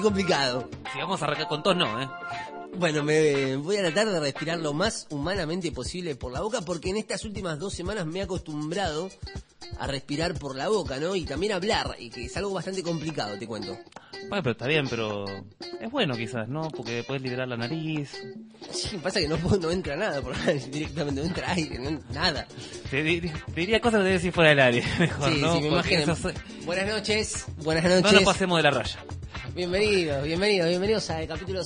complicado. Si vamos a arrancar con tos, no, Bueno, me voy a tratar de respirar lo más humanamente posible por la boca, porque en estas últimas 2 semanas me he acostumbrado a respirar por la boca, ¿no? Y también hablar, y que es algo bastante complicado, te cuento. Bueno, pero está bien, pero es bueno quizás, ¿no? Porque puedes liberar la nariz. Sí, pasa que no entra nada por la nariz directamente, no entra aire, nada. Te diría cosas que debes decir fuera del área, mejor, Sí, ¿no? sí, me Porque imagino. eso Buenas noches. no nos pasemos de la raya. Bienvenidos al capítulo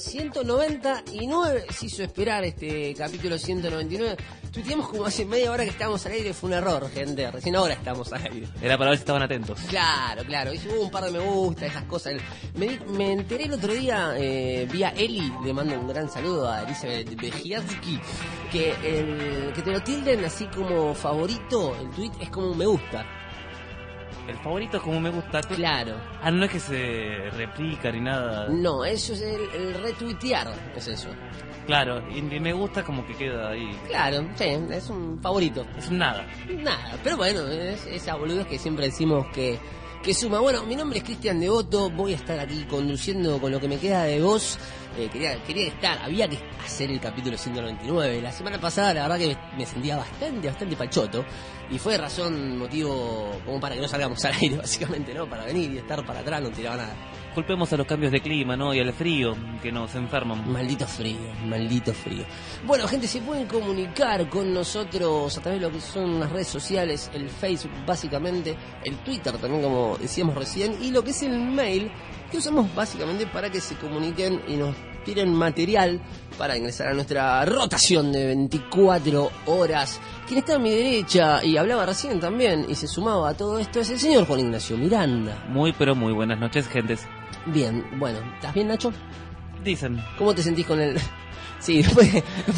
199. Se hizo esperar este capítulo 199. Tuiteamos como hace media hora que estábamos al aire, fue un error, gente. Recién ahora estamos al aire. Era para ver si estaban atentos. Claro. Hubo un par de me gusta, esas cosas. Me enteré el otro día vía Eli, le mando un gran saludo a Elizabeth Bejiatsky, que te lo tilden así como favorito, el tweet es como un me gusta. El favorito es como me gusta. Claro. Ah, no es que se replica ni nada. No, eso es el retuitear, es eso. Claro, y me gusta como que queda ahí. Claro, sí, es un favorito. Es un nada. Nada, pero bueno, es esa boludez que siempre decimos que suma. Bueno, mi nombre es Cristian Devoto, voy a estar aquí conduciendo con lo que me queda de voz. Quería estar, había que hacer el capítulo 199. La semana pasada la verdad que me sentía bastante pachoto. Y fue motivo como para que no salgamos al aire, básicamente, ¿no? Para venir y estar para atrás, no tiraba nada. Culpemos a los cambios de clima, ¿no? Y al frío, que nos enferman. Maldito frío. Bueno, gente, se pueden comunicar con nosotros a través de lo que son las redes sociales, el Facebook, básicamente, el Twitter también, como decíamos recién, y lo que es el mail, que usamos básicamente para que se comuniquen y nos tiren material para ingresar a nuestra rotación de 24 horas. Quien está a mi derecha y hablaba recién también y se sumaba a todo esto es el señor Juan Ignacio Miranda. Muy, pero muy buenas noches, gentes. Bien, bueno, ¿estás bien, Nacho? Dicen. ¿Cómo te sentís con el...? Sí, después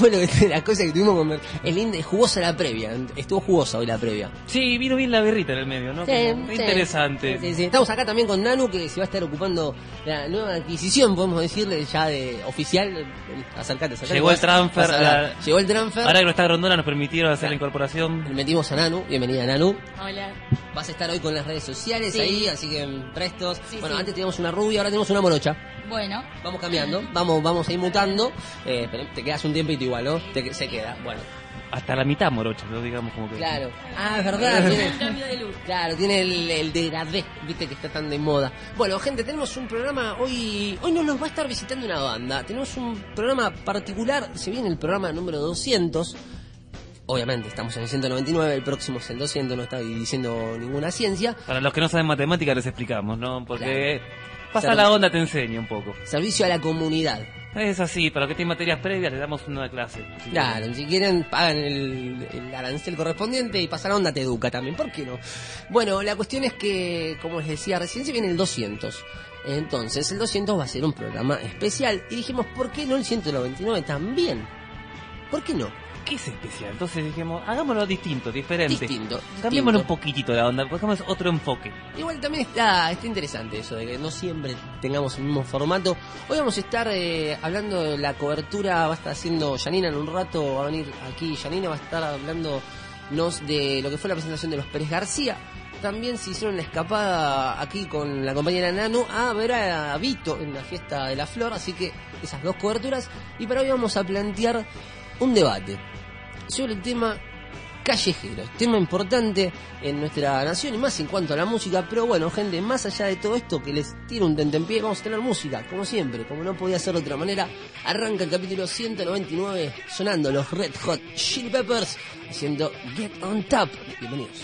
la cosa que tuvimos con... jugosa la previa, estuvo jugosa hoy la previa. Sí, vino bien la birrita en el medio, ¿no? Sí, interesante. Sí. Estamos acá también con Nanu, que se va a estar ocupando la nueva adquisición, podemos decirle, ya de oficial. Acércate. Llegó el transfer. Llegó el transfer. Ahora que no está Grondona nos permitieron hacer la incorporación. Le metimos a Nanu, bienvenida Nanu. Hola. Vas a estar hoy con las redes sociales Sí. Ahí, así que prestos. Sí, bueno, sí. antes teníamos una rubia, ahora tenemos una morocha. Bueno. Vamos cambiando, vamos a ir mutando. Pero te quedas un tiempito igual, ¿no? Se queda, bueno. Hasta la mitad morocha, ¿no? Digamos como que... Claro. Ah, es verdad. Un cambio de look. Claro, tiene el degradé, viste, que está tan de moda. Bueno, gente, tenemos un programa, hoy nos va a estar visitando una banda. Tenemos un programa particular, se viene el programa número 200. Obviamente, estamos en el 199, el próximo es el 200, no está diciendo ninguna ciencia. Para los que no saben matemáticas les explicamos, ¿no? Porque pasa Claro. la onda, te enseña un poco. Servicio a la comunidad. Es así, para los que tienen materias previas les damos una clase. Así Claro, si quieren pagan el arancel correspondiente y pasa la onda te educa también, ¿por qué no? Bueno, la cuestión es que, como les decía recién, se viene el 200. Entonces, el 200 va a ser un programa especial. Y dijimos, ¿por qué no el 199 también? ¿Por qué no? ¿qué es especial? Entonces dijimos, hagámoslo distinto, diferente. Distinto. Cambiémosle un poquitito la onda, pongamos otro enfoque. Igual también está interesante eso, de que no siempre tengamos el mismo formato. Hoy vamos a estar hablando de la cobertura, va a estar haciendo Janina en un rato, va a venir aquí Janina, va a estar hablándonos de lo que fue la presentación de los Pérez García. También se hicieron la escapada aquí con la compañera Nanu a ver a Vito en la fiesta de la flor, así que esas dos coberturas. Y para hoy vamos a plantear un debate sobre el tema callejero, tema importante en nuestra nación y más en cuanto a la música. Pero bueno, gente, más allá de todo esto que les tiro un tentempié, vamos a tener música, como siempre, como no podía ser de otra manera. Arranca el capítulo 199 sonando los Red Hot Chili Peppers haciendo Get On Top. Bienvenidos.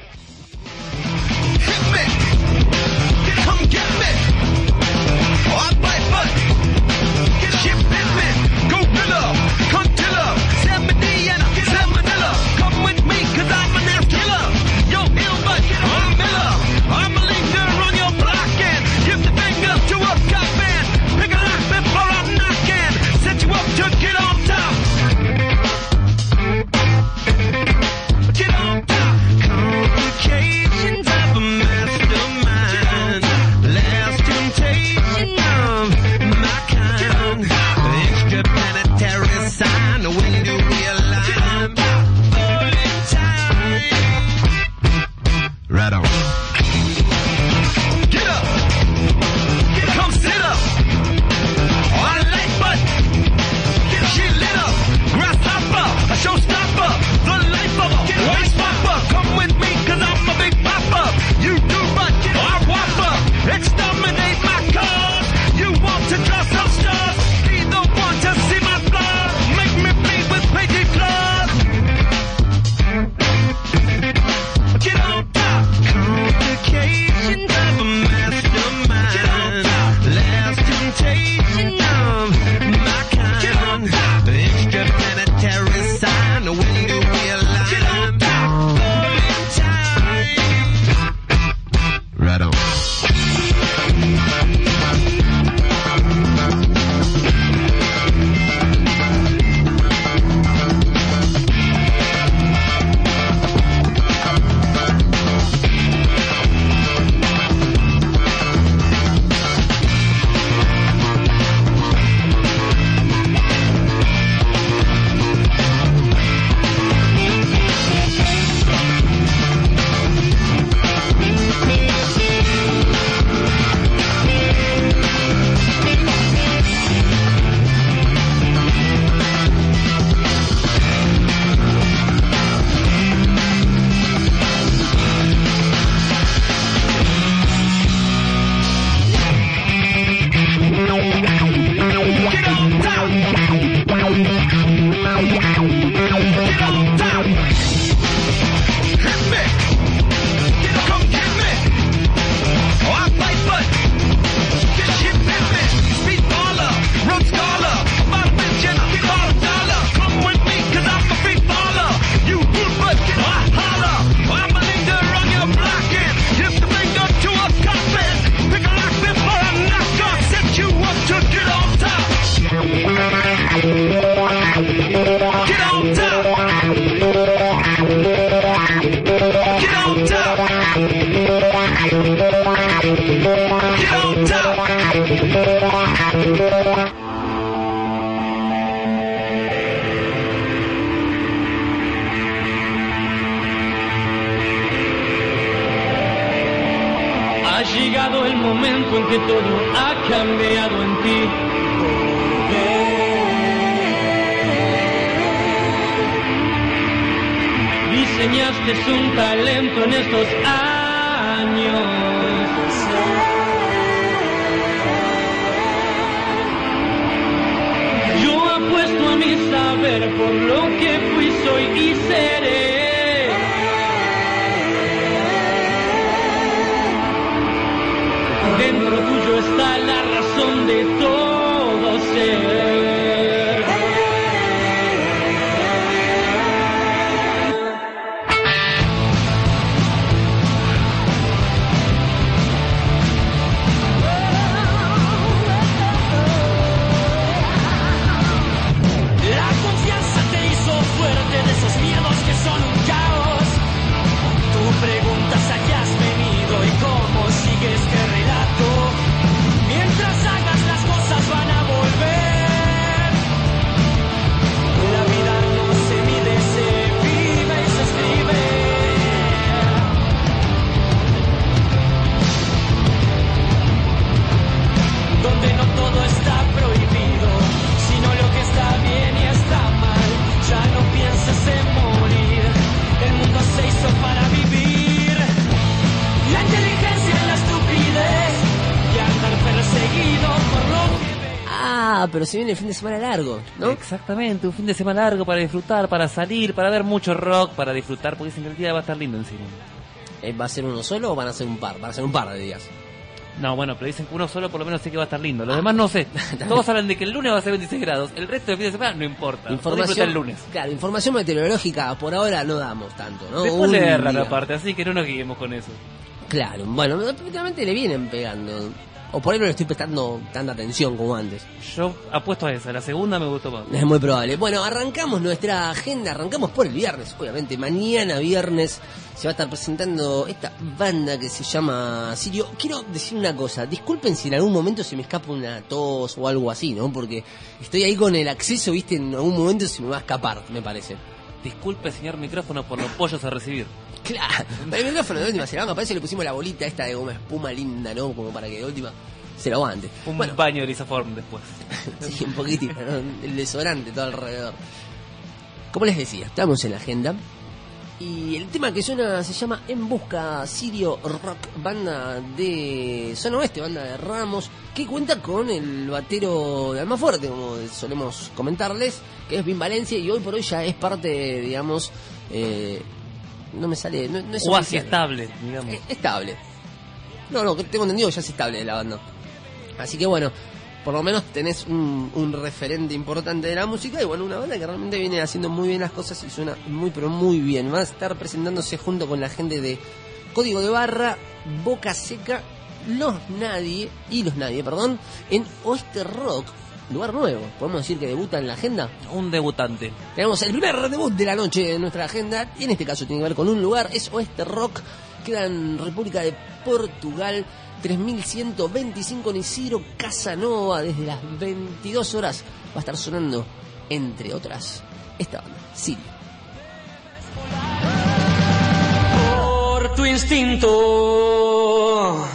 Hit me, come get me. Oh, I bite butt. Get shit, hit me. Gorilla, Contilla, San Medina, San Manila. Come with me, cause I'm an ass killer. Yo, Hilbert, I'm Miller. I'm a leader on your block and give the finger to a cop man. Pick a lock before I'm knocking. Set you up to get on top. Get on top. Complications of a mastermind. Last Ha llegado el momento en que todo ha cambiado en ti. Diseñaste un talento en estos años. Yo apuesto a mi saber por lo que fui, soy y seré. Dentro tuyo está la razón de todo ser. La confianza te hizo fuerte de esos miedos que son un caos. Tú preguntas a qué has venido y cómo sigues qué relato. Mientras hagas las cosas van a volver. La vida no se mide, se vive y se escribe. Donde no todo está prohibido, sino lo que está bien y está mal. Ya no pienses en morir, el mundo se hizo para vivir. La inteligencia en la estupidez y andar perseguido por lo que ves. Ah, pero se viene el fin de semana largo, ¿no? Exactamente, un fin de semana largo para disfrutar, para salir, para ver mucho rock, para disfrutar, porque dicen que el día va a estar lindo encima. ¿Va a ser uno solo o van a ser un par? Van a ser un par de días. No, bueno, pero dicen que uno solo por lo menos sí que va a estar lindo. Los demás no sé. Todos hablan de que el lunes va a ser 26 grados. El resto del fin de semana no importa. Podés disfrutar el lunes. Claro, información meteorológica por ahora no damos tanto, ¿no? Después Un le erran día. aparte, así que no nos guiemos con eso. Claro, bueno, últimamente le vienen pegando. O por ahí no le estoy prestando tanta atención como antes. Yo apuesto a esa, la segunda me gustó más. Es muy probable. Bueno, arrancamos nuestra agenda, arrancamos por el viernes, obviamente. Mañana viernes se va a estar presentando esta banda que se llama Sirio. Quiero decir una cosa, disculpen si en algún momento se me escapa una tos o algo así, ¿no? Porque estoy ahí con el acceso, viste, en algún momento se me va a escapar, me parece. Disculpe, señor micrófono, por los pollos a recibir. Claro, para el micrófono de última se la banca, parece que le pusimos la bolita esta de goma espuma linda, ¿no? Como para que de última se lo aguante. Un Bueno, baño de Lisaform después. sí, un poquitito, ¿no? El desodorante todo alrededor. Como les decía, estamos en la agenda. Y el tema que suena se llama En Busca, Sirio Rock, banda de zona oeste, banda de Ramos, que cuenta con el batero de Almafuerte, como solemos comentarles, que es Vin Valencia, y hoy por hoy ya es parte, digamos, no me sale, no es O así oficial. estable, digamos. Estable. No, tengo entendido que ya es estable de la banda. Así que bueno, por lo menos tenés un referente importante de la música y bueno, una banda que realmente viene haciendo muy bien las cosas y suena muy pero muy bien. Va a estar presentándose junto con la gente de Código de Barra, Boca Seca, Los Nadie, en Oeste Rock, lugar nuevo. Podemos decir que debuta en la agenda. Un debutante. Tenemos el primer debut de la noche en nuestra agenda, y en este caso tiene que ver con un lugar, es Oeste Rock, queda en República de Portugal, 3125 en Isidro Casanova, desde las 22 horas va a estar sonando, entre otras, esta banda, Sirio. Por tu instinto.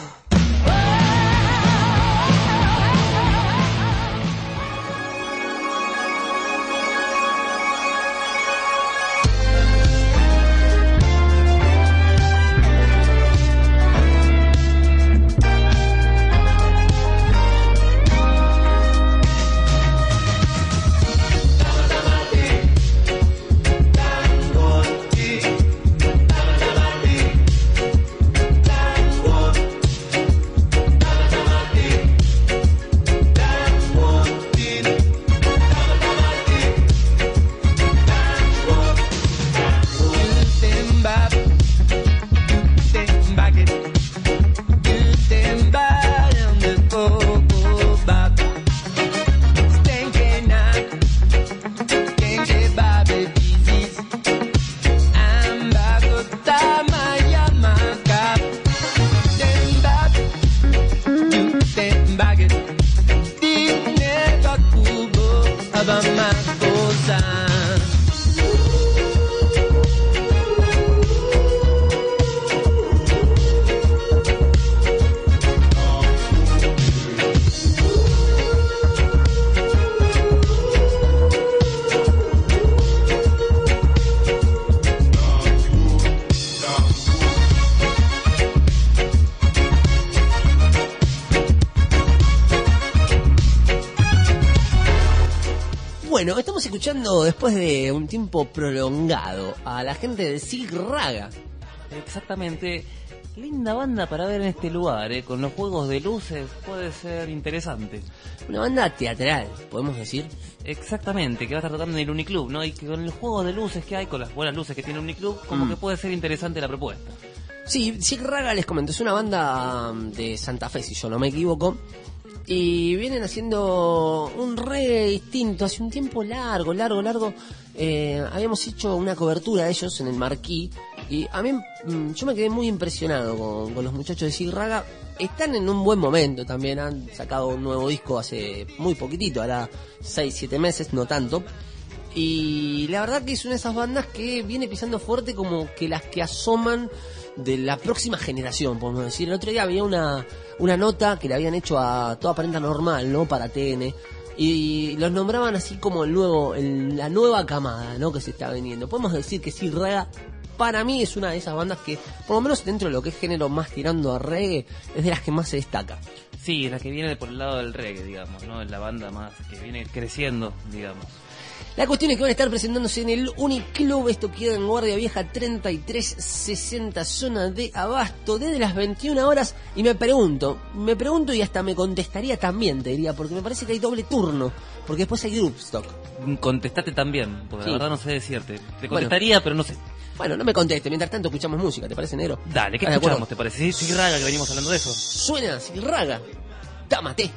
Bueno, estamos escuchando después de un tiempo prolongado a la gente de Sig Raga. Exactamente. Linda banda para ver en este lugar, con los juegos de luces, puede ser interesante. Una banda teatral, podemos decir. Exactamente, que va a estar tocando en el Uniclub, ¿no? Y que con el juego de luces que hay, con las buenas luces que tiene Uniclub, como que puede ser interesante la propuesta. Sí, Sig Raga, les comento, es una banda de Santa Fe, si yo no me equivoco. Y vienen haciendo un reggae distinto, hace un tiempo largo. Habíamos hecho una cobertura de ellos en el Marquí. Y a mí, yo me quedé muy impresionado con los muchachos de Sig Raga. Están en un buen momento también, han sacado un nuevo disco hace muy poquitito, ahora 6-7 meses, no tanto. Y la verdad que es una de esas bandas que viene pisando fuerte, como que las que asoman de la próxima generación, podemos decir. El otro día había una nota que le habían hecho a Toda Aparenta Normal, ¿no? Para TN. Y los nombraban así como la nueva camada, ¿no? Que se está viniendo. Podemos decir que Sig Raga, para mí, es una de esas bandas que, por lo menos dentro de lo que es género más tirando a reggae, es de las que más se destaca. Sí, es la que viene por el lado del reggae, digamos, ¿no? Es la banda más que viene creciendo, digamos. La cuestión es que van a estar presentándose en el Uniclub. Esto queda en Guardia Vieja 3360, zona de Abasto, desde las 21 horas. Y me pregunto y hasta me contestaría también, te diría, porque me parece que hay doble turno, porque después hay group stock. Contestate también, porque Sí. la verdad no sé decirte. Te contestaría, pero no sé. Bueno, no me conteste, mientras tanto escuchamos música, ¿te parece, negro? Dale, ¿qué ¿Estás de acuerdo? escuchamos, te parece? Sí, Sig Raga, que venimos hablando de eso. Suena Sig Raga, dámate.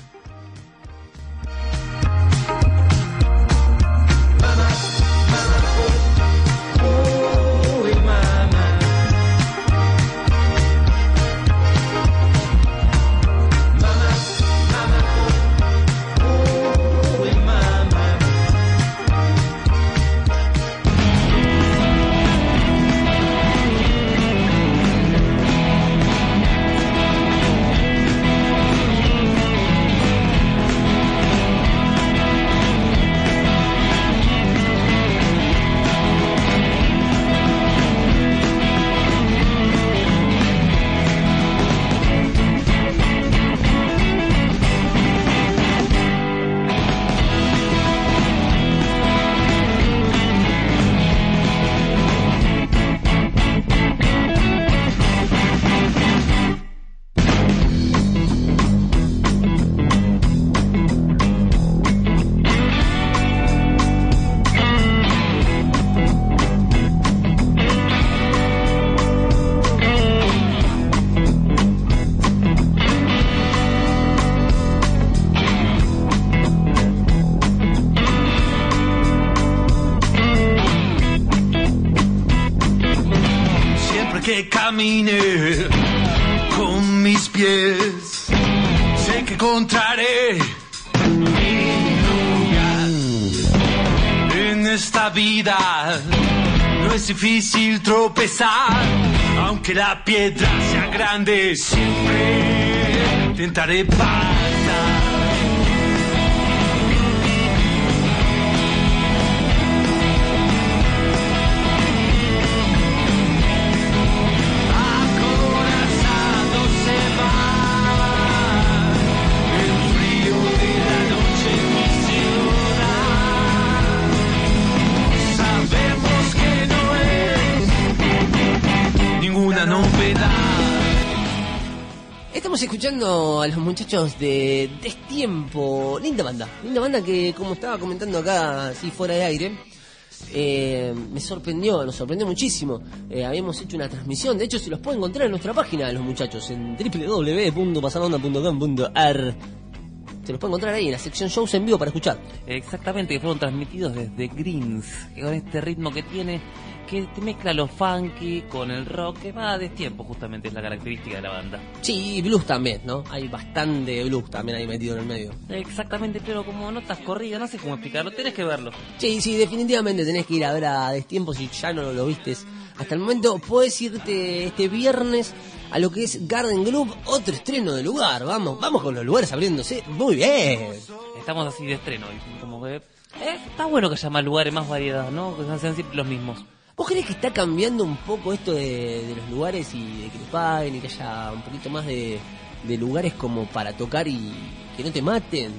Que camine con mis pies, sé que encontraré mi lugar en esta vida. No es difícil tropezar, aunque la piedra sea grande, siempre intentaré pasar. Estamos escuchando a los muchachos de Destiempo. Linda banda que, como estaba comentando acá, así fuera de aire, nos sorprendió muchísimo. Habíamos hecho una transmisión, de hecho se los puede encontrar en nuestra página, los muchachos, en www.pasadonda.com.ar. Se los puede encontrar ahí en la sección shows en vivo para escuchar. Exactamente, que fueron transmitidos desde Greens, que con este ritmo que tiene, que te mezcla lo funky con el rock, que va a destiempo, justamente es la característica de la banda. Sí, y blues también, ¿no? Hay bastante blues también ahí metido en el medio. Exactamente, pero como notas corridas, no sé cómo explicarlo, tenés que verlo. Sí, definitivamente tenés que ir a ver a Destiempo si ya no lo vistes. Hasta el momento puedes irte este viernes a lo que es Garden Club, otro estreno de lugar. Vamos con los lugares abriéndose. Muy bien. Estamos así de estreno, y como que está bueno que haya más lugares, más variedad, ¿no? Que no sean siempre los mismos. ¿Vos creés que está cambiando un poco esto de los lugares y de que les paguen y que haya un poquito más de lugares como para tocar y que no te maten?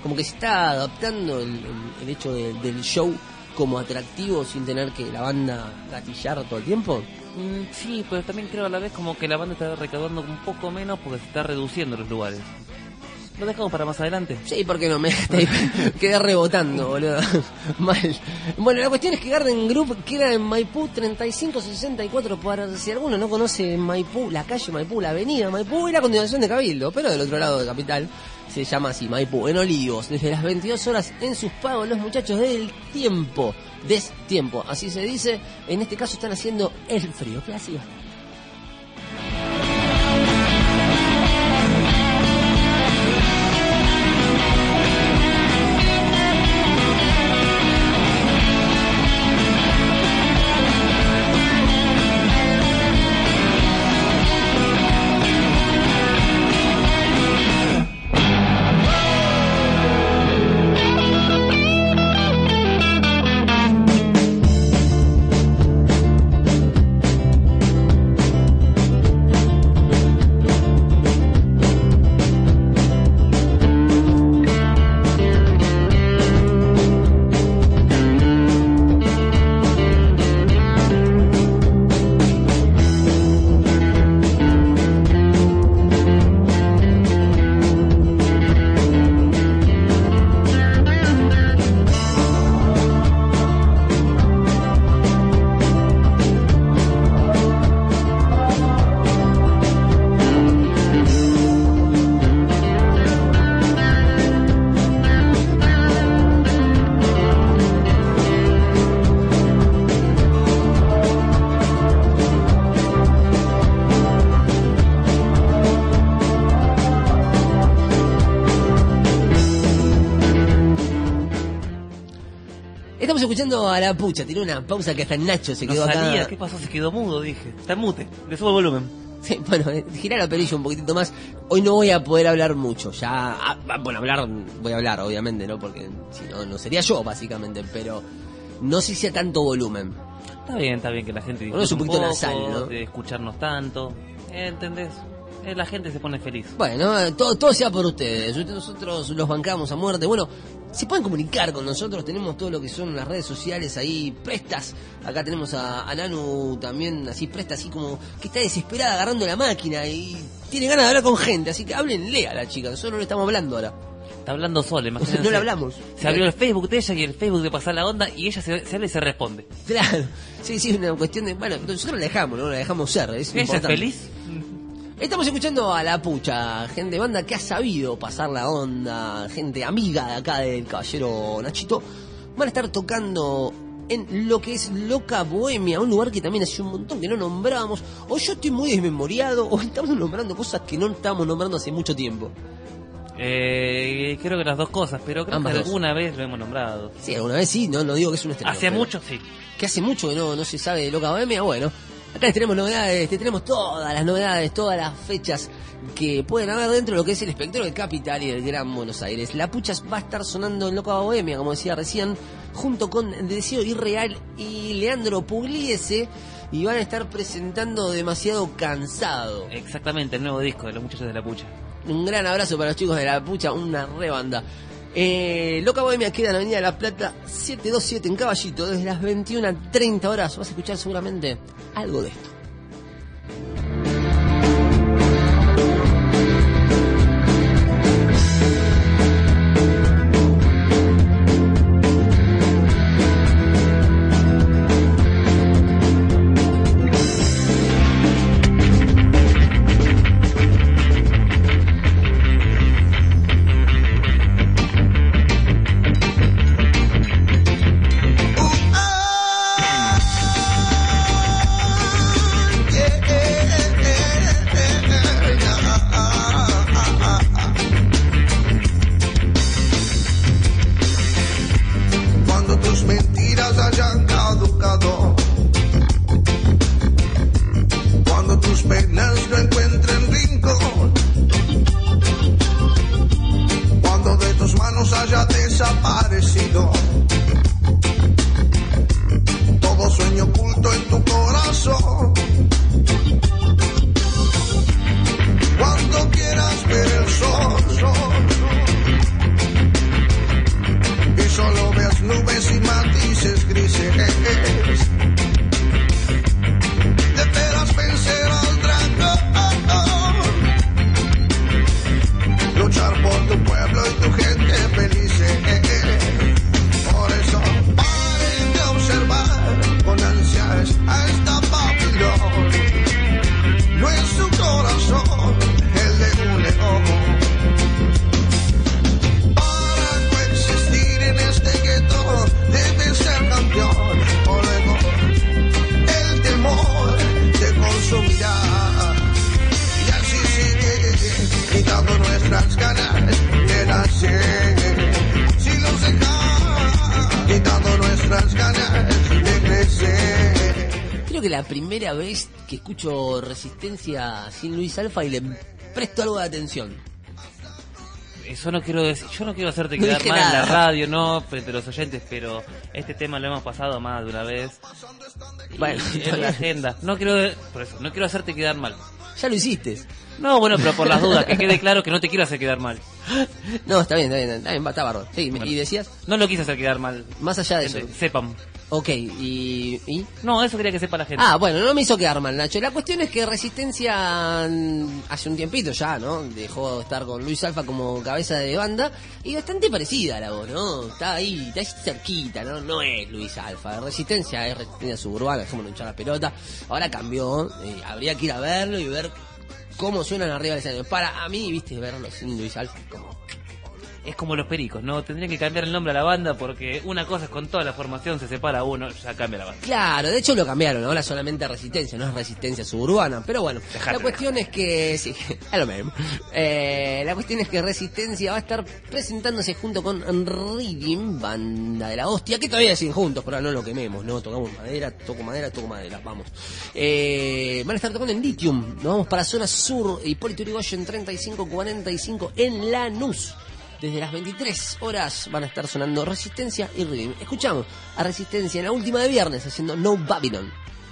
como que se está adaptando el hecho del show como atractivo sin tener que la banda gatillar todo el tiempo. Sí, pero también creo a la vez como que la banda está recaudando un poco menos porque se está reduciendo los lugares. ¿Lo dejamos para más adelante? Sí, porque no me quedé rebotando, boludo. Mal. Bueno, la cuestión es que Garden Group queda en Maipú 3564. Para si alguno no conoce Maipú, la calle Maipú, la avenida Maipú y la continuación de Cabildo, pero del otro lado de Capital se llama así, Maipú, en Olivos. Desde las 22 horas en sus pagos los muchachos del tiempo, destiempo, así se dice. En este caso están haciendo El Frío, que así va. Estamos escuchando a La Pucha, tiró una pausa que hasta Nacho se quedó acá. ¿Qué pasó? Se quedó mudo, dije. Está en mute, le subo el volumen. Sí, bueno, girar la perilla un poquitito más. Hoy no voy a poder hablar mucho, ya... voy a hablar, obviamente, ¿no? Porque si no, no sería yo, básicamente, pero no sé si a tanto volumen. Está bien que la gente Bueno, es un poquito poco, nasal, ¿no? de escucharnos tanto. ¿Entendés? La gente se pone feliz. Bueno, todo sea por ustedes. Nosotros los bancamos a muerte. Bueno, se pueden comunicar con nosotros. Tenemos todo lo que son las redes sociales ahí prestas. Acá tenemos a Nanu también así presta, así como que está desesperada agarrando la máquina y tiene ganas de hablar con gente. Así que háblenle a la chica. Nosotros no le estamos hablando ahora. Está hablando sola, imagínense. No le hablamos. Se abrió el Facebook de ella y el Facebook de pasar la onda y ella se habla y se responde. Claro. Sí, es una cuestión de... Bueno, nosotros la dejamos, ¿no? La dejamos ser. Es ¿Ella importante. es feliz? Estamos escuchando a La Pucha, gente de banda que ha sabido pasar la onda, gente amiga de acá del caballero Nachito. Van a estar tocando en lo que es Loca Bohemia, un lugar que también hace un montón que no nombrábamos. O yo estoy muy desmemoriado, o estamos nombrando cosas que no estamos nombrando hace mucho tiempo. Creo que las dos cosas, pero creo Ambas que dos. alguna vez lo hemos nombrado. Sí, alguna vez sí, no digo que es un estreno. Hace pero mucho, sí. que hace mucho que no se sabe de Loca Bohemia. Bueno, acá les tenemos novedades, te tenemos todas las novedades, todas las fechas que pueden haber dentro de lo que es el espectro de Capital y del Gran Buenos Aires. La Pucha va a estar sonando en Loca Bohemia, como decía recién, junto con Deseo Irreal y Leandro Pugliese, y van a estar presentando Demasiado Cansado. Exactamente, el nuevo disco de los muchachos de La Pucha. Un gran abrazo para los chicos de La Pucha, una re banda. Loca Bohemia queda en la Avenida de La Plata 727 en Caballito, desde las 21:30 horas. Vas a escuchar seguramente algo de esto. Cuando tus mentiras hayan caducado, cuando tus penas no encuentren rincón, cuando de tus manos haya desaparecido todo sueño oculto en tu corazón, cuando quieras ver el sol, nubes y matices grises. De veras vencer al dragón, luchar por tu pueblo y tu gente felices. Por eso paren de observar con ansias a esta Babilón. No es su corazón el de un león. Para coexistir en este gueto debe ser campeón, o luego el temor te consumirá. Y así sigue quitando nuestras ganas de nacer. Si los dejas quitando nuestras ganas de crecer. Creo que la primera vez que escucho Resistencia sin Luis Alfa y le presto algo de atención. Eso no quiero decir, yo no quiero hacerte No quedar dije mal en la nada. radio, no frente a los oyentes, pero este tema lo hemos pasado más de una vez. Bueno, Y en la agenda. No quiero, por eso, no quiero hacerte quedar mal. ya lo hiciste. No, bueno, pero por las dudas, que quede claro que no te quiero hacer quedar mal. No, está bien, está bárbaro. Sí, Bueno. y decías, No lo quise hacer quedar mal. más allá de eso. Gente, sepan. Ok, y... No, eso quería que sepa la gente. Ah, bueno, no me hizo quedar mal, Nacho. La cuestión es que Resistencia hace un tiempito ya, ¿no? Dejó de estar con Luis Alfa como cabeza de banda y bastante parecida a la voz, ¿no? Está ahí cerquita, ¿no? No es Luis Alfa. Resistencia es Resistencia Suburbana, dejémoslo hinchar la pelota. Ahora cambió, habría que ir a verlo y ver cómo suenan arriba del escenario. Para a mí, viste, verlo sin Luis Alfa como... Es como los Pericos, ¿no? Tendrían que cambiar el nombre a la banda porque una cosa es con toda la formación, se separa uno, ya cambia la banda. Claro, de hecho lo cambiaron, ahora solamente Resistencia, no es Resistencia Suburbana, pero bueno, Dejate. la cuestión es que, sí, es lo mismo. La cuestión es que Resistencia va a estar presentándose junto con Rhythm, banda de la hostia, que todavía siguen juntos, pero ahora no lo quememos, ¿no? Toco madera, vamos. Van a estar tocando en Lithium, nos vamos para zona sur, Hipólito Yrigoyen 3545 en Lanús. Desde las 23 horas van a estar sonando Resistencia y Rhythm. Escuchamos a Resistencia en la última de viernes haciendo No Babylon.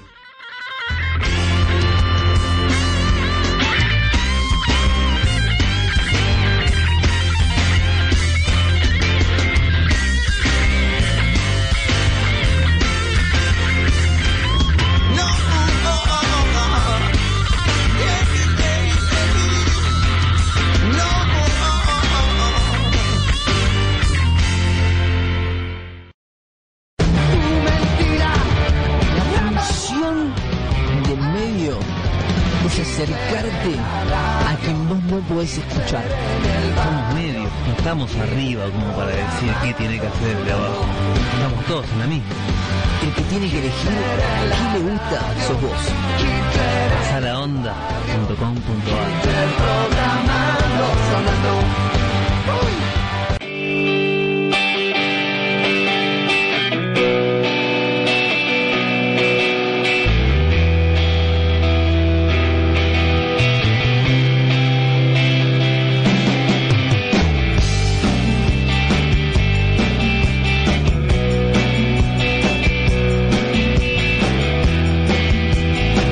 Acercarte a quien vos no podés escuchar. Somos medios, no estamos arriba como para decir qué tiene que hacer el de abajo. Estamos todos en la misma. El que tiene que elegir qué le gusta sos vos. Pasalaonda.com.ar.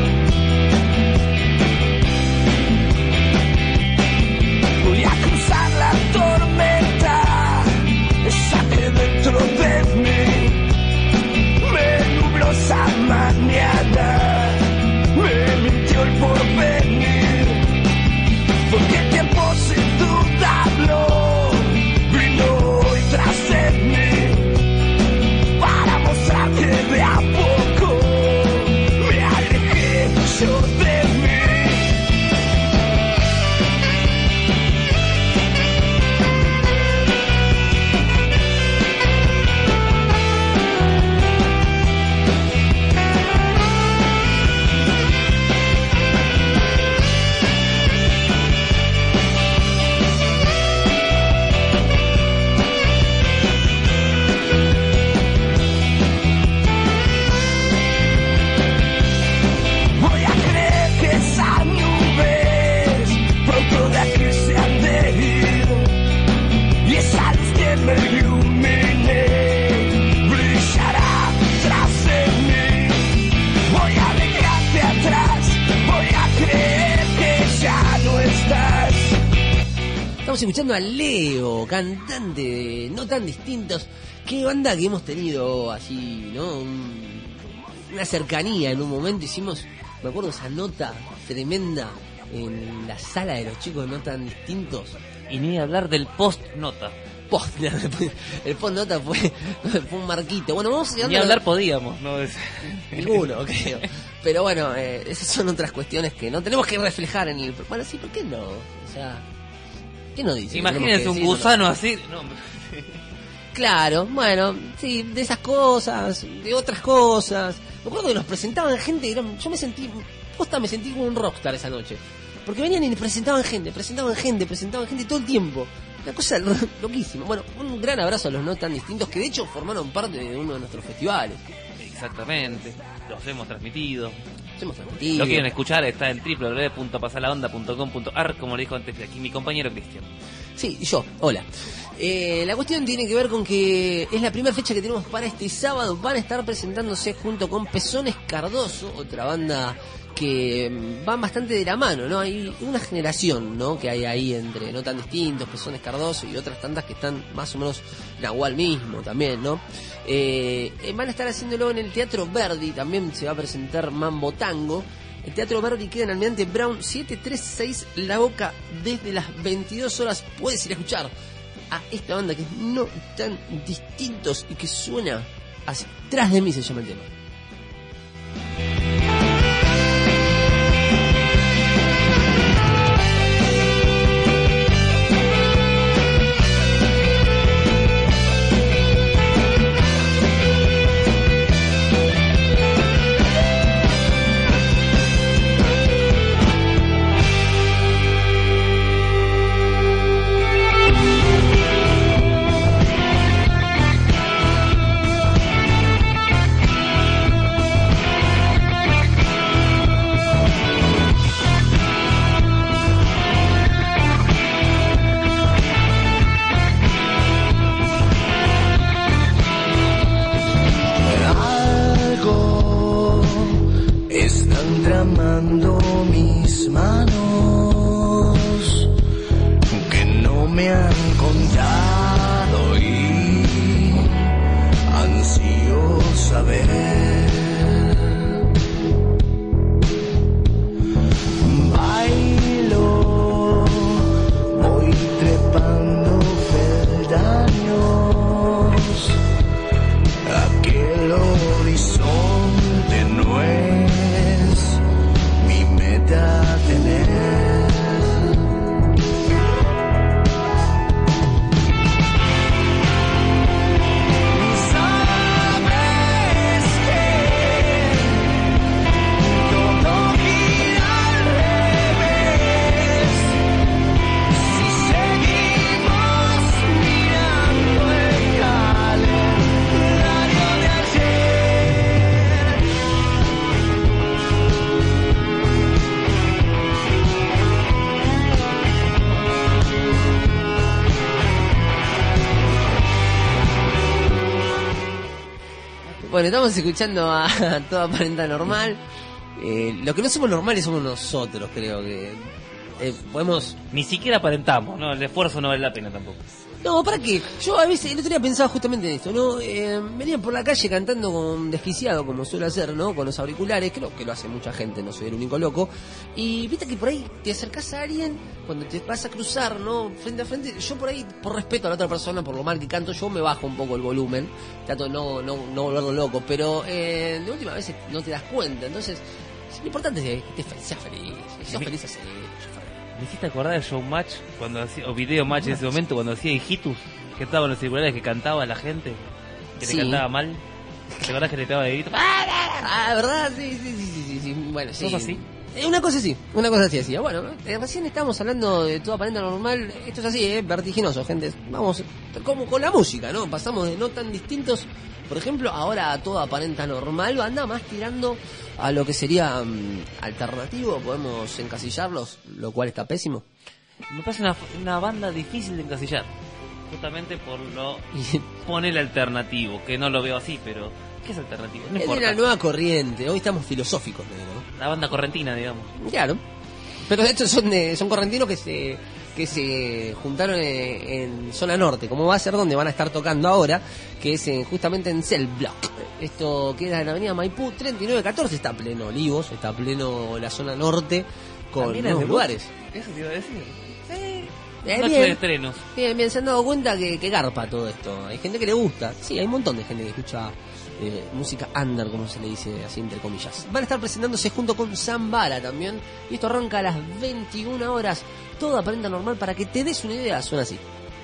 Voy a cruzar Estamos escuchando a Leo, cantante de No Tan Distintos. Qué banda que hemos tenido así, ¿no? Una cercanía en un momento. Hicimos, me acuerdo, esa nota tremenda en la sala de los chicos de No Tan Distintos. Y ni hablar del post-nota. El post-nota fue un marquito. Bueno, vamos a Ni hablar podíamos, ¿no? Ninguno, creo. Pero bueno, esas son otras cuestiones que no tenemos que reflejar en el... Bueno, sí, ¿por qué no? O sea, ¿qué no dice? Imagínense un gusano así. No. Claro, bueno, sí, de esas cosas, de otras cosas. Me acuerdo que nos presentaban gente, yo me sentí como un rockstar esa noche. Porque venían y presentaban gente todo el tiempo. Una cosa loquísima. Bueno, un gran abrazo a los No Tan Distintos, que de hecho formaron parte de uno de nuestros festivales. Exactamente, los hemos transmitido. Lo Lo quieren escuchar, está en www.pasalaonda.com.ar, como le dijo antes aquí mi compañero Cristian. Sí, yo, hola. La cuestión tiene que ver con que es la primera fecha que tenemos para este sábado. Van a estar presentándose junto con Pezones Cardoso, otra banda que van bastante de la mano, ¿no? Hay una generación, ¿no?, que hay ahí entre No Tan Distintos, Pezones Cardoso y otras tantas que están más o menos Nahual mismo también, ¿no? Van a estar haciéndolo en el Teatro Verdi, también se va a presentar Mambo Tango. El Teatro Verdi queda en Almirante Brown 736 La Boca. Desde las 22 horas puedes ir a escuchar a esta banda que es No Tan Distintos y que suena así. Tras de mí se llama el tema. Mis manos que no me han contado y ansío saber. Bailo, voy trepando peldaños, aquel horizonte no es tener. Sabes que todo gira al revés si seguimos mirando el calendario de ayer. Bueno, estamos escuchando a Toda Aparenta Normal. Lo que no somos normales somos nosotros, creo que podemos... Ni siquiera aparentamos, ¿no? El esfuerzo no vale la pena tampoco. No, ¿para qué? Yo a veces, el otro día pensaba justamente en esto, ¿no? Venía por la calle cantando con desquiciado, como suelo hacer, ¿no? Con los auriculares, creo que lo hace mucha gente, no soy el único loco. Y viste que por ahí te acercás a alguien, cuando te vas a cruzar, ¿no? Frente a frente, yo por ahí, por respeto a la otra persona, por lo mal que canto, yo me bajo un poco el volumen, trato de no volverlo loco, pero de última vez no te das cuenta, entonces, lo importante es que seas feliz, si sos feliz, así. ¿Me hiciste acordar del showmatch cuando hacía, o video match en ese momento cuando hacía hijitus, que estaban los circulares que cantaba la gente, que Sí. le cantaba mal? ¿Te acordás que le pegaba de grito? Ah, ¿verdad? Sí. Bueno, sí. ¿Sos así? Una cosa así hacía. Bueno, recién estábamos hablando de Toda Aparenta Normal. Esto es así, vertiginoso, gente. Vamos, como con la música, ¿no? Pasamos de No Tan Distintos, por ejemplo, ahora a Toda Aparenta Normal. Anda más tirando a lo que sería alternativo. Podemos encasillarlos, lo cual está pésimo. Me parece una banda difícil de encasillar, justamente por lo pone el alternativo, que no lo veo así, pero ¿qué es alternativo? No Es de importa. una nueva corriente. Hoy estamos filosóficos, ¿no? La banda correntina, digamos. Claro. Pero de hecho son correntinos que que se juntaron en zona norte, como va a ser donde van a estar tocando ahora, que es justamente en Cell Block. Esto queda en la avenida Maipú 3914, está pleno Olivos, está pleno la zona norte con ¿También es nuevos de lugares. Eso te iba a decir. Bien, Noche de estrenos. bien, se han dado cuenta que garpa todo esto. Hay gente que le gusta. Sí, hay un montón de gente que escucha música under, como se le dice así entre comillas. Van a estar presentándose junto con Zambara también. Y esto arranca a las 21 horas. Todo aparenta normal, para que te des una idea. Suena así.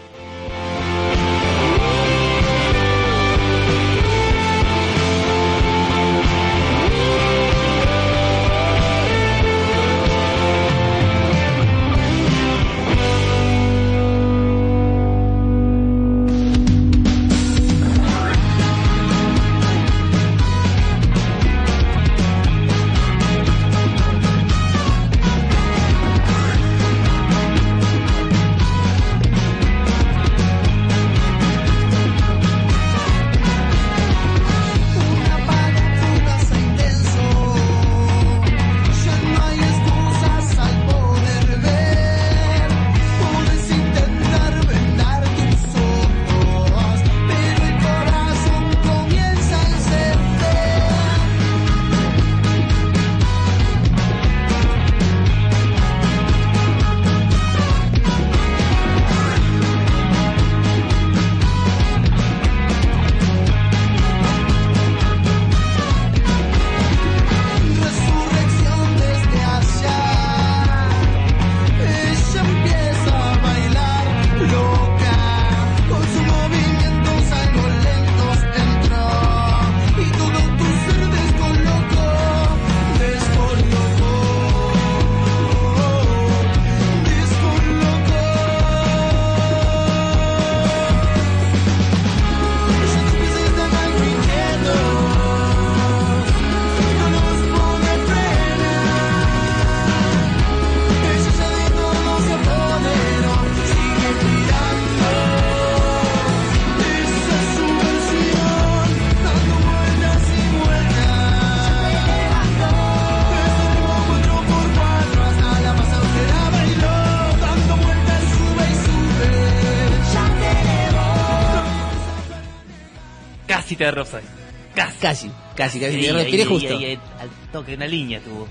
Casi te rosa. Casi. Sí, Te respiré justo. ahí, al toque, una línea tuvo.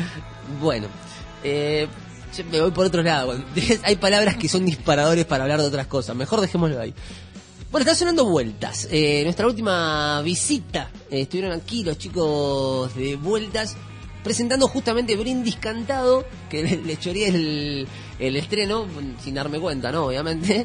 Bueno, yo me voy por otro lado. Hay palabras que son disparadores para hablar de otras cosas. Mejor dejémoslo ahí. Bueno, está sonando Vueltas. Nuestra última visita. Estuvieron aquí los chicos de Vueltas presentando justamente Brindis Cantado, que le choré el estreno, sin darme cuenta, ¿no? Obviamente.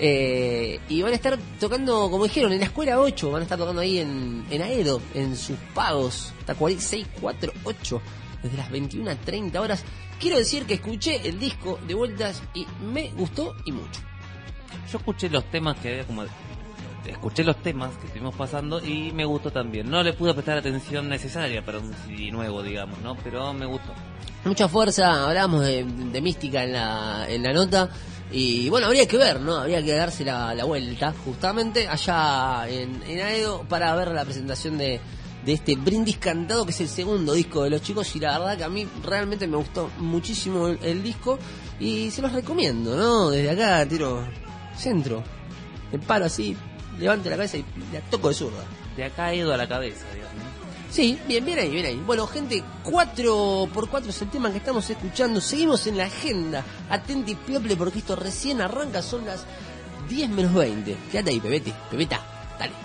Y van a estar tocando, como dijeron, en la Escuela 8. Van a estar tocando ahí en Aedo, en sus pagos. Está 648, desde las 21:30 horas. Quiero decir que escuché el disco de Vueltas y me gustó y mucho. Yo escuché los temas que había como... Escuché los temas que estuvimos pasando y me gustó también. No le pude prestar atención necesaria para un CD nuevo, digamos, ¿no? Pero me gustó. Mucha fuerza, hablábamos de mística en la nota. Y bueno, habría que ver, ¿no? Habría que darse la vuelta justamente allá en Aedo para ver la presentación de este Brindis Cantado, que es el segundo disco de los chicos. Y la verdad que a mí realmente me gustó muchísimo el disco y se los recomiendo, ¿no? Desde acá tiro centro, el palo así, levante la cabeza y la toco de zurda. De acá he ido a la cabeza, digamos. Sí, bien ahí. Bueno, gente, 4x4 es el tema que estamos escuchando. Seguimos en la agenda. Atenti, piople, porque esto recién arranca. Son las 10 menos 20. Quédate ahí, Pepeta, dale.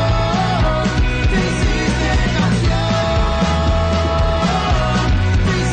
Te hiciste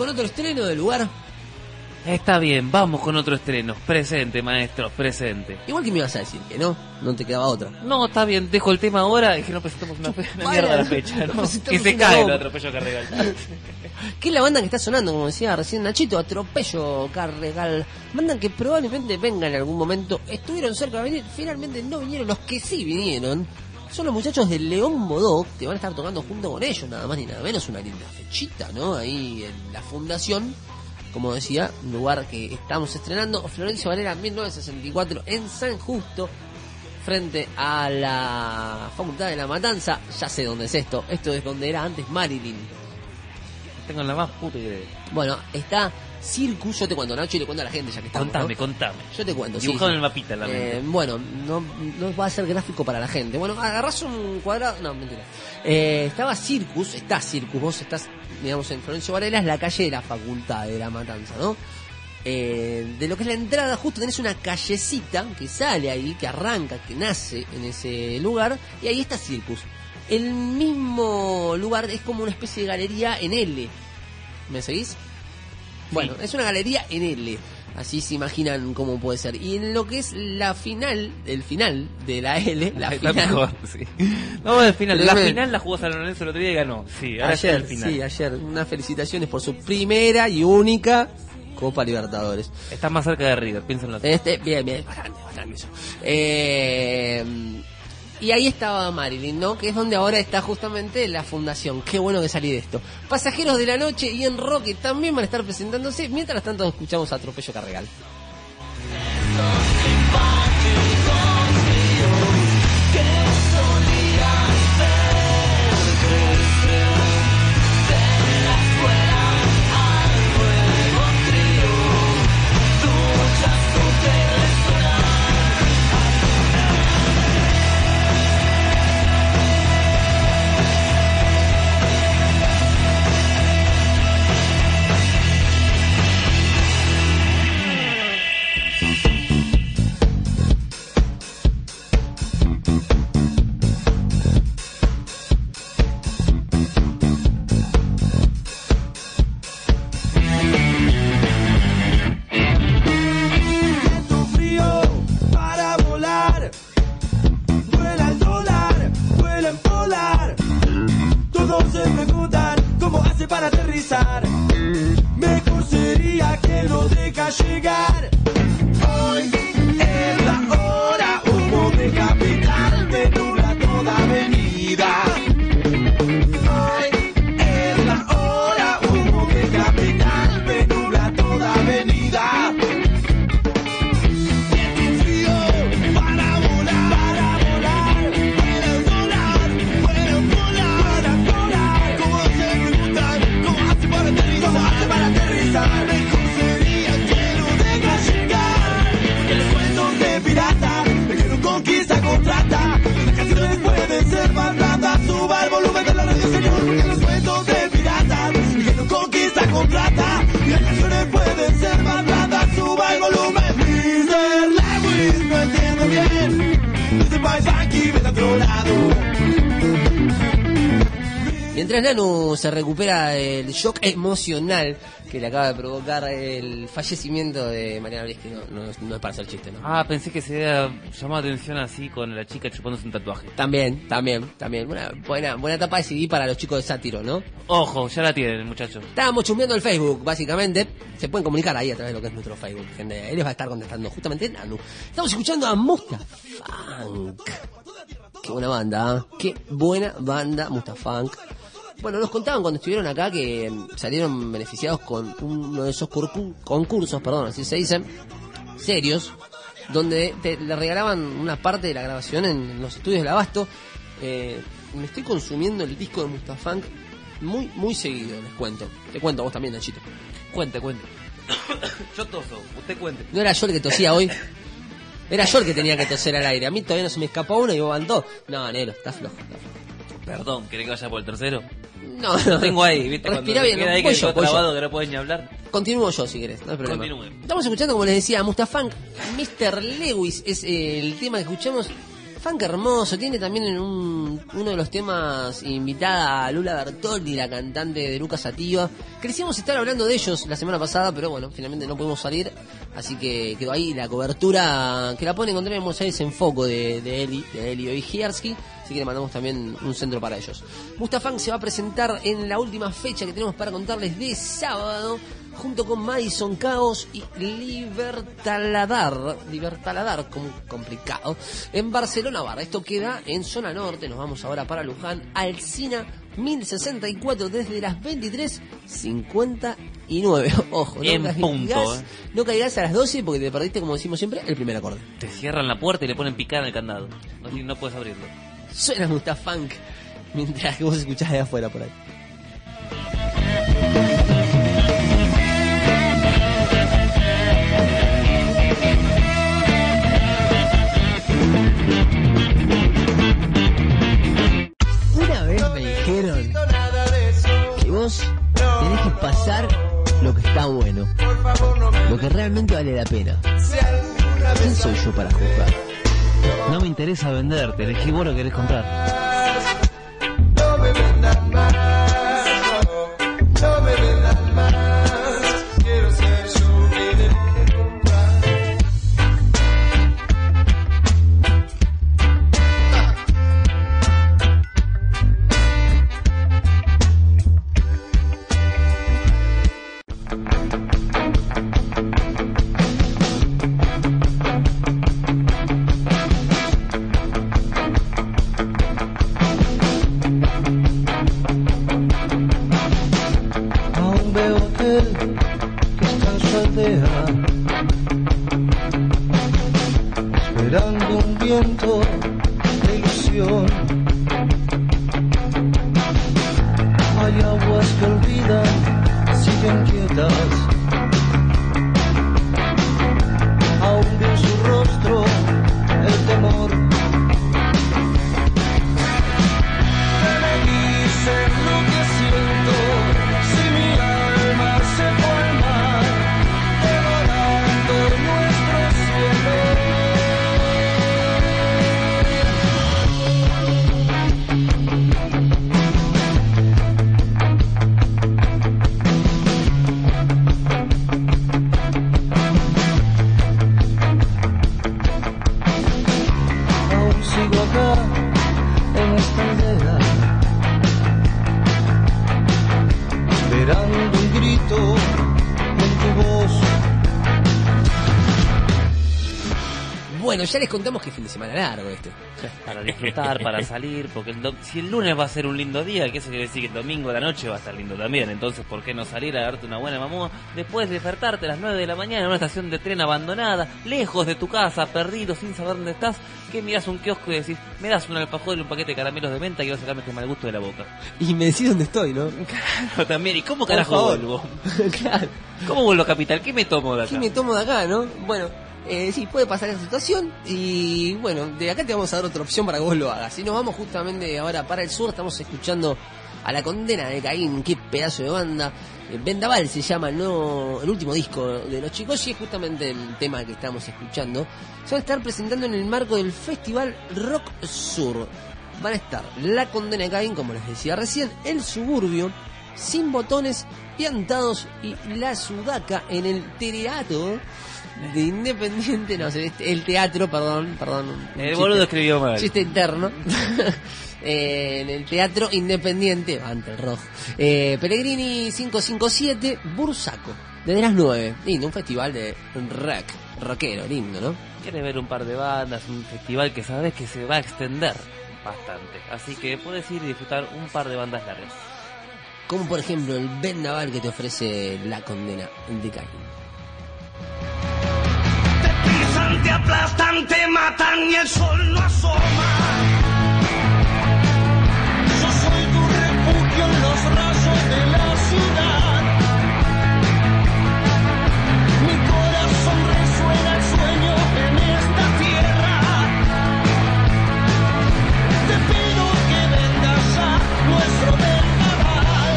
con otro estreno del lugar. Está bien, vamos con otro estreno. Presente, maestro, presente. Igual que me ibas a decir que no te quedaba otra. No, está bien, dejo el tema ahora y que no presentamos una mierda a la fecha, ¿no? Que se cae el Atropello Carregal. Que es la banda que está sonando, como decía recién Nachito, Atropello Carregal. Banda que probablemente venga en algún momento. Estuvieron cerca de venir, finalmente no vinieron. Los que sí vinieron son los muchachos de León Bodó, que van a estar tocando junto con ellos, nada más ni nada menos. Una linda fechita, ¿no? Ahí en la fundación. Como decía, un lugar que estamos estrenando, Florencio Varela 1964 en San Justo, frente a la Facultad de la Matanza. Ya sé dónde es esto es donde era antes Marilyn. Tengo la más puta idea. Bueno, está Circus, yo te cuento, Nacho, y le cuento a la gente ya que estamos, Contame. Yo te cuento, Dibujado sí. en el mapita en la mente. Bueno, no va a ser gráfico para la gente. Bueno, agarrás un cuadrado, no, mentira. Está Circus, vos estás, digamos, en Florencio Varela, es la calle de la Facultad de la Matanza, ¿no? De lo que es la entrada, justo tenés una callecita que sale ahí, que arranca, que nace en ese lugar, y ahí está Circus. El mismo lugar es como una especie de galería en L. ¿Me seguís? Bueno, es una galería en L. Así se imaginan cómo puede ser. Y en lo que es el final de la L, la final. Mejor, sí. No, el final. Pero La final la jugó San Lorenzo el otro día y ganó. Sí, ahora ayer, el final. sí, ayer. Unas felicitaciones por su primera y única Copa Libertadores. Está más cerca de River, piénsenlo así. Bien, bastante eso. Y ahí estaba Marilyn, ¿no? Que es donde ahora está justamente la fundación. Qué bueno que salí de esto. Pasajeros de la Noche y Enroque también van a estar presentándose. Mientras tanto escuchamos a Atropello Carregal. Para aterrizar, mejor sería que lo deja llegar. Hoy es la hora, humo de capital, me nubla toda avenida. Hoy es la hora, humo de capital, me nubla toda avenida. Siento frío para volar, puedo volar, como se preguntan. ¿Cómo hace para aterrizar? Mejor sería que lo deja llegar. Que los cuentos de pirata, el que no conquista contrata. Las canciones pueden ser más blandas, suba el volumen de la radio, señor. Porque los cuentos de pirata, el que no conquista contrata. Las canciones pueden ser más blandas, suba el volumen. Mr. Lewis, no entiendo bien. Desde país aquí me está otro lado. Mientras Nanu se recupera del shock emocional que le acaba de provocar el fallecimiento de Mariana Briesque, no es para hacer chiste, ¿no? Ah, pensé que se había llamado atención así con la chica chupándose un tatuaje. También. Buena etapa de CD para los chicos de Sátiro, ¿no? Ojo, ya la tienen, muchachos. Estábamos chusmeando el Facebook, básicamente. Se pueden comunicar ahí a través de lo que es nuestro Facebook, gente. Él les va a estar contestando justamente Nanu. Estamos escuchando a Mustafunk. Qué buena banda, ¿eh? Qué buena banda, Mustafunk. Bueno, nos contaban cuando estuvieron acá que salieron beneficiados con uno de esos concursos, así se dicen, serios, donde le regalaban una parte de la grabación en los estudios del Abasto. Me estoy consumiendo el disco de Mustafunk muy seguido, les cuento. Te cuento a vos también, Nachito. Cuente. Yo toso, usted cuente. No era yo el que tosía hoy. Era yo el que tenía que toser al aire. A mí todavía no se me escapó uno y vos van dos. No, negro, está flojo. Perdón, ¿querés que vaya por el tercero? No. Lo tengo ahí, ¿viste? Respira bien, queda ahí voy que yo, quedó trabado, que no pueden ni hablar. Continúo yo si querés, no hay problema. Continúe. Estamos escuchando, como les decía, Mustafunk. Mr. Lewis es el tema que escuchamos. Funk hermoso, tiene también un uno de los temas invitada a Lula Bertoldi, la cantante de Lucas Sativa. Queríamos estar hablando de ellos la semana pasada, pero bueno, finalmente no pudimos salir. Así que quedó ahí la cobertura que la pueden encontrar en Buenos Aires en Foco de Elio y Giersky. Así que le mandamos también un centro para ellos. Mustafán se va a presentar en la última fecha que tenemos para contarles de sábado, junto con Madison Caos y Libertaladar, como complicado, en Barcelona Bar. Esto queda en zona norte. Nos vamos ahora para Luján, Alsina 1064, desde las 23:59. Ojo, no caigas a las 12 porque te perdiste, como decimos siempre, el primer acorde. Te cierran la puerta y le ponen picada en el candado. Así no puedes abrirlo. Suena Mustafán mientras que vos escuchás de afuera por ahí. Una vez me dijeron que vos tenés que pasar lo que está bueno, lo que realmente vale la pena. ¿Quién soy yo para juzgar? No me interesa venderte, elegí vos lo que querés comprar. No me vendan más, no me vendan más. Quiero ser yo quien elige comprar. Esperando un viento de ilusión, hay aguas que olvidan, siguen quietas, aún ve en su rostro el temor. Me dicen lo que siento, si mi alma se fue al mar, devorando nuestro cielo. Aún sigo acá en esta aldea, esperando un grito en tu voz. Bueno, ya les contamos que fin de semana largo este. Para disfrutar, para salir, porque si el lunes va a ser un lindo día, que eso quiere decir que el domingo a la noche va a estar lindo también. Entonces, ¿por qué no salir a darte una buena mamá? Después de despertarte a las 9 de la mañana en una estación de tren abandonada, lejos de tu casa, perdido, sin saber dónde estás, que miras un kiosco y decís, me das un alfajor y un paquete de caramelos de menta que va a sacarme este mal gusto de la boca. Y me decís dónde estoy, ¿no? Claro, también. ¿Y cómo Por carajo favor. vuelvo? Claro. ¿Cómo vuelvo a Capital? ¿Qué me tomo de acá? ¿Qué me tomo de acá, no? Bueno, sí, puede pasar esa situación. Y bueno, de acá te vamos a dar otra opción para que vos lo hagas. Si nos vamos justamente ahora para el sur, estamos escuchando a La Condena de Caín. Qué pedazo de banda. Vendaval se llama el último disco de los chicos, y es justamente el tema que estamos escuchando. Se van a estar presentando en el marco del Festival Rock Sur. Van a estar La Condena de Caín, como les decía recién, El Suburbio, Sin Botones, Piantados y La Sudaca en el teatro de Independiente, no sé, el teatro, perdón. El boludo escribió mal. Chiste interno. En el Teatro Independiente, ante el rojo. Pellegrini 557, Bursaco, desde las 9. Lindo, un festival de rockero, lindo, ¿no? Quieres ver un par de bandas, un festival que sabes que se va a extender bastante. Así que puedes ir y disfrutar un par de bandas largas. Como por ejemplo el Vendaval que te ofrece La Condena de Caín. Te aplastan, te matan y el sol no asoma. Yo soy tu refugio en los rayos de la ciudad. Mi corazón resuena el sueño en esta tierra. Te pido que vendas ya nuestro vendaval.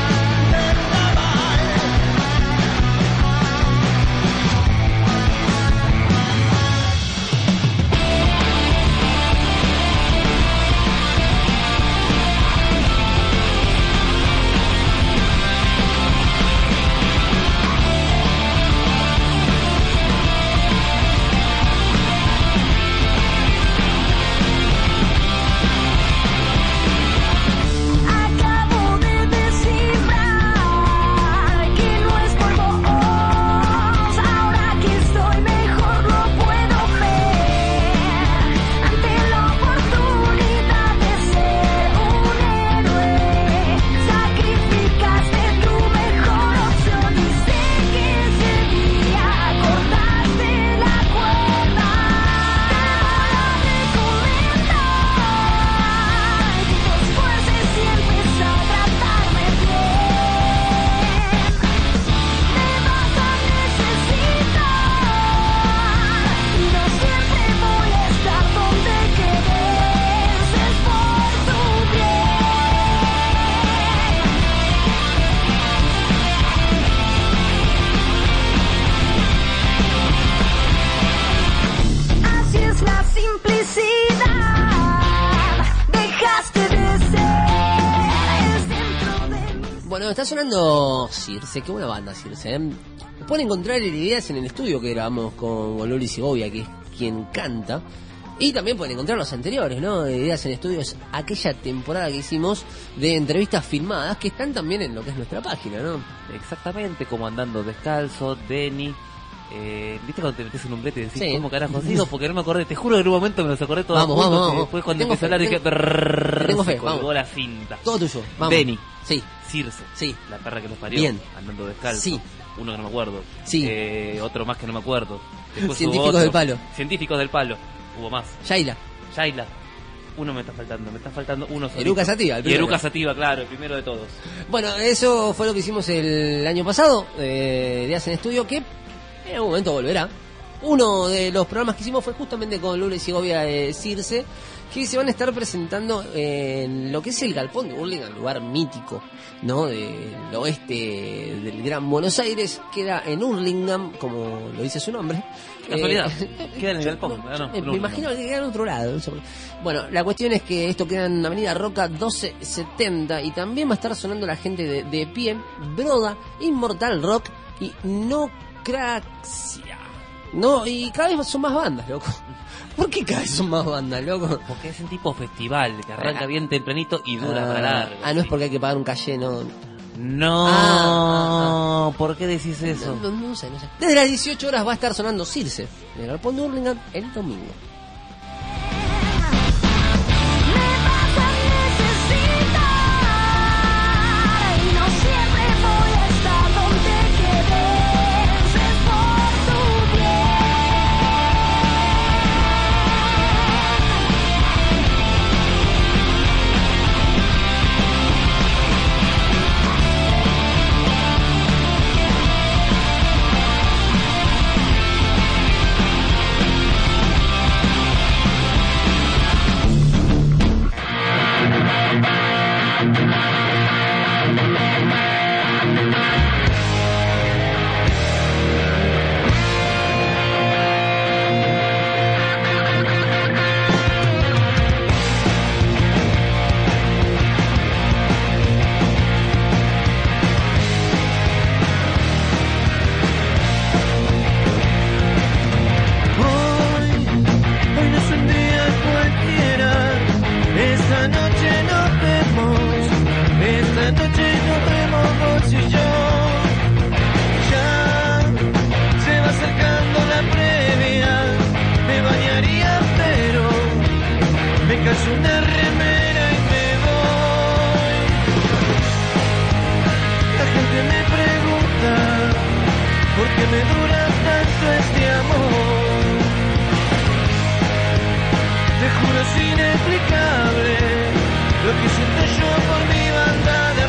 Vendaval. Bueno, está sonando Circe, qué buena banda Circe. Pueden encontrar ideas en el estudio que grabamos con Luli Segovia, que es quien canta. Y también pueden encontrar los anteriores, ¿no? Ideas en estudios, aquella temporada que hicimos de entrevistas filmadas que están también en lo que es nuestra página, ¿no? Exactamente, como Andando Descalzo, Denny. ¿Viste cuando te metes en un brete y decís, Sí. ¿cómo carajo digo? Porque no me acordé, te juro que en un momento me los acordé todos Vamos, juntos, vamos, y vamos. después cuando Tengo empecé a hablar fe, dije, tengo fe, se colgó vamos. la cinta. Todo tuyo, vamos. Denny, Sí, Circe, sí. la perra que los parió, Bien. Andando Descalzo, Sí. uno que no me acuerdo, Sí. Otro más que no me acuerdo. Después hubo Científicos otro. del Palo. Científicos del Palo, hubo más. Yaila. Shaila, uno me está faltando uno solito. Eruca Sativa, el Y primero. Eruca Sativa, claro, el primero de todos. Bueno, eso fue lo que hicimos el año pasado, Días en Estudio, que en algún momento volverá. Uno de los programas que hicimos fue justamente con Lula y Segovia de Circe, que se van a estar presentando en lo que es el Galpón de Hurlingham, lugar mítico, ¿no? Del oeste del Gran Buenos Aires. Queda en Hurlingham, como lo dice su nombre. Casualidad, queda en el Galpón. Me imagino que queda en otro lado. No sé por qué. Bueno, la cuestión es que esto queda en Avenida Roca 1270 y también va a estar sonando la gente de Pie, Broda, Inmortal Rock y No Craxia. No, y cada vez son más bandas, loco. ¿Por qué cada vez son más bandas, loco? Porque es un tipo festival que arranca bien tempranito y dura para largo. No es porque hay que pagar un caché, no. No, ¿por qué decís eso? No sé. Desde las 18 horas va a estar sonando Circe en el Galpón de Hurlingham el domingo. Y no siempre voy a estar donde quedes, es por tu bien. Hoy no es un día cualquiera. Esta noche nos vemos vos y yo. Ya se va acercando la previa. Me bañaría pero me calzo una remera y me voy. La gente me pregunta por qué me dura tanto este amor. Te juro es inexplicable lo que siento yo por mi banda de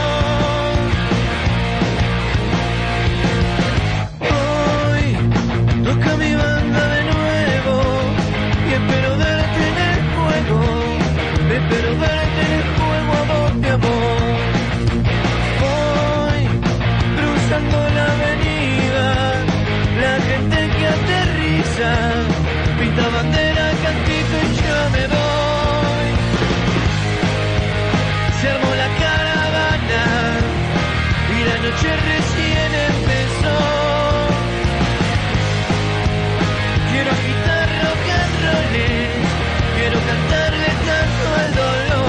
rock. Hoy toca mi banda de nuevo y espero verte en el juego. Espero verte en el juego a vos, mi amor. Voy cruzando la avenida, la gente que aterriza pinta bandera, cantito y yo me voy. Se armó la caravana y la noche recién empezó. Quiero agitar rock and roll, quiero cantarle tanto al dolor.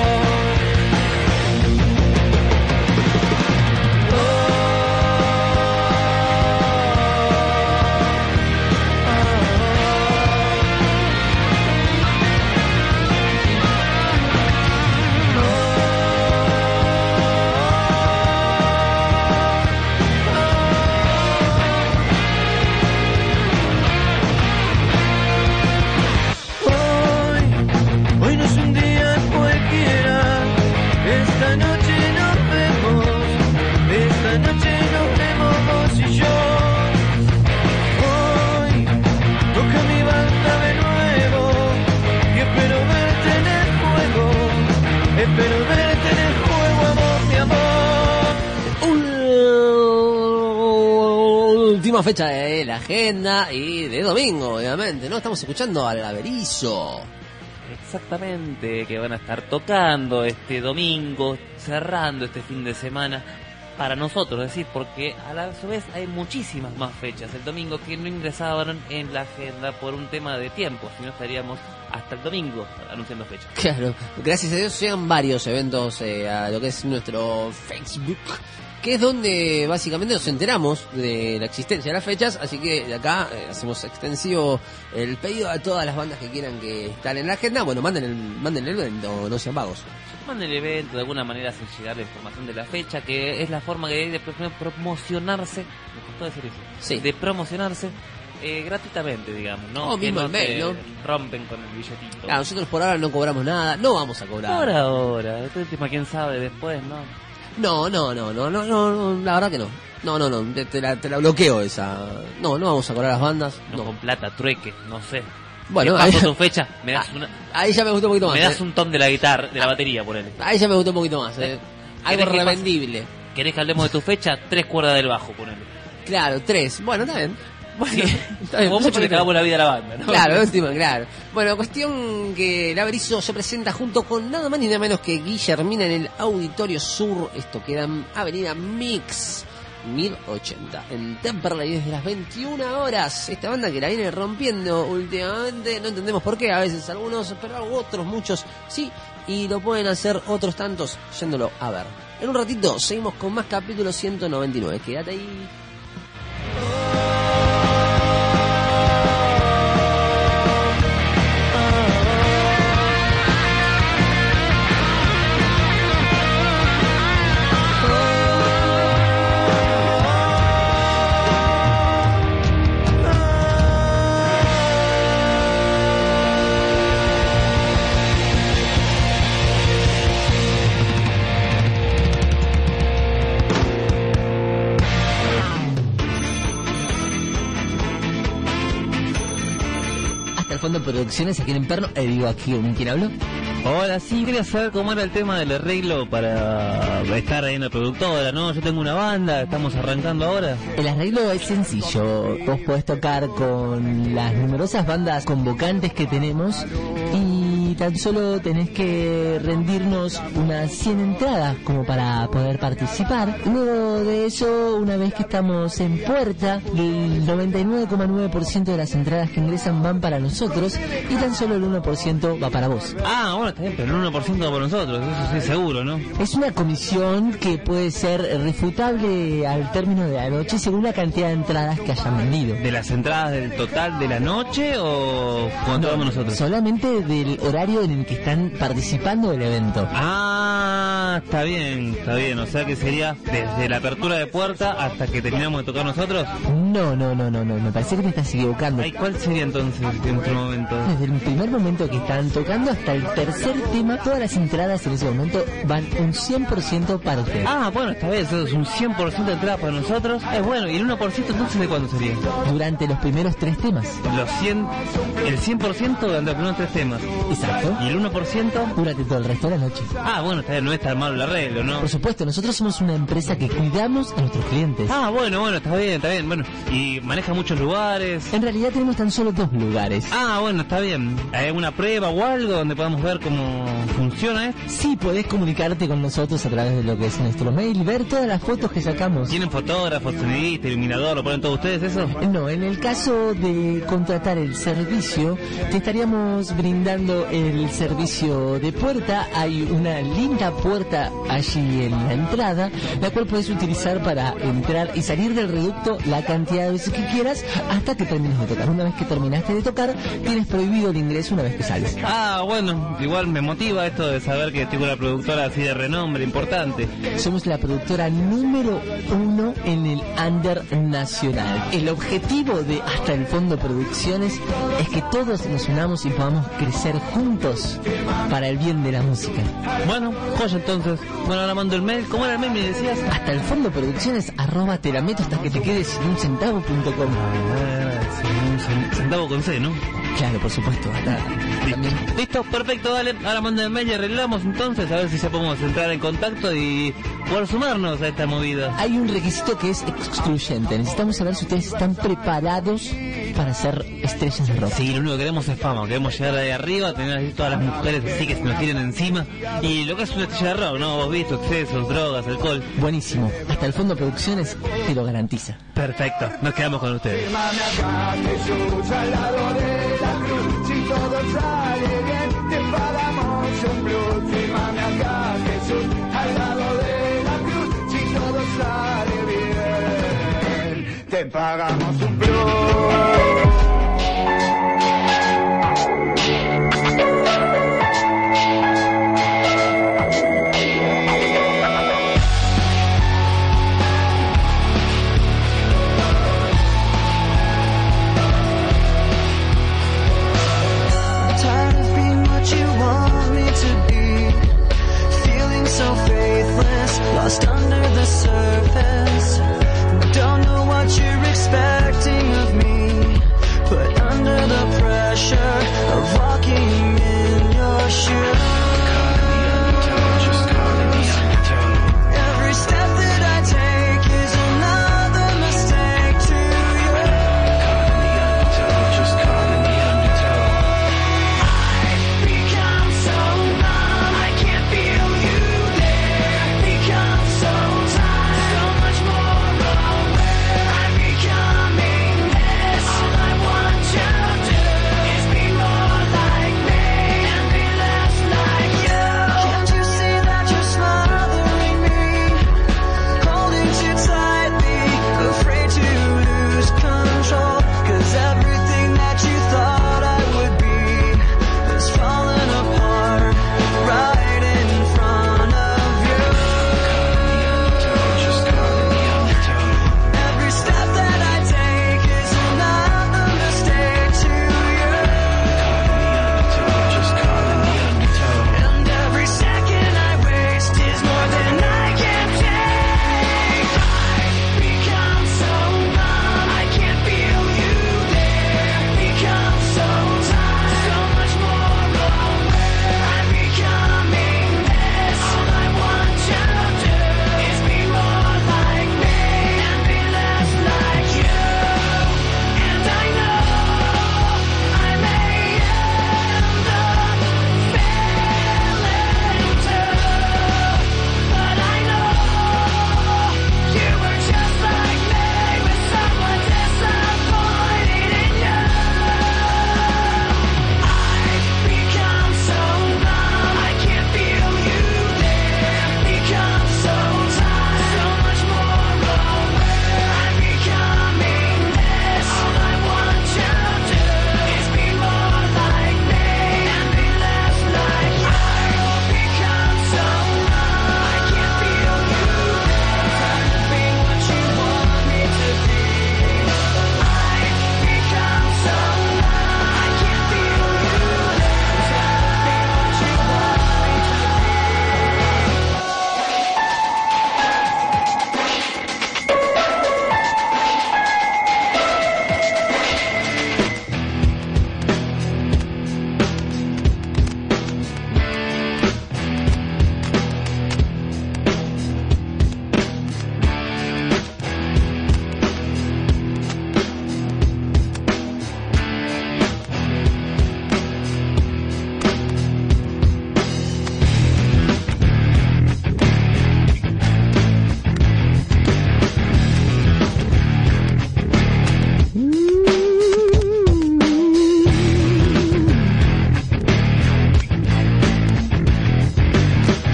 Hoy no es un día cualquiera. Esta noche nos vemos vos y yo. Hoy toca mi banda de nuevo y espero verte en el juego. Espero verte en el juego a vos, mi amor. Última fecha de la agenda y de domingo, obviamente, ¿no? Estamos escuchando al Averizo. Exactamente, que van a estar tocando este domingo, cerrando este fin de semana para nosotros, es decir, porque a la vez hay muchísimas más fechas el domingo que no ingresaban en la agenda por un tema de tiempo, si no estaríamos hasta el domingo anunciando fechas. Claro, gracias a Dios llegan varios eventos a lo que es nuestro Facebook, que es donde básicamente nos enteramos de la existencia de las fechas, así que de acá hacemos extensivo el pedido a todas las bandas que quieran que estén en la agenda. Bueno, manden el evento, no sean vagos. Manden el evento, de alguna manera hacen llegar la información de la fecha, que es la forma que hay de promocionarse, me costó decir eso, Sí. de promocionarse gratuitamente, digamos, ¿no? O que mismo no el mail, te ¿no? rompen con el billetito. Claro, nosotros por ahora no cobramos nada, no vamos a cobrar. Por ahora, este tema quién sabe después, ¿no? No, la verdad que no. No, te la bloqueo esa. No vamos a cobrar las bandas. No, No. con plata, trueque, no sé. Bueno, Te paso ahí- tu fecha, me das una, Ahí ya me gustó un poquito más. me das un ton de la guitarra, de la batería, por él. Ahí ya me gustó un poquito más. Algo ¿Querés que revendible. ¿Querés que hablemos de tu fecha? 3 cuerdas del bajo, ponele. Claro, 3. Bueno, está bien. Bueno, está bien. Como mucho le cagamos la vida a la banda, ¿no? Claro, última, claro. Bueno, cuestión que el Averizo se presenta junto con nada más ni nada menos que Guillermina en el Auditorio Sur. Esto queda en Avenida Mix 1080 en Temperley desde las 21 horas. Esta banda que la viene rompiendo últimamente, no entendemos por qué, a veces algunos, pero otros muchos sí, y lo pueden hacer otros tantos yéndolo a ver. En un ratito seguimos con más capítulo 199. Quédate ahí. El Fondo de Producciones aquí en Perno, digo aquí, ¿con quién hablo? Hola, sí, quería saber cómo era el tema del arreglo para estar ahí en la productora, ¿no? Yo tengo una banda, estamos arrancando ahora. El arreglo es sencillo, vos podés tocar con las numerosas bandas convocantes que tenemos y tan solo tenés que rendirnos unas 100 entradas como para poder participar. Luego de eso, una vez que estamos en puerta, el 99,9% de las entradas que ingresan van para nosotros y tan solo el 1% va para vos. Ah, bueno, está bien, pero el 1% va por nosotros, eso sí seguro, ¿no? Es una comisión que puede ser refutable al término de la noche según la cantidad de entradas que hayan vendido. ¿De las entradas del total de la noche o cuánto vamos nosotros? Solamente del horario en el que están participando del evento. Ah, está bien, o sea que sería desde la apertura de puerta hasta que terminamos de tocar nosotros. No, me parece que te estás equivocando. Ay, ¿cuál sería entonces en otro momento? Desde el primer momento que están tocando hasta el tercer tema, todas las entradas en ese momento van un 100% para ustedes. Ah, bueno, está bien, eso es un 100% de entrada para nosotros. Es bueno, ¿y el 1% entonces de cuándo sería? Durante los primeros 3 temas. El 100% durante los primeros 3 temas. Exacto. ¿Y el 1%? Durante todo el resto de la noche. Ah, bueno, está bien, no es tan malo el arreglo, ¿no? Por supuesto, nosotros somos una empresa que cuidamos a nuestros clientes. Ah, bueno, está bien. Bueno, y maneja muchos lugares. En realidad tenemos tan solo 2 lugares. Ah, bueno, está bien. ¿Hay alguna prueba o algo donde podamos ver cómo funciona esto? Sí, podés comunicarte con nosotros a través de lo que es nuestro mail, ver todas las fotos que sacamos. ¿Tienen fotógrafos, sonidista, iluminador? ¿Lo ponen todos ustedes eso? No, en el caso de contratar el servicio, te estaríamos brindando el servicio de puerta. Hay una linda puerta allí en la entrada, la cual puedes utilizar para entrar y salir del reducto la cantidad de veces que quieras hasta que termines de tocar. Una vez que terminaste de tocar, tienes prohibido el ingreso una vez que sales. Ah, bueno, igual me motiva esto de saber que estoy con una productora así de renombre importante. Somos la productora número 1 en el under nacional. El objetivo de Hasta el Fondo Producciones es que todos nos unamos y podamos crecer juntos para el bien de la música. Bueno, joya entonces. Bueno, ahora mando el mail. ¿Cómo era el mail? Me decías. Hasta el Fondo Producciones @te la meto hasta que te quedes sin un centavo.com. Sin un centavo con C, ¿no? Claro, por supuesto. También. Listo, perfecto, dale. Ahora manda mail y arreglamos entonces, a ver si ya podemos entrar en contacto y poder sumarnos a esta movida. Hay un requisito que es excluyente. Necesitamos saber si ustedes están preparados para ser estrellas de rock. Sí, lo único que queremos es fama, queremos llegar ahí arriba, tener así todas las mujeres así que se nos tiren encima. Y lo que es una estrella de rock, ¿no? Vos viste, excesos, drogas, alcohol. Buenísimo. Hasta el Fondo Producciones te lo garantiza. Perfecto, nos quedamos con ustedes. Firmame acá, Jesús, al lado de la cruz. Si todo sale bien, te pagamos un plus. Firmame acá, Jesús, al lado de la cruz. Si todo sale bien, te pagamos un plus. So faithless, lost under the surface. Don't know what you're expecting.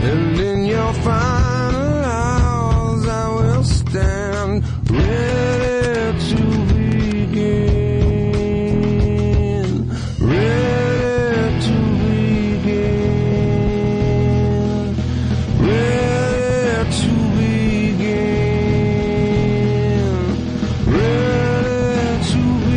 And in your final hours I will stand ready to begin, ready to begin, ready to begin, ready to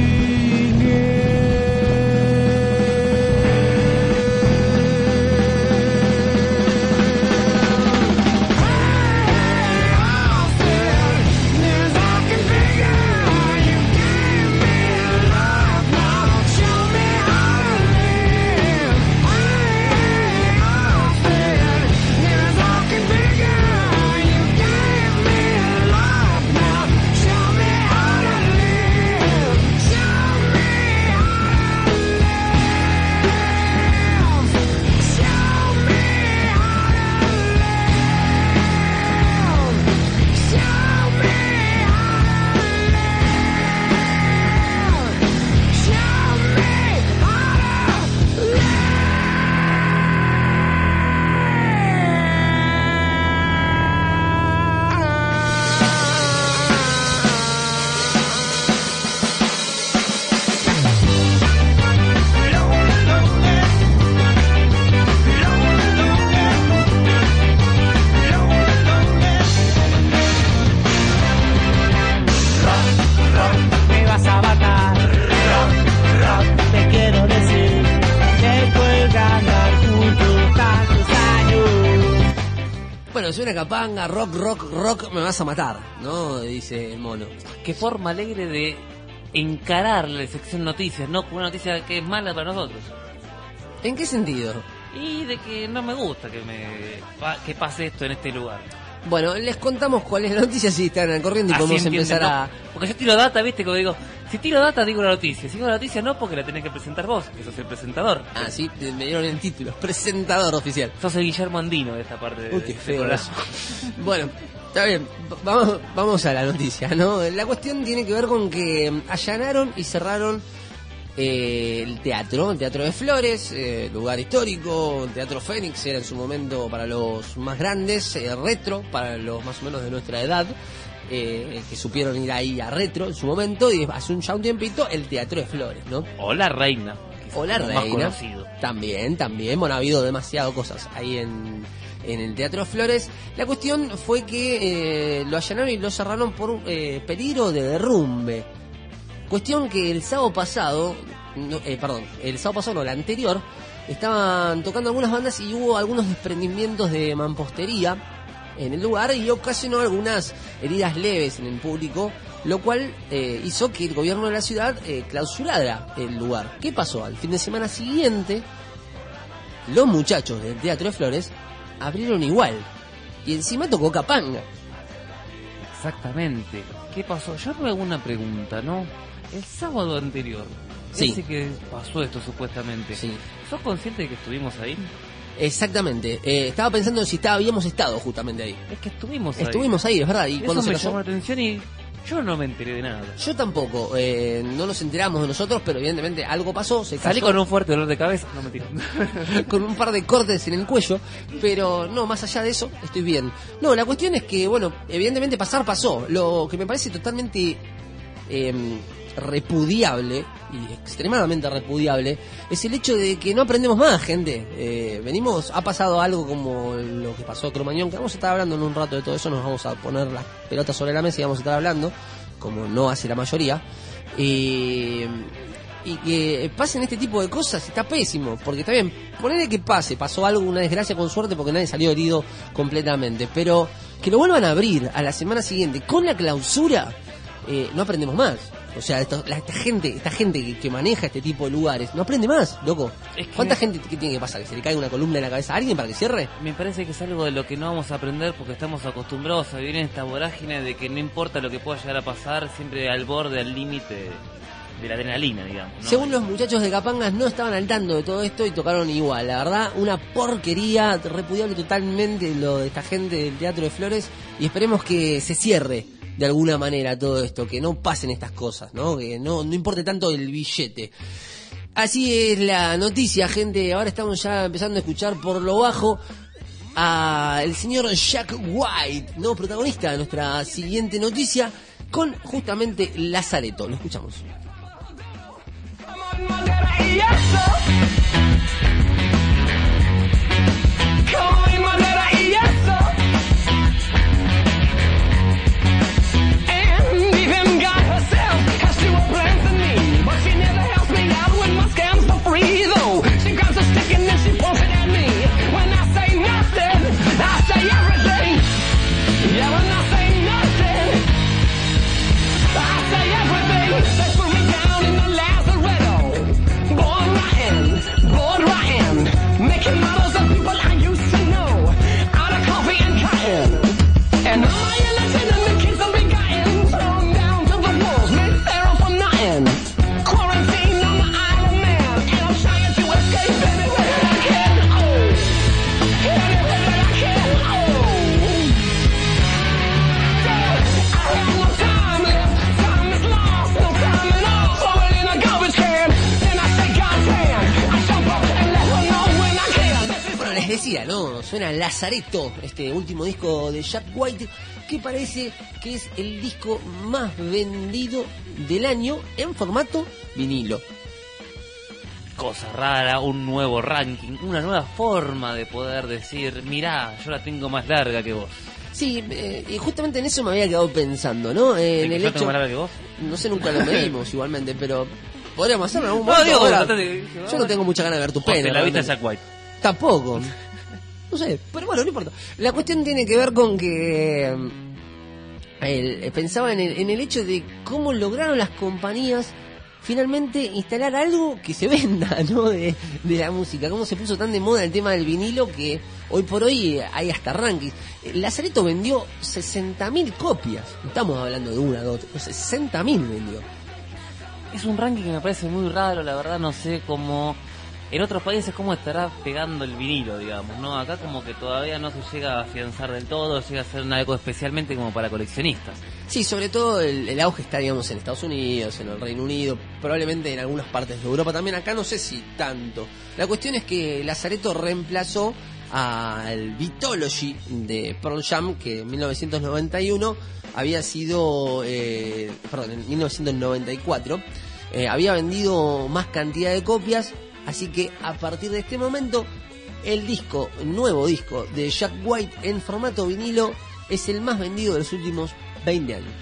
Me vas a matar, te quiero decir, después de andar juntos tantos años. Bueno, suena capanga, rock, me vas a matar, ¿no? Dice el mono. Qué forma alegre de encarar la sección noticias, no con una noticia que es mala para nosotros. ¿En qué sentido? Y de que no me gusta que pase esto en este lugar. Bueno, les contamos cuál es la noticia si están al corriente y Así podemos entienden, empezar ¿no? a... Porque yo tiro data, viste, como digo, si tiro data digo la noticia, si digo la noticia no, porque la tenés que presentar vos, que sos el presentador. Ah, sí, me dieron el título, presentador oficial. Sos el Guillermo Andino de esta parte Uy, qué del feo programa. eso. Bueno, está bien, vamos a la noticia, ¿no? La cuestión tiene que ver con que allanaron y cerraron el Teatro de Flores, lugar histórico. Teatro Fénix era en su momento para los más grandes, Retro para los más o menos de nuestra edad, que supieron ir ahí a Retro en su momento, y hace ya un tiempito el Teatro de Flores, ¿no? O La Reina. O La como más Reina, conocido. también, bueno, ha habido demasiadas cosas ahí en el Teatro Flores. La cuestión fue que lo allanaron y lo cerraron por peligro de derrumbe. Cuestión que el sábado pasado, el anterior, estaban tocando algunas bandas y hubo algunos desprendimientos de mampostería en el lugar y ocasionó algunas heridas leves en el público, lo cual hizo que el gobierno de la ciudad clausurara el lugar. ¿Qué pasó? Al fin de semana siguiente, los muchachos del Teatro de Flores abrieron igual y encima tocó capanga. Exactamente. ¿Qué pasó? Yo me hago una pregunta, ¿no? El sábado anterior, Sí. ese que pasó esto supuestamente, Sí. ¿sos consciente de que estuvimos ahí? Exactamente, estaba pensando si habíamos estado justamente ahí. Es que estuvimos ahí. Estuvimos ahí, es verdad. Y Eso cuando se me cayó, llamó la atención y yo no me enteré de nada. yo tampoco, no nos enteramos de nosotros, pero evidentemente algo pasó, se Salí cayó con un fuerte dolor de cabeza, no me tiro. con un par de cortes en el cuello, pero no, más allá de eso, estoy bien. No, la cuestión es que, bueno, evidentemente pasó. Lo que me parece totalmente repudiable, y extremadamente repudiable, es el hecho de que no aprendemos más, gente. Ha pasado algo como lo que pasó a Cromañón, que vamos a estar hablando en un rato de todo eso, nos vamos a poner las pelotas sobre la mesa y vamos a estar hablando, como no hace la mayoría. Y que pasen este tipo de cosas está pésimo, porque está bien, ponele que pasó algo, una desgracia con suerte porque nadie salió herido completamente, pero que lo vuelvan a abrir a la semana siguiente con la clausura, no aprendemos más. O sea, esta gente que maneja este tipo de lugares no aprende más, loco. Es que ¿Cuánta gente que tiene que pasar? ¿Que se le cae una columna en la cabeza a alguien para que cierre? Me parece que es algo de lo que no vamos a aprender porque estamos acostumbrados a vivir en esta vorágine de que no importa lo que pueda llegar a pasar, siempre al borde, al límite de la adrenalina, digamos, ¿no? Según los muchachos de Capangas no estaban al tanto de todo esto y tocaron igual. La verdad, una porquería, repudiable totalmente lo de esta gente del Teatro de Flores, y esperemos que se cierre de alguna manera todo esto, que no pasen estas cosas, ¿no? Que no importe tanto el billete. Así es la noticia, gente. Ahora estamos ya empezando a escuchar por lo bajo al señor Jack White, no protagonista de nuestra siguiente noticia, con justamente Lazareto. Lo escuchamos. Decía, ¿no? Suena Lazareto, este último disco de Jack White, que parece que es el disco más vendido del año en formato vinilo. Cosa rara, un nuevo ranking, una nueva forma de poder decir, mirá, yo la tengo más larga que vos. Sí, y justamente en eso me había quedado pensando, ¿no? En el ¿Yo hecho, tengo más larga que vos? no sé, nunca lo medimos igualmente, pero podríamos hacerlo en algún No, momento. digo, Ahora, tratate yo no tengo mucha ganas de ver tu pene. la vista de realmente. Jack White. Tampoco. No sé, pero bueno, no importa. La cuestión tiene que ver con que pensaba en el hecho de cómo lograron las compañías finalmente instalar algo que se venda, ¿no? De la música. Cómo se puso tan de moda el tema del vinilo que hoy por hoy hay hasta rankings. Lazareto vendió 60.000 copias. No estamos hablando de una, dos, 60.000 vendió. Es un ranking que me parece muy raro, la verdad no sé cómo... En otros países cómo estará pegando el vinilo, digamos, ¿no? Acá como que todavía no se llega a afianzar del todo, llega a ser algo especialmente como para coleccionistas. Sí, sobre todo el auge está, digamos, en Estados Unidos, en el Reino Unido, probablemente en algunas partes de Europa también. Acá no sé si tanto. La cuestión es que Lazareto reemplazó al Beatology de Pearl Jam, que en 1991 había sido... en 1994 había vendido más cantidad de copias. Así que a partir de este momento, el nuevo disco de Jack White en formato vinilo es el más vendido de los últimos 20 años.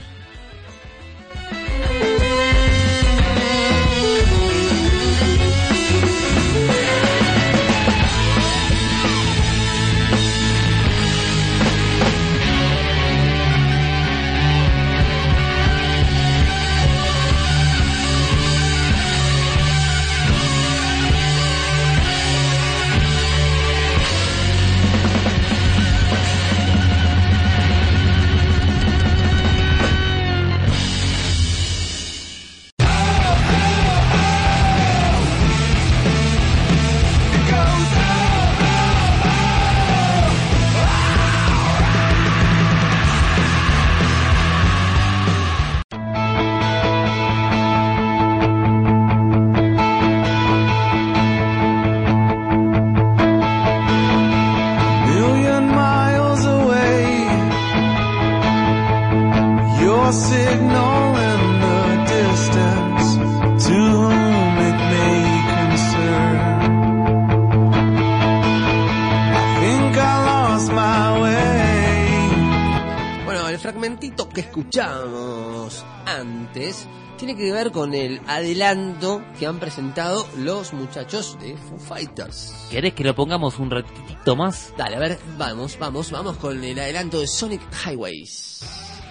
signal in the distance to whom it may concern. I think I lost my way. Bueno, el fragmentito que escuchamos antes tiene que ver con el adelanto que han presentado los muchachos de Foo Fighters. ¿Querés que lo pongamos un ratitito más? Dale, a ver, vamos con el adelanto de Sonic Highways.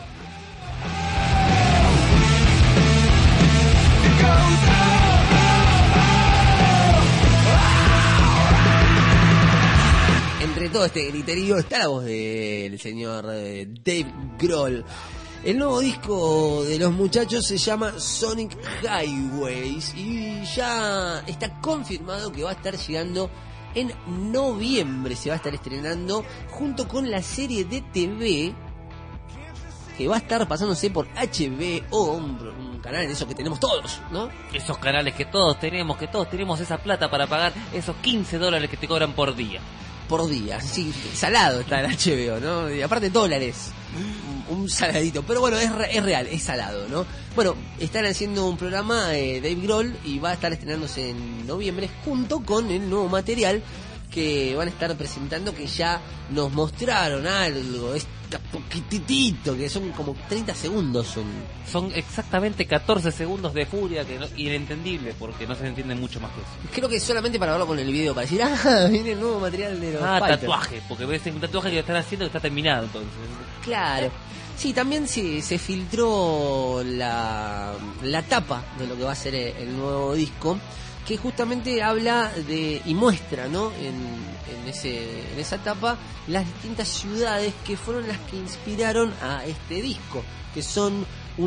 Entre todo este griterío está la voz del señor Dave Grohl. El nuevo disco de los muchachos se llama Sonic Highways y ya está confirmado que va a estar llegando en noviembre. Se va a estar estrenando junto con la serie de TV que va a estar pasándose por HBO, un canal de esos que tenemos todos, ¿no? Esos canales que todos tenemos esa plata para pagar esos $15 que te cobran por día. por día. Sí, salado está el HBO, ¿no? Y aparte dólares. Un saladito, pero bueno, es real, es salado, ¿no? Bueno, están haciendo un programa Dave Grohl y va a estar estrenándose en noviembre junto con el nuevo material que van a estar presentando, que ya nos mostraron algo, poquitito, que son como 30 segundos. Son exactamente 14 segundos de furia, que inentendible, porque no se entiende mucho más que eso. Creo que solamente para verlo con el video, para decir, viene el nuevo material de los Fighters. Tatuaje, porque ves un tatuaje que están haciendo que está terminado, entonces. Claro. Sí, también se filtró la tapa de lo que va a ser el nuevo disco, que justamente habla de y muestra, ¿no? En esa tapa las distintas ciudades que fueron las que inspiraron a este disco, que son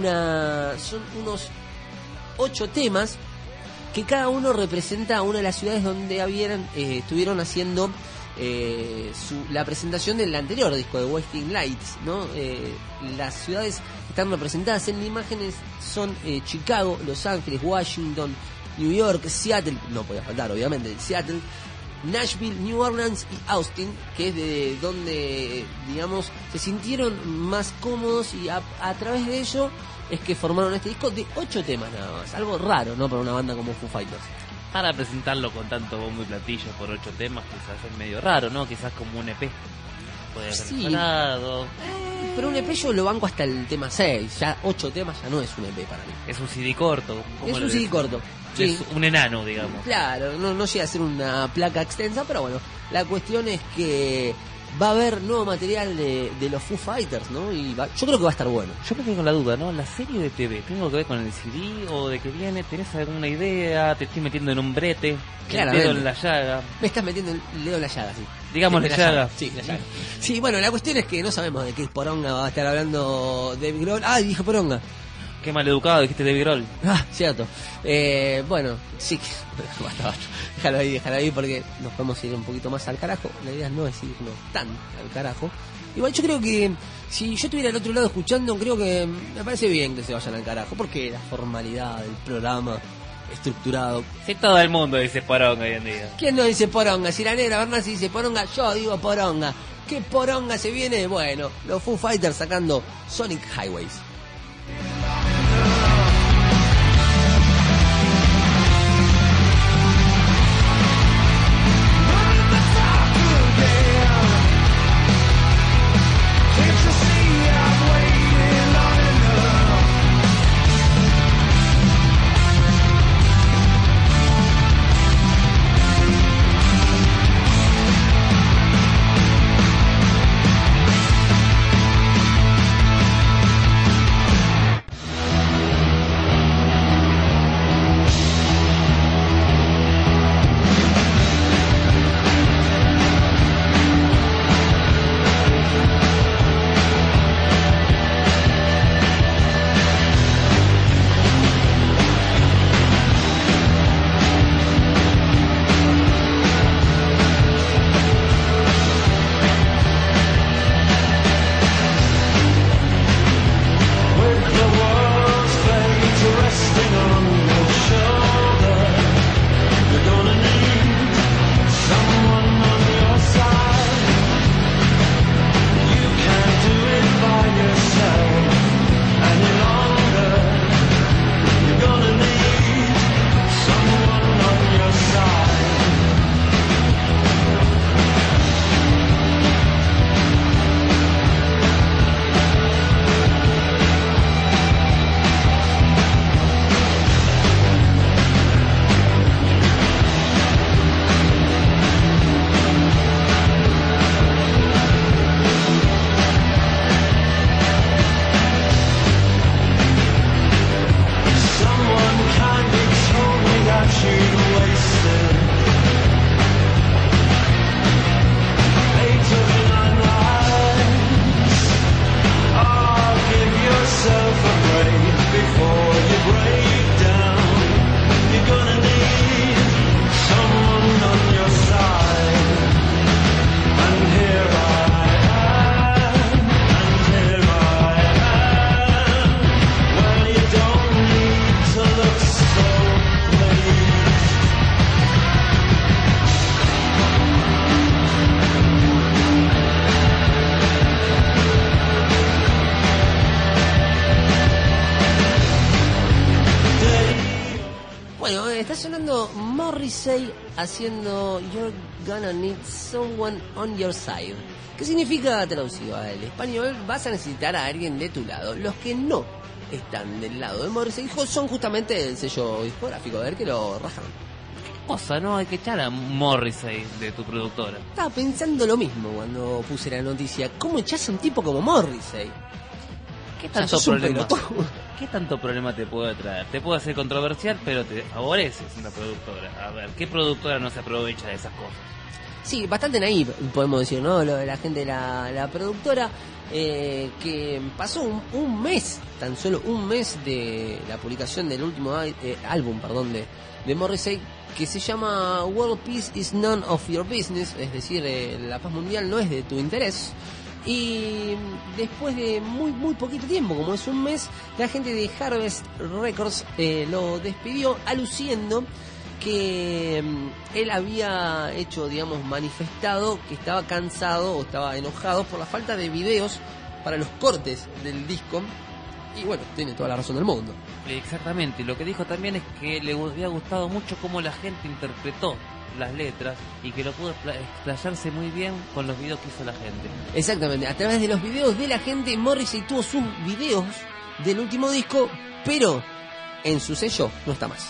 unos 8 temas que cada uno representa una de las ciudades donde estuvieron haciendo la presentación del anterior disco de Wasting Lights, ¿no? Las ciudades que están representadas en imágenes son Chicago, Los Ángeles, Washington, New York, Seattle, no podía faltar obviamente, Seattle, Nashville, New Orleans y Austin, que es de donde, digamos, se sintieron más cómodos, y a través de ello es que formaron este disco de 8 temas nada más. Algo raro, ¿no? Para una banda como Foo Fighters. Para presentarlo con tanto bombo y platillo por 8 temas, quizás es medio raro, ¿no? Quizás como un EP. Puede ser sonado. Pero un EP yo lo banco hasta el tema 6. Ya 8 temas ya no es un EP para mí. Es un CD corto. Es un CD corto. Sí. Es un enano, digamos. Claro, no llega a ser una placa extensa, pero bueno, la cuestión es que va a haber nuevo material de los Foo Fighters, ¿no? Y yo creo que va a estar bueno. Yo me tengo la duda, ¿no? La serie de TV, ¿tengo que ver con el CD o de qué viene? ¿Tenés alguna idea? ¿Te estoy metiendo en un brete? Claramente. El dedo en la llaga. Me estás metiendo el dedo en la llaga, sí. Digamos la llaga. Sí, la llaga. Sí, bueno, la cuestión es que no sabemos de qué poronga va a estar hablando Dave Grohl. Dije poronga. Qué maleducado dijiste Dave Grohl. Cierto. Bueno, sí, basta. Déjalo ahí porque nos podemos ir un poquito más al carajo. La idea no es irnos tan al carajo. Igual yo creo que si yo estuviera al otro lado escuchando, creo que me parece bien que se vayan al carajo, porque la formalidad del programa estructurado. Si todo el mundo dice poronga hoy en día. ¿Quién no dice poronga? Si la negra Bernasi dice poronga, yo digo poronga. ¿Qué poronga se viene? Bueno, los Foo Fighters sacando Sonic Highways. Morrissey haciendo You're Gonna Need Someone on Your Side. ¿Qué significa traducido al español? Vas a necesitar a alguien de tu lado. Los que no están del lado de Morrissey son justamente el sello discográfico, a ver que lo rajan. Cosa, no hay que echar a Morrissey de tu productora. Estaba pensando lo mismo cuando puse la noticia. ¿Cómo echás a un tipo como Morrissey? ¿Qué O sea, tanto sos un problema? pelotudo. ¿Qué tanto problema te puede traer? Te puede hacer controversial, pero te favoreces una productora. A ver, ¿qué productora no se aprovecha de esas cosas? Sí, bastante naive, podemos decir, ¿no? Lo de la gente de la productora, que pasó un mes, tan solo un mes de la publicación del último álbum, de Morrissey, que se llama World Peace is None of Your Business, es decir, la paz mundial no es de tu interés. Y después de muy poquito tiempo, como es un mes, la gente de Harvest Records lo despidió, aluciendo que él había hecho, digamos, manifestado que estaba cansado o estaba enojado por la falta de videos para los cortes del disco. Y bueno, tiene toda la razón del mundo. Exactamente, y lo que dijo también es que le había gustado mucho cómo la gente interpretó las letras y que lo pudo explayarse muy bien con los videos que hizo la gente. Exactamente, a través de los videos de la gente, Morrissey tuvo sus videos del último disco, pero en su sello no está más.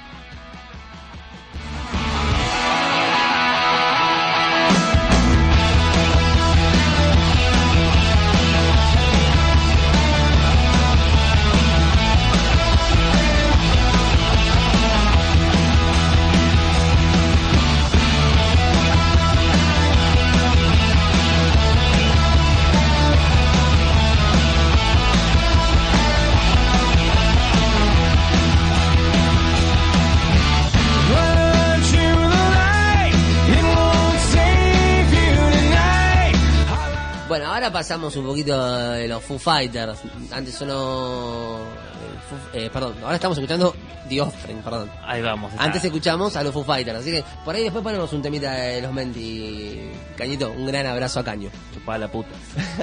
Bueno, ahora pasamos un poquito de los Foo Fighters. Antes sonó... ahora estamos escuchando The Offspring, perdón. Ahí vamos. Antes escuchamos a los Foo Fighters, así que por ahí después ponemos un temita de los Menti. Cañito, un gran abrazo a Caño. Chupada la puta.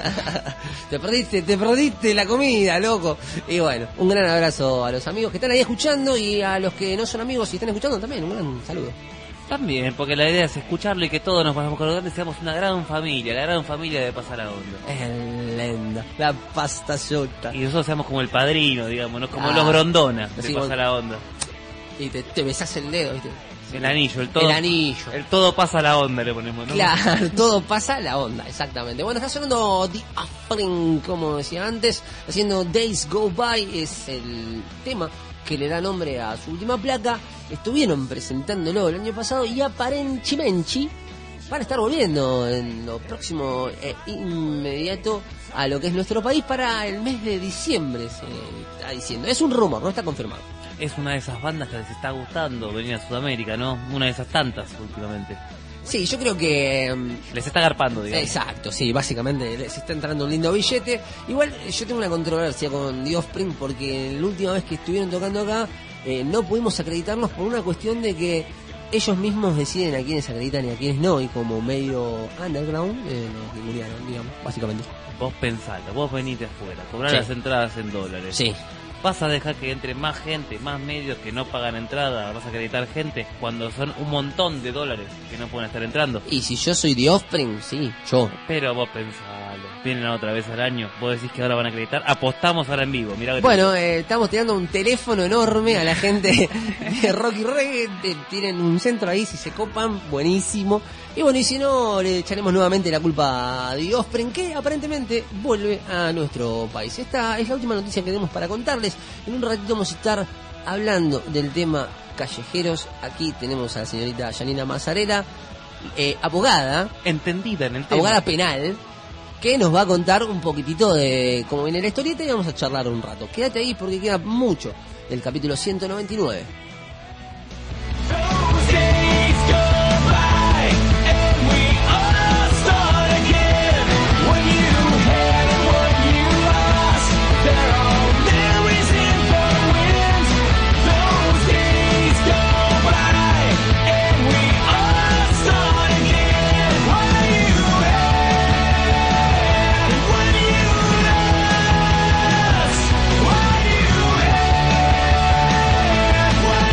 Te perdiste la comida, loco. Y bueno, un gran abrazo a los amigos que están ahí escuchando y a los que no son amigos y están escuchando también, un gran saludo. También, porque la idea es escucharlo y que todos nos vayamos acordando y seamos una gran familia, la gran familia de Pasar la Onda. Es lenda, la pasta sota. Y nosotros seamos como el padrino, digamos, ¿no? Como los Grondona de sí, Pasar la Onda. Y te besás el dedo, ¿viste? El anillo, el todo. El anillo. El todo pasa la onda, le ponemos, ¿no? Claro, todo pasa la onda, exactamente. Bueno, está sonando The Offspring, como decía antes, haciendo Days Go By, es el tema que le da nombre a su última placa. Estuvieron presentándolo el año pasado y aparentemente van a estar volviendo en lo próximo inmediato a lo que es nuestro país para el mes de diciembre, se está diciendo. Es un rumor, no está confirmado. Es una de esas bandas que les está gustando venir a Sudamérica, ¿no? Una de esas tantas últimamente. Sí, yo creo que... les está garpando, digamos. Exacto, sí, básicamente les está entrando un lindo billete. Igual yo tengo una controversia con The Offspring porque la última vez que estuvieron tocando acá no pudimos acreditarlos por una cuestión de que ellos mismos deciden a quiénes acreditan y a quiénes no, y como medio underground nos ningunearon, digamos, básicamente. Vos pensalo, vos venite afuera, cobrar Sí. las entradas en dólares. Sí. Vas a dejar que entre más gente, más medios que no pagan entrada, vas a acreditar gente cuando son un montón de dólares que no pueden estar entrando. Y si yo soy The Offspring, sí, yo. Pero vos pensalo, vienen otra vez al año, vos decís que ahora van a acreditar, apostamos ahora en vivo, mirá que Bueno, estamos tirando un teléfono enorme a la gente de Rocky Reggae. Tienen un centro ahí, si se copan, buenísimo. Y bueno, y si no, le echaremos nuevamente la culpa a The Offspring, que aparentemente vuelve a nuestro país. Esta es la última noticia que tenemos para contarles. En un ratito vamos a estar hablando del tema callejeros. Aquí tenemos a la señorita Janina Mazzarella, abogada, entendida en el tema. abogada penal, que nos va a contar un poquitito de cómo viene la historieta y vamos a charlar un rato. Quédate ahí porque queda mucho del capítulo 199. What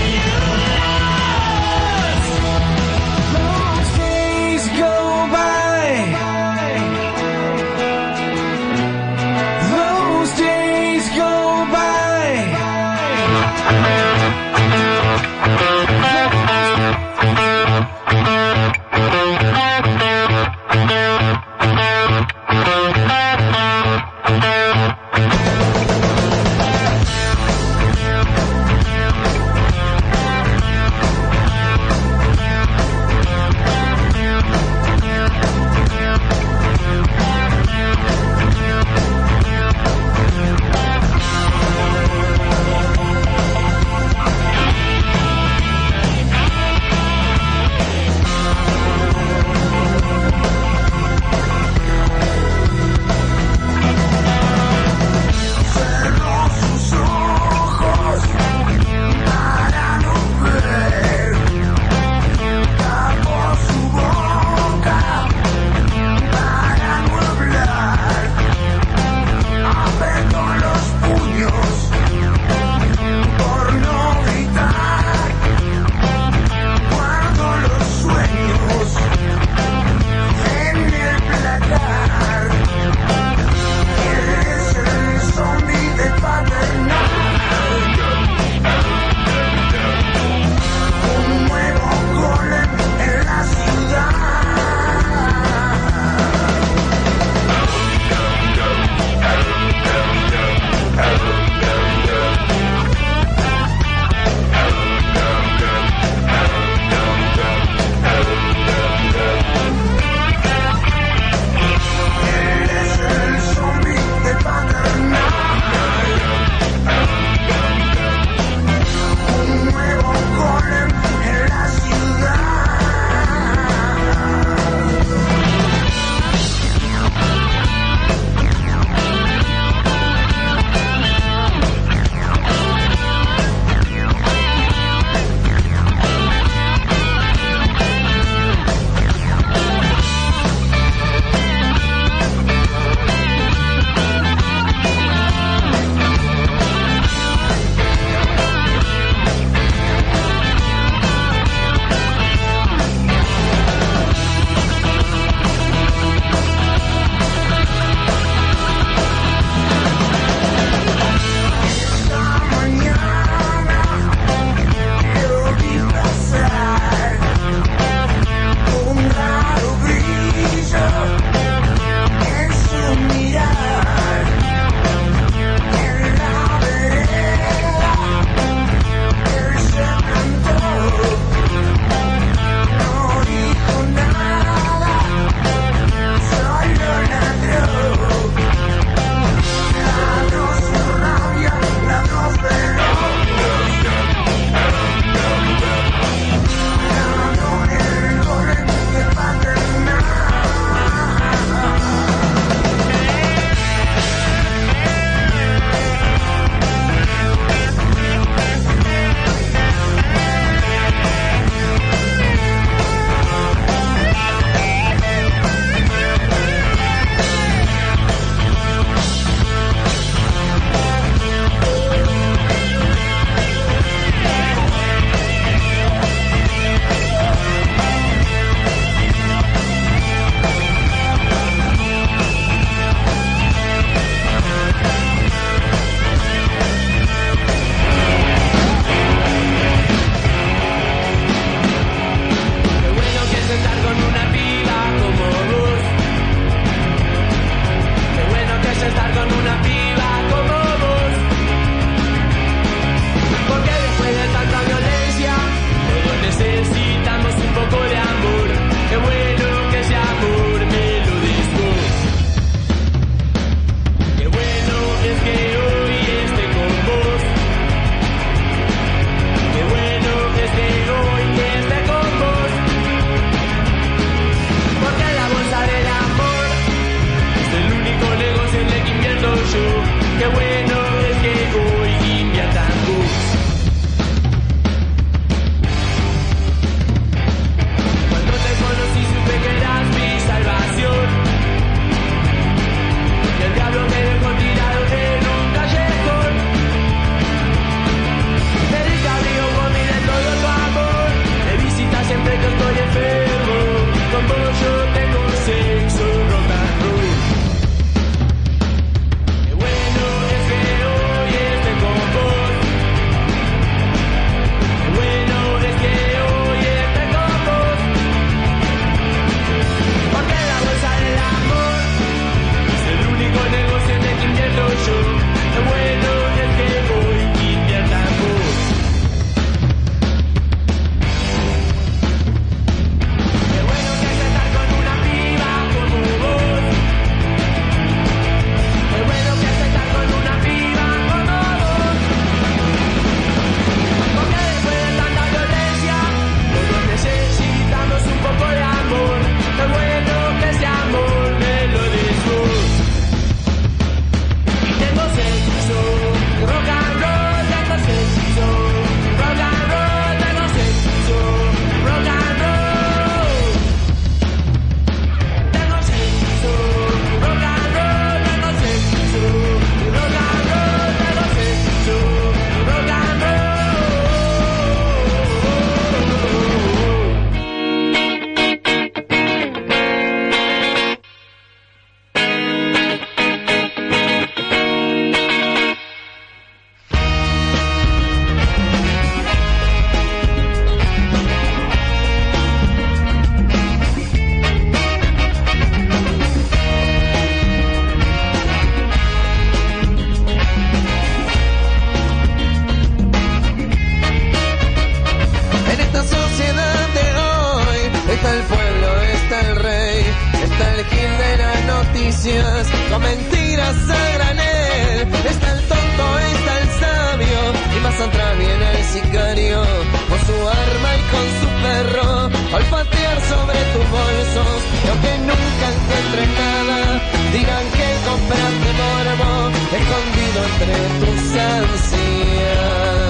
más, con mentiras a granel. Está el tonto, está el sabio, y más atrás viene el sicario, con su arma y con su perro, olfatear sobre tus bolsos, y aunque nunca encuentres nada, digan que compraste morbo, escondido entre tus ansias.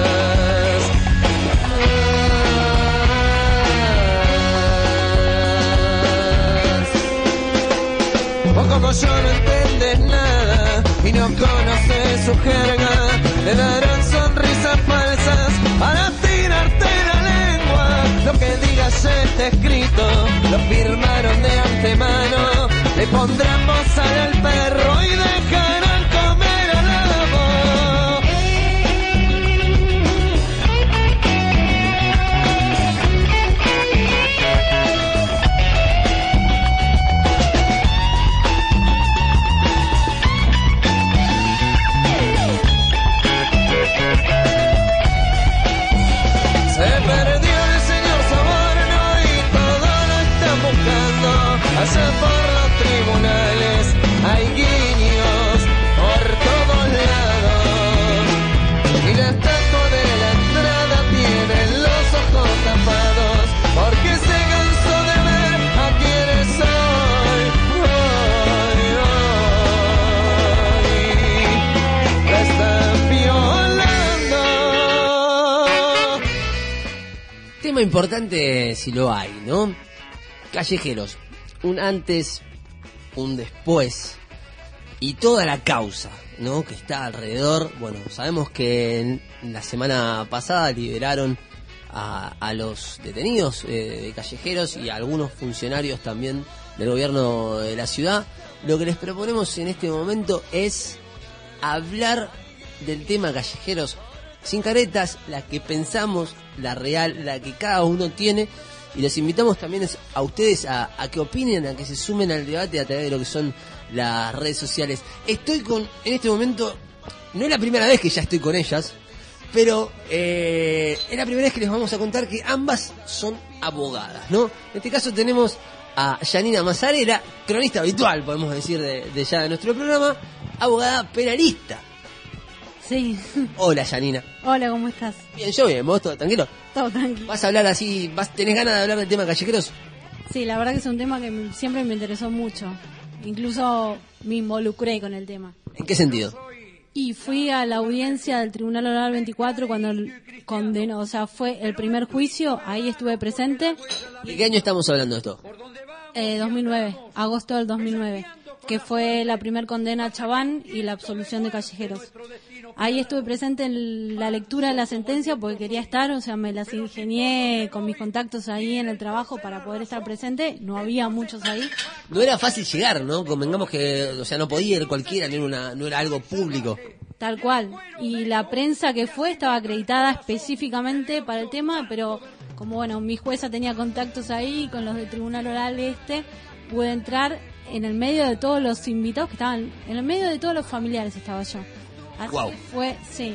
Vos como yo no entiendes nada y no conoces su jerga, te darán sonrisas falsas para tirarte la lengua. Lo que digas está escrito, lo firmaron de antemano, le pondrán bozal al perro y dejarán comer al lobo. Se perdió el señor Soborno y todo lo están buscando. Allá por los tribunales hay guiños por todos lados. Y la estatua de la entrada tiene los ojos tapados, porque se cansó de ver a quienes soy. Hoy la están violando. Tema importante si lo hay, ¿no? Callejeros, un antes, un después y toda la causa, ¿no? Que está alrededor. Bueno, sabemos que en la semana pasada liberaron a los detenidos de Callejeros y a algunos funcionarios también del gobierno de la ciudad. Lo que les proponemos en este momento es hablar del tema Callejeros sin caretas, la que pensamos, la real, la que cada uno tiene. Y les invitamos también a ustedes a que opinen, a que se sumen al debate a través de lo que son las redes sociales. Estoy en este momento, no es la primera vez que ya estoy con ellas, pero es la primera vez que les vamos a contar que ambas son abogadas, ¿no? En este caso tenemos a Yanina Mazzarella, cronista habitual, podemos decir, de ya de nuestro programa, abogada penalista. Sí. Hola, Yanina. Hola, ¿cómo estás? Bien, yo bien, ¿vos todo tranquilo? Todo tranquilo. ¿Vas a hablar así, tenés ganas de hablar del tema Callejeros? Sí, la verdad que es un tema que siempre me interesó mucho. Incluso me involucré con el tema. ¿En qué sentido? Y fui a la audiencia del Tribunal Oral 24 cuando condenó, o sea, fue el primer juicio, ahí estuve presente. ¿De qué año estamos hablando de esto? 2009, agosto del 2009, que fue la primer condena a Chabán y la absolución de Callejeros. Ahí estuve presente en la lectura de la sentencia porque quería estar, o sea, me las ingenié con mis contactos ahí en el trabajo para poder estar presente. No había muchos ahí. No era fácil llegar, ¿no? Convengamos que, o sea, no podía ir cualquiera, no era algo público. Tal cual. Y la prensa que fue estaba acreditada específicamente para el tema, pero como, bueno, mi jueza tenía contactos ahí con los del Tribunal Oral pude entrar en el medio de todos los invitados que estaban, en el medio de todos los familiares estaba yo. Así wow. Que fue, sí.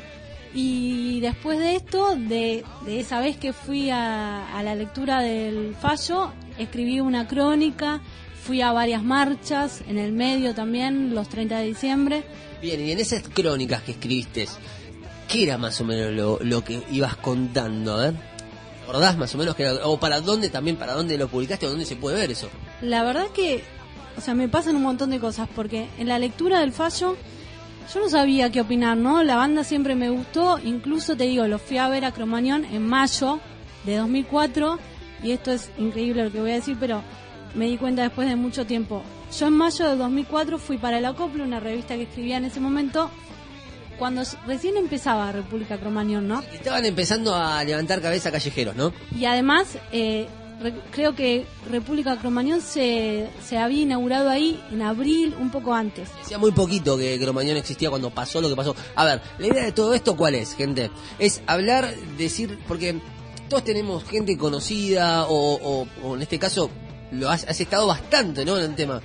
Y después de esto, de esa vez que fui a la lectura del fallo, escribí una crónica, fui a varias marchas, en el medio también, los 30 de diciembre. Bien, y en esas crónicas que escribiste, ¿qué era más o menos lo que ibas contando? A ver, ¿recordás más o menos o para dónde lo publicaste o dónde se puede ver eso? La verdad que, o sea, me pasan un montón de cosas, porque en la lectura del fallo yo no sabía qué opinar, ¿no? La banda siempre me gustó, incluso te digo, lo fui a ver a Cromañón en mayo de 2004, y esto es increíble lo que voy a decir, pero me di cuenta después de mucho tiempo. Yo en mayo de 2004 fui para El Acople, una revista que escribía en ese momento, cuando recién empezaba República Cromañón, ¿no? Estaban empezando a levantar cabeza Callejeros, ¿no? Y además, creo que República Cromañón se había inaugurado ahí en abril, un poco antes. Hacía muy poquito que Cromañón existía cuando pasó lo que pasó. A ver, la idea de todo esto, ¿cuál es, gente? Es hablar, decir, porque todos tenemos gente conocida o en este caso has estado bastante, ¿no? En el tema.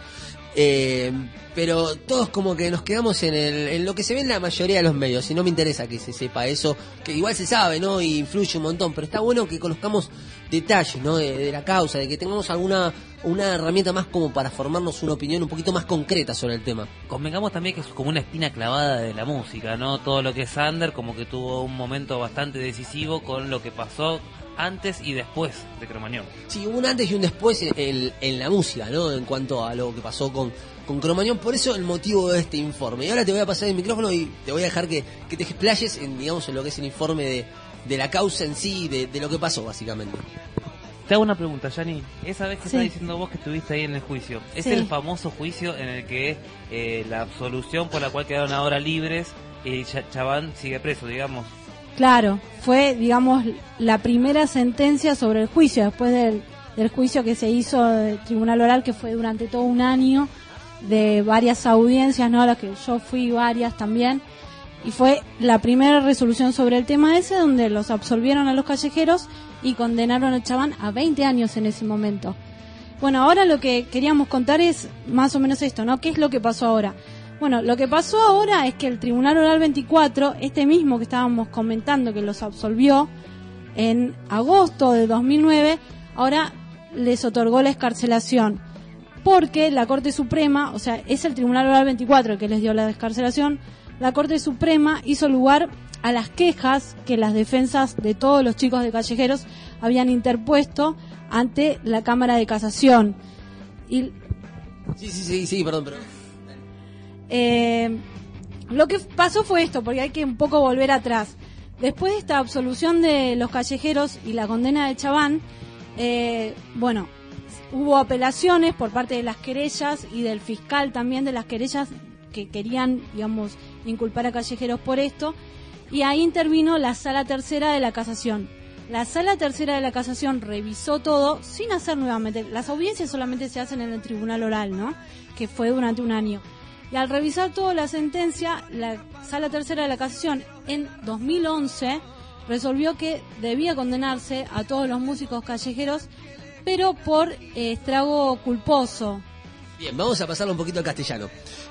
Pero todos como que nos quedamos en lo que se ve en la mayoría de los medios, y no me interesa que se sepa eso, que igual se sabe, ¿no? Y influye un montón, pero está bueno que conozcamos detalles, ¿no? De la causa, de que tengamos una herramienta más como para formarnos una opinión un poquito más concreta sobre el tema. Convengamos también que es como una espina clavada de la música, ¿no? Todo lo que es under como que tuvo un momento bastante decisivo con lo que pasó antes y después de Cromañón. Sí, hubo un antes y un después en la música, ¿no? En cuanto a lo que pasó con Cromañón, por eso el motivo de este informe. Y ahora te voy a pasar el micrófono y te voy a dejar que te explayes en, digamos, en lo que es el informe de la causa en sí, de lo que pasó, básicamente. Te hago una pregunta, Yani. Esa vez que Sí. estás diciendo vos que estuviste ahí en el juicio, ¿es Sí. el famoso juicio en el que la absolución por la cual quedaron ahora libres y Chaván sigue preso, digamos? Claro, fue, digamos, la primera sentencia sobre el juicio, después del juicio que se hizo del Tribunal Oral, que fue durante todo un año, de varias audiencias, ¿no? A las que yo fui varias también, y fue la primera resolución sobre el tema ese, donde los absolvieron a los callejeros y condenaron a Chaván a 20 años en ese momento. Bueno, ahora lo que queríamos contar es más o menos esto, ¿no? ¿Qué es lo que pasó ahora? Bueno, lo que pasó ahora es que el Tribunal Oral 24, este mismo que estábamos comentando que los absolvió en agosto de 2009, ahora les otorgó la excarcelación. Porque la Corte Suprema, o sea, es el Tribunal Oral 24 que les dio la excarcelación, la Corte Suprema hizo lugar a las quejas que las defensas de todos los chicos de callejeros habían interpuesto ante la Cámara de Casación. Y Sí, perdón, pero... lo que pasó fue esto, porque hay que un poco volver atrás. Después de esta absolución de los callejeros y la condena de Chaván, bueno, hubo apelaciones por parte de las querellas y del fiscal también de las querellas que querían, digamos, inculpar a callejeros por esto, y ahí intervino la Sala Tercera de la Casación. La Sala Tercera de la Casación revisó todo sin hacer nuevamente. Las audiencias solamente se hacen en el Tribunal Oral, ¿no? Que fue durante un año. Y al revisar toda la sentencia, la Sala Tercera de la Casación en 2011 resolvió que debía condenarse a todos los músicos callejeros, pero por estrago culposo. Bien, vamos a pasarlo un poquito al castellano.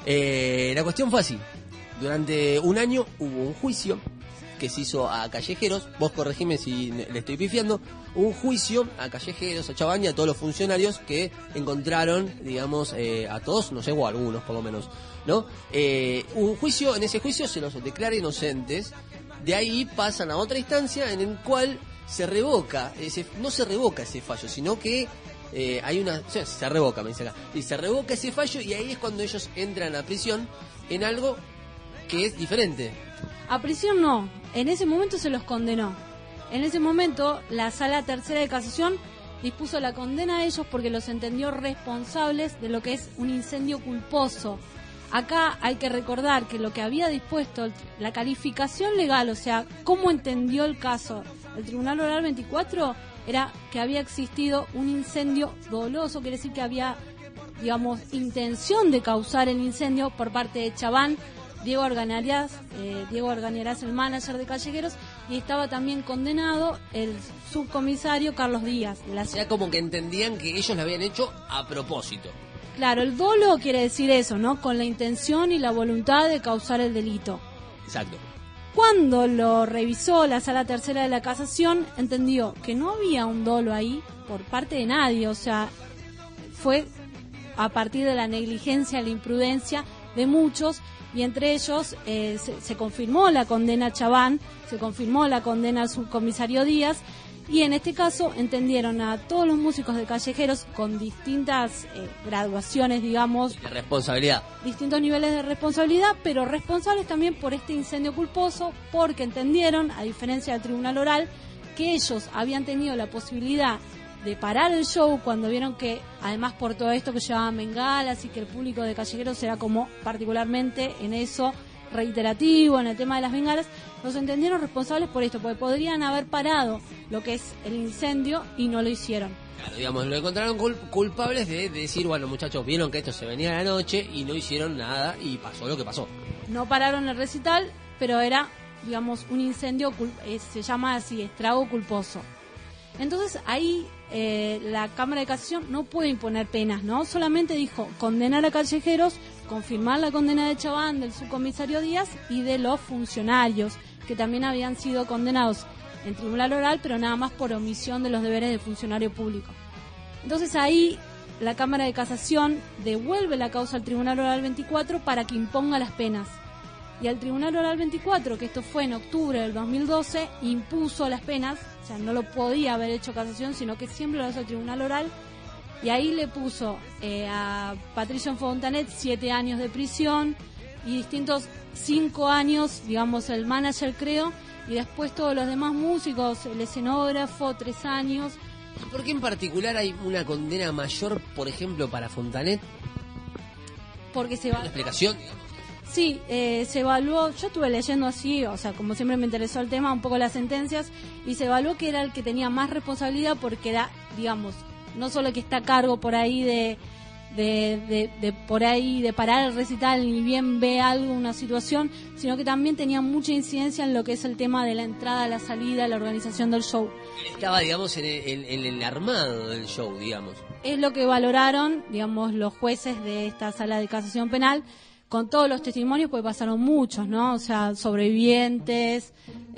La cuestión fue así. Durante un año hubo un juicio que se hizo a callejeros. Vos corregime si le estoy pifiando. Hubo un juicio a callejeros, a Chaván y a todos los funcionarios que encontraron, digamos, a todos, no sé, o a algunos por lo menos, ¿no? Un juicio, en ese juicio se los declara inocentes. De ahí pasan a otra instancia en el cual se revoca, no se revoca ese fallo, sino que hay una... O sea, se revoca, me dice acá. Y se revoca ese fallo y ahí es cuando ellos entran a prisión en algo que es diferente. A prisión no, en ese momento se los condenó. En ese momento la Sala Tercera de Casación dispuso la condena a ellos porque los entendió responsables de lo que es un incendio culposo. Acá hay que recordar que lo que había dispuesto la calificación legal, o sea, cómo entendió el caso el Tribunal Oral 24, era que había existido un incendio doloso, quiere decir que había, digamos, intención de causar el incendio por parte de Chaván, Diego Argañarás, el manager de Callejeros, y estaba también condenado el subcomisario Carlos Díaz. O sea, como que entendían que ellos lo habían hecho a propósito. Claro, el dolo quiere decir eso, ¿no? Con la intención y la voluntad de causar el delito. Exacto. Cuando lo revisó la Sala Tercera de la Casación, entendió que no había un dolo ahí por parte de nadie, o sea, fue a partir de la negligencia, la imprudencia de muchos, y entre ellos se confirmó la condena a Chaván, se confirmó la condena al subcomisario Díaz, y en este caso entendieron a todos los músicos de Callejeros con distintas graduaciones, digamos, De responsabilidad. distintos niveles de responsabilidad, pero responsables también por este incendio culposo, porque entendieron, a diferencia del Tribunal Oral, que ellos habían tenido la posibilidad de parar el show cuando vieron que, además por todo esto que llevaban bengalas y que el público de Callejeros era como particularmente en eso reiterativo, en el tema de las bengalas, los entendieron responsables por esto, porque podrían haber parado lo que es el incendio y no lo hicieron. Claro, digamos, lo encontraron culpables de decir, bueno, muchachos, vieron que esto se venía a la noche y no hicieron nada y pasó lo que pasó. No pararon el recital, pero era, digamos, un incendio, se llama así, estrago culposo. Entonces ahí la Cámara de Casación no puede imponer penas, ¿no? Solamente dijo condenar a Callejeros, confirmar la condena de Chaván, del subcomisario Díaz y de los funcionarios que también habían sido condenados en tribunal oral, pero nada más por omisión de los deberes de funcionario público. Entonces ahí la Cámara de Casación devuelve la causa al Tribunal Oral 24 para que imponga las penas. Y al Tribunal Oral 24, que esto fue en octubre del 2012, impuso las penas, o sea, no lo podía haber hecho casación, sino que siempre lo hace el Tribunal Oral, y ahí le puso a Patricio Fontanet 7 años de prisión y distintos 5 años, digamos, el manager creo, y después todos los demás músicos, el escenógrafo, 3 años. ¿Por qué en particular hay una condena mayor, por ejemplo, para Fontanet? Porque se va... ¿Una explicación, digamos? Sí, se evaluó, yo estuve leyendo así, o sea, como siempre me interesó el tema, un poco las sentencias, y se evaluó que era el que tenía más responsabilidad porque era, digamos, no solo que está a cargo por ahí de por ahí de parar el recital ni bien ve algo, una situación, sino que también tenía mucha incidencia en lo que es el tema de la entrada, la salida, la organización del show. Estaba, digamos, en el armado del show, digamos. Es lo que valoraron, digamos, los jueces de esta sala de casación penal, con todos los testimonios, porque pasaron muchos, ¿no? O sea, sobrevivientes,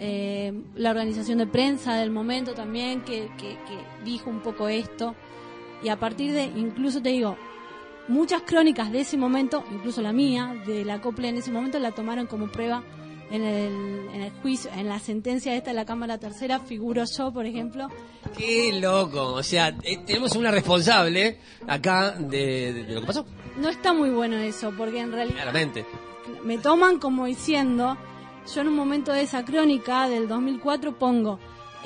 la organización de prensa del momento también, que dijo un poco esto. Y a partir de, incluso te digo, muchas crónicas de ese momento, incluso la mía, de la Acople en ese momento, la tomaron como prueba en el juicio, en la sentencia esta de la Cámara Tercera, figuro yo, por ejemplo. ¡Qué loco! O sea, tenemos una responsable acá de lo que pasó. No está muy bueno eso, porque en realidad... Claramente. Me toman como diciendo, yo en un momento de esa crónica del 2004 pongo,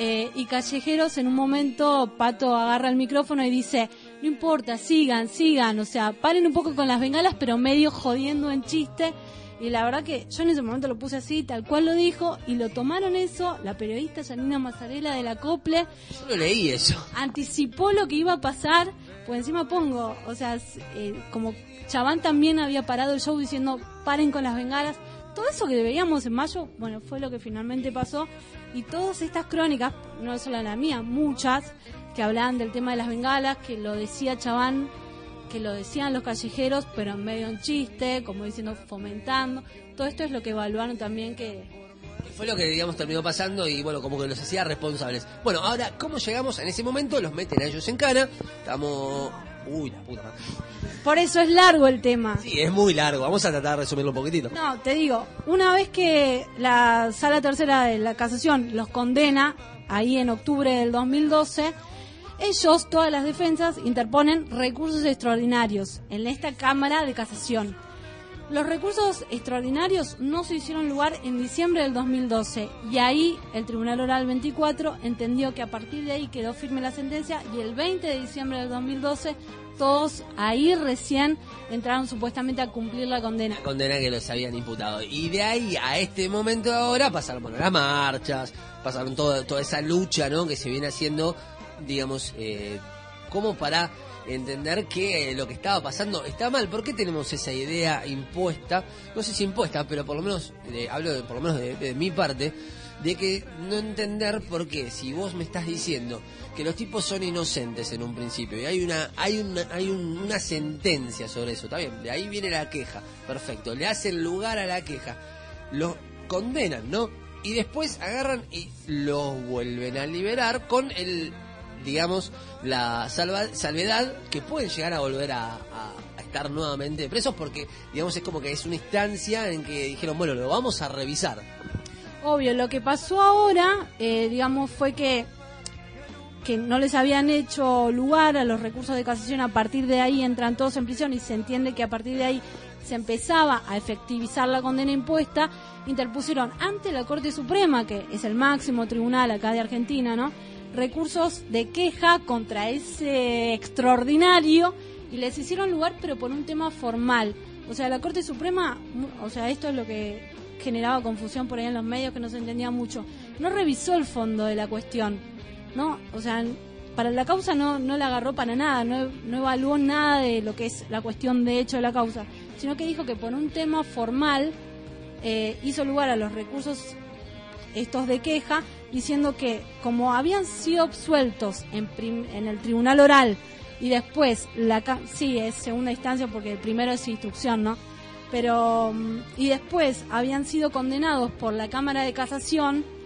y Callejeros en un momento, Pato agarra el micrófono y dice, no importa, sigan, o sea, paren un poco con las bengalas, pero medio jodiendo en chiste. Y la verdad que yo en ese momento lo puse así, tal cual lo dijo, y lo tomaron eso, la periodista Janina Mazzarella de la Acople. Yo lo leí eso. Anticipó lo que iba a pasar, pues encima pongo, o sea, como Chaván también había parado el show diciendo, paren con las bengalas. Todo eso que veíamos en mayo, bueno, fue lo que finalmente pasó. Y todas estas crónicas, no solo la mía, muchas, que hablaban del tema de las bengalas, que lo decía Chaván, que lo decían los callejeros, pero en medio un chiste, como diciendo, fomentando. Todo esto es lo que evaluaron también que fue lo que, digamos, terminó pasando y, bueno, como que los hacía responsables. Bueno, ahora, ¿cómo llegamos? En ese momento los meten a ellos en cana. Estamos... Uy, la puta madre. Por eso es largo el tema. Sí, es muy largo. Vamos a tratar de resumirlo un poquitito. No, te digo, una vez que la Sala Tercera de la Casación los condena, ahí en octubre del 2012... ellos, todas las defensas, interponen recursos extraordinarios en esta Cámara de Casación. Los recursos extraordinarios no se hicieron lugar en diciembre del 2012 y ahí el Tribunal Oral 24 entendió que a partir de ahí quedó firme la sentencia y el 20 de diciembre del 2012 todos ahí recién entraron supuestamente a cumplir la condena. La condena que los habían imputado. Y de ahí a este momento de ahora pasaron, bueno, las marchas, pasaron toda esa lucha, ¿no?, que se viene haciendo, digamos, como para entender que lo que estaba pasando está mal. ¿Por qué tenemos esa idea impuesta? No sé si impuesta, pero por lo menos, hablo por lo menos de mi parte, de que no entender por qué, si vos me estás diciendo que los tipos son inocentes en un principio y hay una sentencia sobre eso, está bien, de ahí viene la queja, perfecto, le hacen lugar a la queja, los condenan, ¿no? Y después agarran y los vuelven a liberar con el, digamos, la salvedad que pueden llegar a volver a estar nuevamente presos, porque, digamos, es como que es una instancia en que dijeron, bueno, lo vamos a revisar. Obvio, lo que pasó ahora, digamos, fue que no les habían hecho lugar a los recursos de casación. A partir de ahí entran todos en prisión y se entiende que a partir de ahí se empezaba a efectivizar la condena impuesta. Interpusieron ante la Corte Suprema, que es el máximo tribunal acá de Argentina, ¿no?, recursos de queja contra ese extraordinario y les hicieron lugar, pero por un tema formal. O sea, la Corte Suprema, o sea, esto es lo que generaba confusión por ahí en los medios, que no se entendía mucho. No revisó el fondo de la cuestión, ¿no? O sea, para la causa no la agarró para nada, no evaluó nada de lo que es la cuestión de hecho de la causa, sino que dijo que por un tema formal hizo lugar a los recursos estos de queja, diciendo que como habían sido absueltos en el tribunal oral y después sí es segunda instancia porque el primero es instrucción, ¿no?, pero y después habían sido condenados por la Cámara de Casación,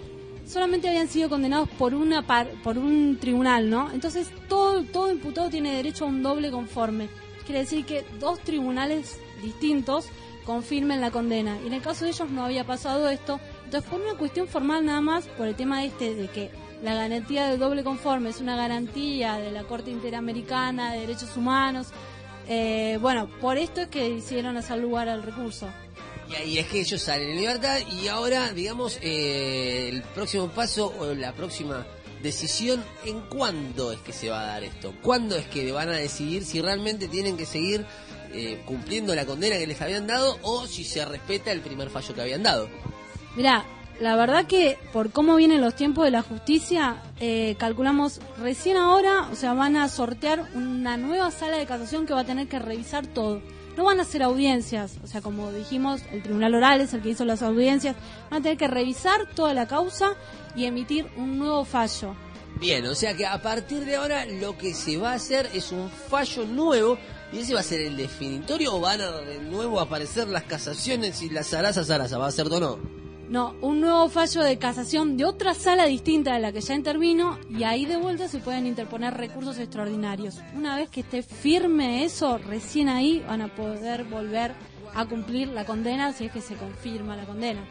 solamente habían sido condenados por por un tribunal, ¿no? Entonces todo imputado tiene derecho a un doble conforme. Quiere decir que 2 tribunales distintos confirmen la condena. Y en el caso de ellos no había pasado esto. Entonces, por una cuestión formal nada más, por el tema de que la garantía del doble conforme es una garantía de la Corte Interamericana de Derechos Humanos, bueno, por esto es que decidieron hacer lugar al recurso. Y ahí es que ellos salen en libertad y ahora, digamos, el próximo paso o la próxima decisión, ¿en cuándo es que se va a dar esto? ¿Cuándo es que van a decidir si realmente tienen que seguir cumpliendo la condena que les habían dado o si se respeta el primer fallo que habían dado? Mirá, la verdad que por cómo vienen los tiempos de la justicia, calculamos recién ahora, o sea, van a sortear una nueva sala de casación que va a tener que revisar todo. No van a hacer audiencias, o sea, como dijimos, el tribunal oral es el que hizo las audiencias, van a tener que revisar toda la causa y emitir un nuevo fallo. Bien, o sea que a partir de ahora lo que se va a hacer es un fallo nuevo. ¿Y ese va a ser el definitorio o van a de nuevo aparecer las casaciones y la zaraza? ¿Va a ser o no? No, un nuevo fallo de casación de otra sala distinta de la que ya intervino y ahí de vuelta se pueden interponer recursos extraordinarios. Una vez que esté firme eso, recién ahí van a poder volver a cumplir la condena si es que se confirma la condena.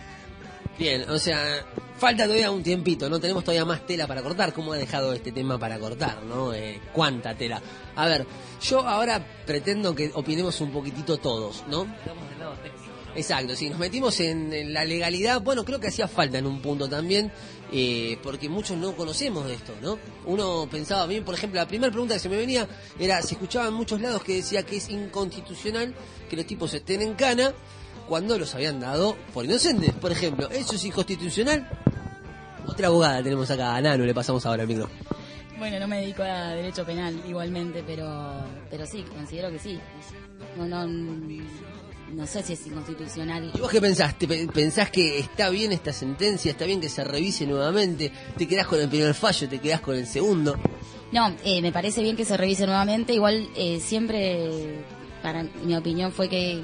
Bien, o sea, falta todavía un tiempito, ¿no? Tenemos todavía más tela para cortar. ¿Cómo ha dejado este tema para cortar, no? ¿Cuánta tela? A ver, yo ahora pretendo que opinemos un poquitito todos, ¿no? Estamos del lado técnico, ¿no? Exacto, si nos metimos en la legalidad, bueno, creo que hacía falta en un punto también, porque muchos no conocemos de esto, ¿no? Uno pensaba bien, por ejemplo, la primera pregunta que se me venía era, se escuchaba en muchos lados que decía que es inconstitucional que los tipos estén en cana cuando los habían dado por inocentes, por ejemplo. ¿Eso es inconstitucional? Otra abogada tenemos acá, a Nano, le pasamos ahora el micro. Bueno, no me dedico a derecho penal igualmente, pero sí, considero que sí. No sé si es inconstitucional. ¿Y vos qué pensás? ¿Pensás que está bien esta sentencia? ¿Está bien que se revise nuevamente? ¿Te quedás con el primer fallo? ¿Te quedás con el segundo? No, me parece bien que se revise nuevamente. Igual siempre, para mi opinión, fue que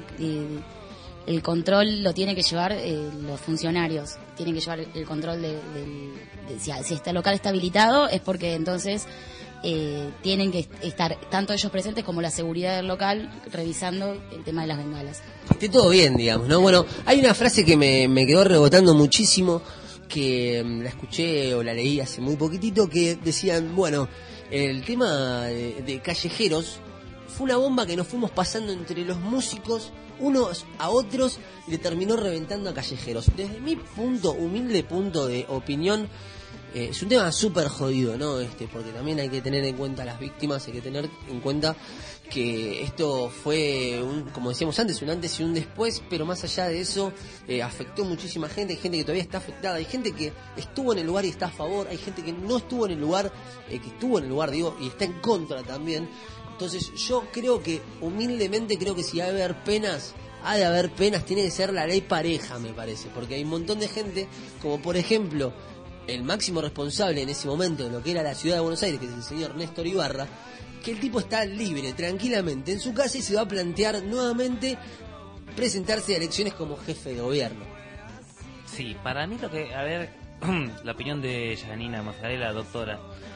el control lo tienen que llevar los funcionarios. Tienen que llevar el control de si este local está habilitado, es porque entonces tienen que estar tanto ellos presentes como la seguridad del local revisando el tema de las bengalas. Esté todo bien, digamos, ¿no? Bueno, hay una frase que me quedó rebotando muchísimo, que la escuché o la leí hace muy poquitito, que decían, bueno, el tema de callejeros fue una bomba que nos fuimos pasando entre los músicos unos a otros y le terminó reventando a callejeros. Desde mi humilde punto de opinión, es un tema súper jodido, ¿no? Porque también hay que tener en cuenta a las víctimas, hay que tener en cuenta que esto fue, como decíamos antes, un antes y un después, pero más allá de eso, afectó muchísima gente. Hay gente que todavía está afectada, hay gente que estuvo en el lugar y está a favor, hay gente que no estuvo en el lugar, que estuvo en el lugar, digo, y está en contra también. Entonces yo creo que, humildemente creo que si ha de haber penas, tiene que ser la ley pareja, me parece, porque hay un montón de gente, como por ejemplo el máximo responsable en ese momento de lo que era la ciudad de Buenos Aires, que es el señor Néstor Ibarra, que el tipo está libre, tranquilamente en su casa y se va a plantear nuevamente presentarse a elecciones como jefe de gobierno. Sí, para mí lo que, a ver, la opinión de Janina Mazzarella, doctora,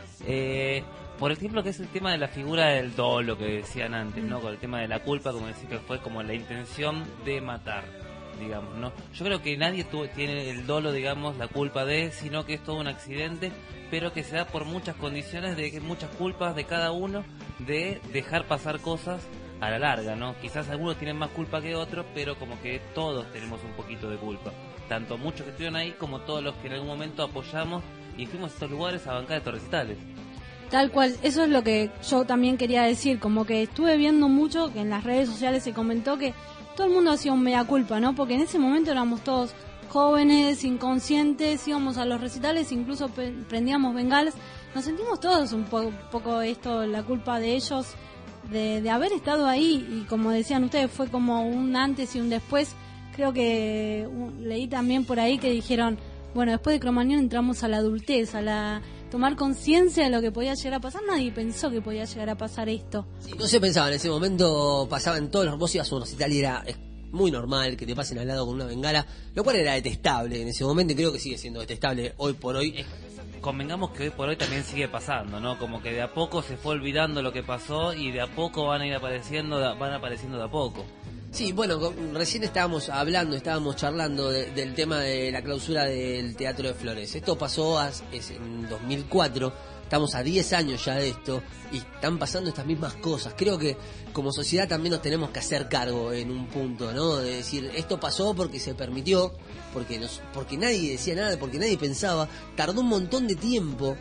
por ejemplo, que es el tema de la figura del dolo que decían antes, ¿no? Con el tema de la culpa, como decía, que fue como la intención de matar, digamos, ¿no? Yo creo que nadie tiene el dolo, digamos, la culpa sino que es todo un accidente, pero que se da por muchas condiciones, de que muchas culpas de cada uno, de dejar pasar cosas a la larga, ¿no? Quizás algunos tienen más culpa que otros, pero como que todos tenemos un poquito de culpa. Tanto muchos que estuvieron ahí, como todos los que en algún momento apoyamos y fuimos a estos lugares a bancar estos recitales. Tal cual, eso es lo que yo también quería decir, como que estuve viendo mucho que en las redes sociales se comentó que todo el mundo hacía un mea culpa, ¿no? Porque en ese momento éramos todos jóvenes, inconscientes, íbamos a los recitales, incluso prendíamos bengalas, nos sentimos todos un poco esto, la culpa de ellos, de haber estado ahí, y como decían ustedes, fue como un antes y un después. Creo que leí también por ahí que dijeron, bueno, después de Cromañón entramos a la adultez, a tomar conciencia de lo que podía llegar a pasar. Nadie pensó que podía llegar a pasar esto. Sí, no se pensaba en ese momento, pasaba en todos los... Vos ibas a un recital y era muy normal que te pasen al lado con una bengala, lo cual era detestable en ese momento y creo que sigue siendo detestable hoy por hoy. Convengamos que hoy por hoy también sigue pasando, ¿no? Como que de a poco se fue olvidando lo que pasó y de a poco van apareciendo de a poco. Sí, bueno, recién estábamos charlando del tema de la clausura del Teatro de Flores. Esto pasó en 2004, estamos a 10 años ya de esto y están pasando estas mismas cosas. Creo que como sociedad también nos tenemos que hacer cargo en un punto, ¿no? De decir, esto pasó porque se permitió, porque nadie decía nada, porque nadie pensaba. Tardó un montón de tiempo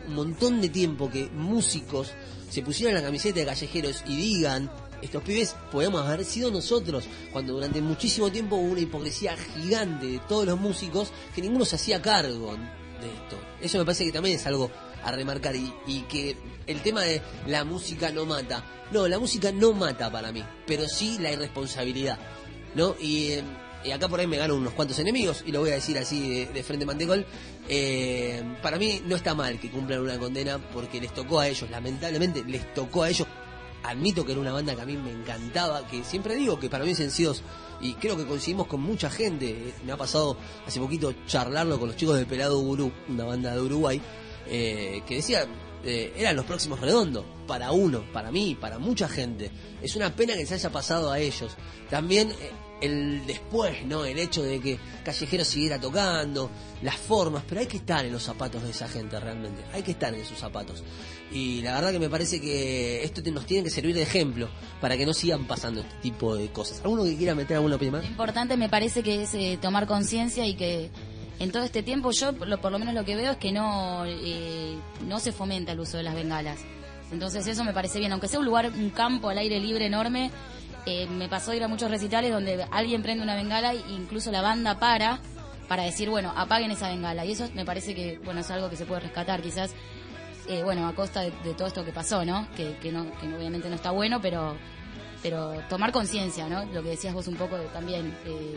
que músicos se pusieran la camiseta de callejeros y digan, estos pibes podemos haber sido nosotros, cuando durante muchísimo tiempo hubo una hipocresía gigante de todos los músicos que ninguno se hacía cargo de esto. Eso me parece que también es algo a remarcar y que el tema de la música no mata. No, la música no mata para mí, pero sí la irresponsabilidad, ¿no? Y acá por ahí me gano unos cuantos enemigos y lo voy a decir así de frente mantecol. Para mí no está mal que cumplan una condena porque les tocó a ellos, lamentablemente les tocó a ellos. Admito que era una banda que a mí me encantaba, que siempre digo que para mí Sencidos, y creo que coincidimos con mucha gente. Me ha pasado hace poquito charlarlo con los chicos de Pelado Gurú, una banda de Uruguay, que decía, eran los próximos Redondos, para uno, para mí, para mucha gente. Es una pena que se haya pasado a ellos. También el después, ¿no? El hecho de que Callejeros siguiera tocando, las formas, pero hay que estar en los zapatos de esa gente realmente, hay que estar en sus zapatos. Y la verdad que me parece que esto nos tiene que servir de ejemplo para que no sigan pasando este tipo de cosas. ¿Alguno que quiera meter alguna opinión más? Lo importante me parece que es tomar conciencia y que en todo este tiempo yo por lo menos lo que veo es que no se fomenta el uso de las bengalas. Entonces eso me parece bien, aunque sea un campo al aire libre enorme. Me pasó ir a muchos recitales donde alguien prende una bengala e incluso la banda para decir, bueno, apaguen esa bengala. Y eso me parece que, bueno, es algo que se puede rescatar quizás, bueno, a costa de todo esto que pasó, ¿no? Que obviamente no está bueno, pero tomar conciencia, ¿no? Lo que decías vos un poco también,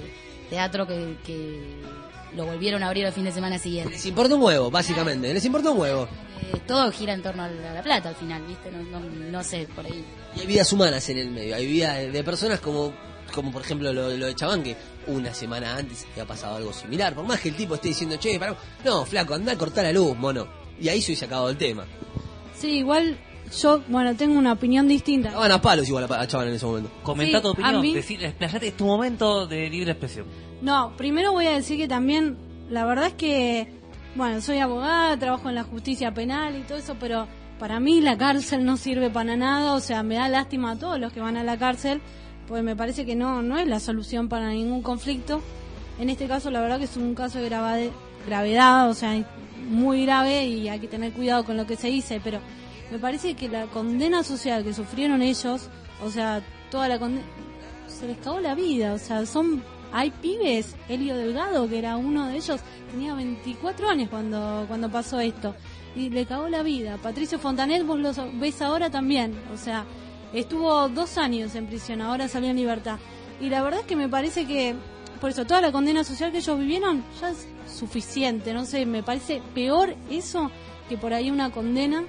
teatro que lo volvieron a abrir el fin de semana siguiente. Les importa un huevo, básicamente, les importa un huevo. Todo gira en torno a la plata al final, ¿viste? No sé, por ahí. Y hay vidas humanas en el medio, hay vidas de personas como por ejemplo lo de Chabán, que una semana antes había pasado algo similar. Por más que el tipo esté diciendo, che, no, flaco, anda a cortar la luz, mono. Y ahí se hubiese acabado el tema. Sí, igual yo, bueno, tengo una opinión distinta. Estaban a palos igual a Chabán en ese momento. Comentá tu opinión, mí... explayate, es tu momento de libre expresión. No, primero voy a decir que también, la verdad es que, bueno, soy abogada, trabajo en la justicia penal y todo eso, pero para mí la cárcel no sirve para nada, o sea, me da lástima a todos los que van a la cárcel, pues me parece que no es la solución para ningún conflicto. En este caso, la verdad que es un caso de gravedad, o sea, muy grave y hay que tener cuidado con lo que se dice, pero me parece que la condena social que sufrieron ellos, o sea, toda la condena, se les cagó la vida, o sea, hay pibes, Helio Delgado, que era uno de ellos, tenía 24 años cuando pasó esto, y le cagó la vida. Patricio Fontanet, vos lo ves ahora también, o sea, estuvo 2 años en prisión, ahora salió en libertad. Y la verdad es que me parece que, por eso, toda la condena social que ellos vivieron ya es suficiente, no sé, me parece peor eso que por ahí una condena.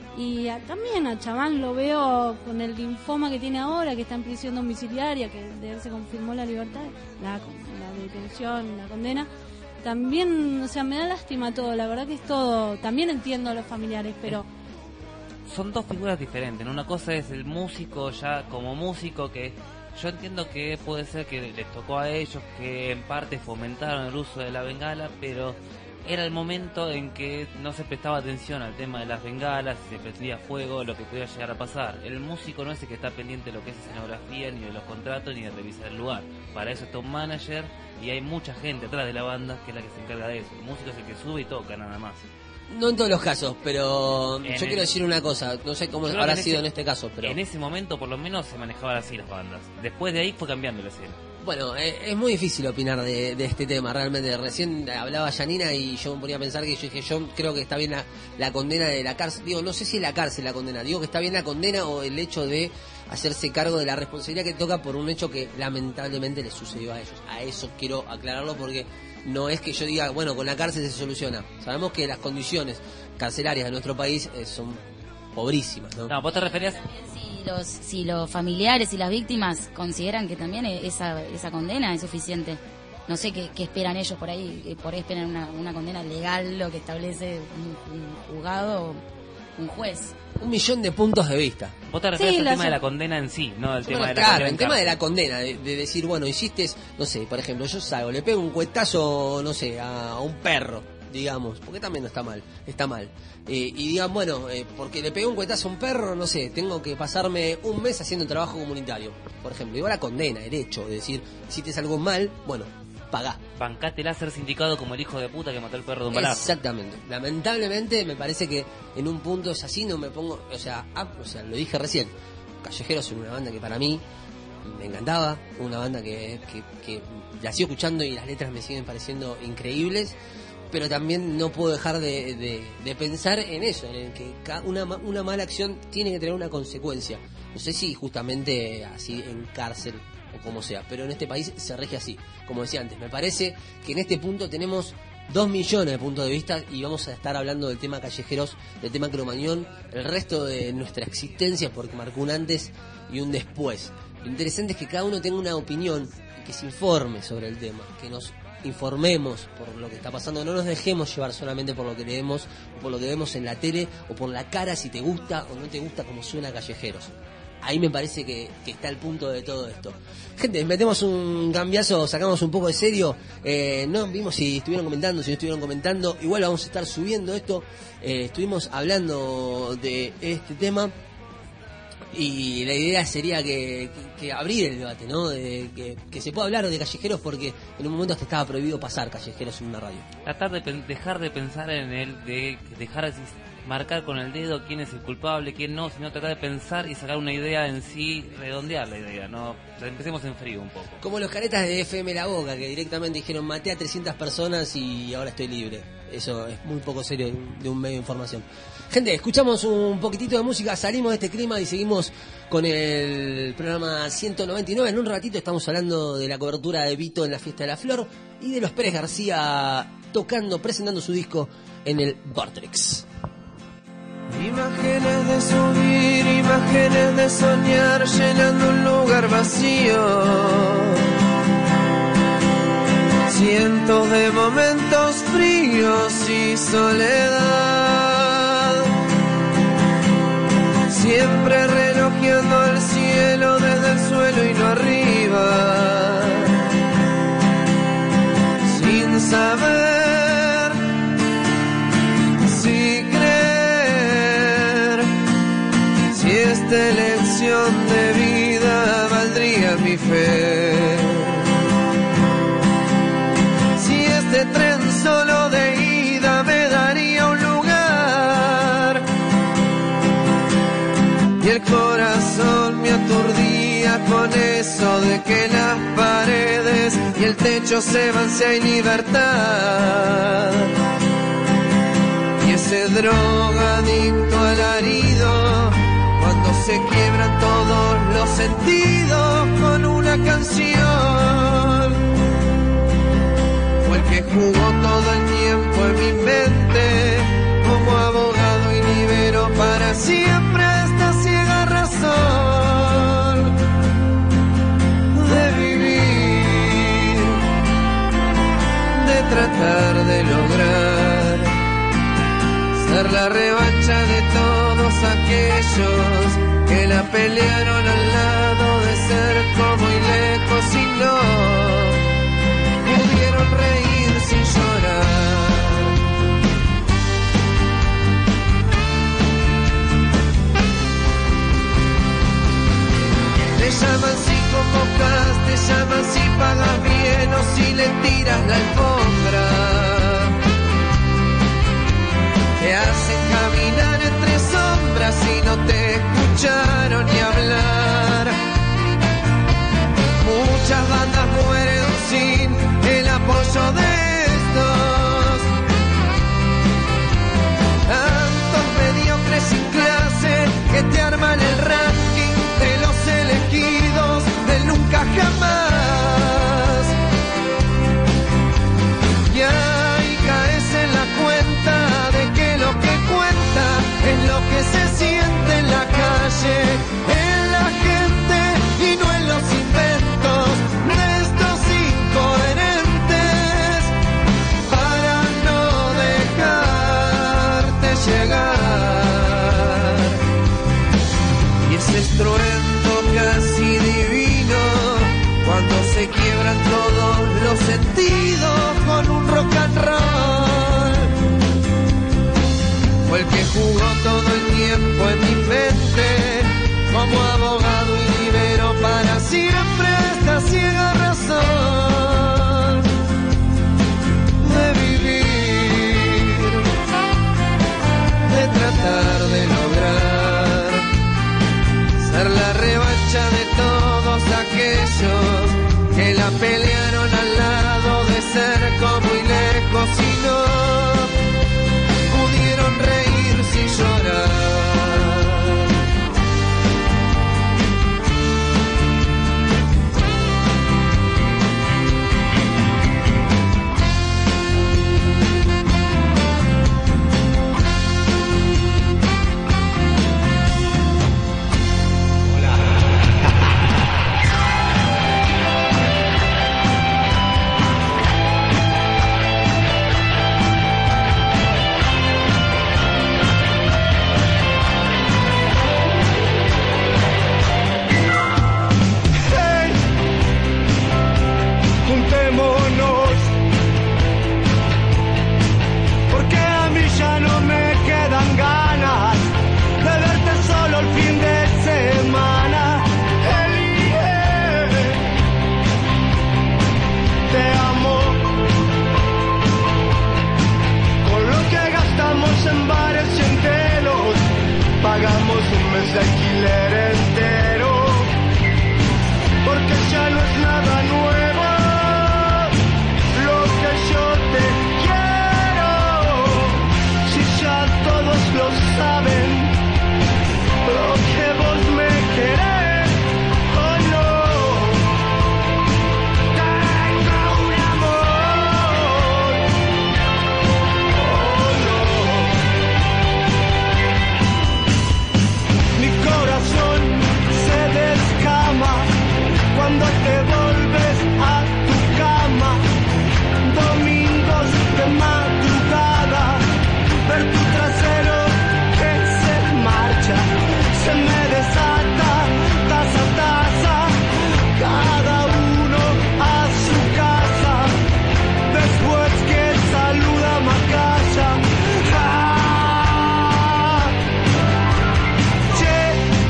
Y también a Chabán lo veo con el linfoma que tiene ahora, que está en prisión domiciliaria, que de él se confirmó la libertad, la detención, la condena. También, o sea, me da lástima todo, la verdad que es todo. También entiendo a los familiares, pero son dos figuras diferentes, ¿no? Una cosa es el músico ya como músico, que yo entiendo que puede ser que les tocó a ellos, que en parte fomentaron el uso de la bengala, pero era el momento en que no se prestaba atención al tema de las bengalas, si se prendía fuego, lo que podía llegar a pasar. El músico no es el que está pendiente de lo que es escenografía, ni de los contratos, ni de revisar el lugar. Para eso está un manager y hay mucha gente atrás de la banda que es la que se encarga de eso. El músico es el que sube y toca nada más. No en todos los casos, pero yo quiero decir una cosa, no sé cómo habrá sido en este caso, pero en ese momento por lo menos se manejaban así las bandas. Después de ahí fue cambiando la escena. Bueno, es muy difícil opinar de este tema, realmente. Recién hablaba Janina y yo me ponía a pensar que yo creo que está bien la condena de la cárcel. Digo, no sé si es la cárcel la condena, digo que está bien la condena o el hecho de hacerse cargo de la responsabilidad que toca por un hecho que lamentablemente les sucedió a ellos. A eso quiero aclararlo porque no es que yo diga, bueno, con la cárcel se soluciona. Sabemos que las condiciones carcelarias de nuestro país son pobrísimas, ¿no? No, vos te referías... si los familiares y las víctimas consideran que también esa condena es suficiente. No sé qué esperan ellos por ahí esperan una condena legal, lo que establece un juzgado o un juez. 1.000.000 de puntos de vista. Vos te refieres al tema de la condena en sí, no el tema de la condena. El tema de la condena, de decir, bueno, hiciste, no sé, por ejemplo, yo salgo, le pego un cuetazo, no sé, a un perro, digamos, porque también no está mal, está mal. Y digan, bueno, porque le pegué un cuetazo a un perro, no sé, tengo que pasarme un mes haciendo trabajo comunitario, por ejemplo. Igual la condena, el hecho de decir, hiciste algo mal, bueno, pagá. Bancátela a ser sindicado como el hijo de puta que mató al perro de un balazo. Exactamente. Lamentablemente me parece que en un punto es así, no me pongo, o sea, lo dije recién, Callejeros es una banda que para mí me encantaba, una banda que la sigo escuchando y las letras me siguen pareciendo increíbles, pero también no puedo dejar de pensar en eso, en que una mala acción tiene que tener una consecuencia. No sé si justamente así en cárcel o como sea, pero en este país se rige así. Como decía antes, me parece que en este punto tenemos 2 millones de puntos de vista y vamos a estar hablando del tema Callejeros, del tema Cromañón, el resto de nuestra existencia, porque marcó un antes y un después. Lo interesante es que cada uno tenga una opinión y que se informe sobre el tema, que nos informemos por lo que está pasando, no nos dejemos llevar solamente por lo que leemos, por lo que vemos en la tele o por la cara, si te gusta o no te gusta como suena Callejeros. Ahí me parece que está el punto de todo esto. Gente, metemos un cambiazo, sacamos un poco de serio. No vimos si estuvieron comentando, si no estuvieron comentando. Igual vamos a estar subiendo esto. Estuvimos hablando de este tema. Y la idea sería que abrir el debate, ¿no? Que se pueda hablar de Callejeros, porque en un momento hasta estaba prohibido pasar Callejeros en una radio. Tratar de dejar de pensar en él, de dejar de marcar con el dedo quién es el culpable, quién no, sino tratar de pensar y sacar una idea en sí, redondear la idea, ¿no? Empecemos en frío un poco. Como los caretas de FM La Boca, que directamente dijeron, maté a 300 personas y ahora estoy libre. Eso es muy poco serio de un medio de información. Gente, escuchamos un poquitito de música, salimos de este clima y seguimos con el programa 199. En un ratito estamos hablando de la cobertura de Vito en la Fiesta de la Flor y de los Pérez García presentando su disco en el Vortex. Imágenes de subir, imágenes de soñar, llenando un lugar vacío. Cientos de momentos fríos y soledad. Siempre relojeando el cielo desde el suelo y no arriba. Sin saber si creer, si esta elección de vida valdría mi fe. Si este tren solo de ida me daría un lugar. Y el corazón me aturdía con eso de que las paredes y el techo se van si hay libertad. Y ese drogadicto alarido, cuando se quiebran todos los sentidos con una canción, fue el que jugó todo el tiempo en mi mente como abogado y liberó para siempre esta ciega razón de vivir, de tratar de lograr ser la revancha de todos aquellos que la pelearon al lado de cerca muy lejos y no pudieron reír sin llorar. Te llaman si convocas, te llaman si pagas bien o si le tiras la alfombra. Te hacen caminar entre sombras y no te escucharon ni hablar. Muchas bandas mueren sin el apoyo de estos. Tantos mediocres sin clase que te arman el ranking de los elegidos del nunca jamás. Y ahí caes en la cuenta de que lo que cuenta es lo que se siente en la calle como abogado y libero para siempre esta ciega razón de vivir, de tratar de lograr ser la revancha de todos aquellos que la pelearon al lado de cerca muy lejos y no pudieron reírse y llorar. Juntémonos, porque a mí ya no me quedan ganas de verte solo el fin de semana. Elige, te amo, con lo que gastamos en bares y en telos, pagamos un mes de alquiler entero, porque ya no es nada nuevo. Lo saben, lo que vos me querés, oh no, tengo un amor, oh no, mi corazón se descama cuando te volves a tu cama, domingos de madrugada, ver tu trasero se me desata, taza a taza, cada uno a su casa, después que saluda Macaya. Che,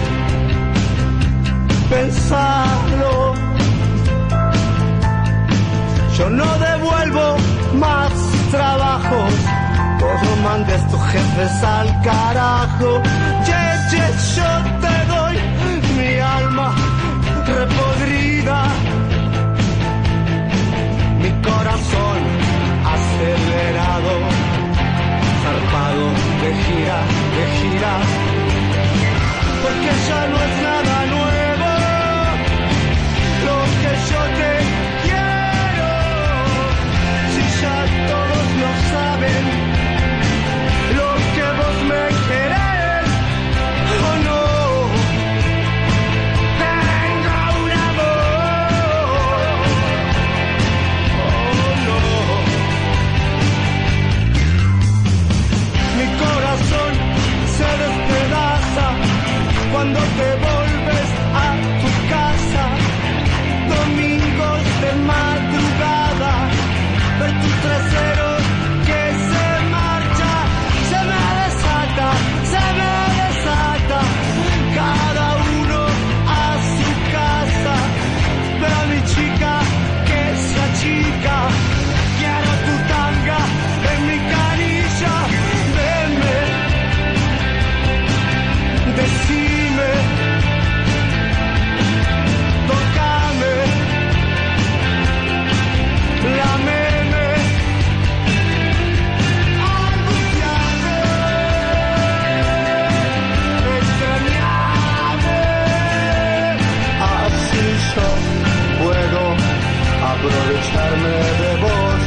pensalo, yo no devuelvo más trabajos, vos no mandes tus jefes al carajo. Yo te doy mi alma repodrida, mi corazón acelerado, zarpado de gira, porque ya no es nada nuevo lo que yo te quiero, si ya todos lo saben, lo que vos me querés. Cuando te volves a tu casa, domingos de madrugada, ver tu trasero que se marcha, se me desata, cada uno a su casa, ver a mi chica que se achica, quiero tu tanga en mi canilla, veme, decime, tócame, lámeme, angustiame, extrañame, así yo puedo aprovecharme de vos.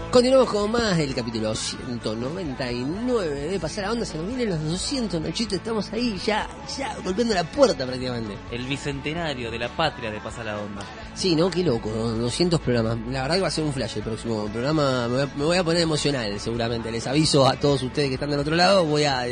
Continuamos con más del capítulo 199 de Pasar la Onda. Se nos vienen los 200, Nachito. Estamos ahí ya golpeando la puerta prácticamente. El bicentenario de la patria de Pasar la Onda. Sí, ¿no? Qué loco, ¿no? 200 programas. La verdad que va a ser un flash el próximo programa. Me voy a poner emocional, seguramente. Les aviso a todos ustedes que están del otro lado.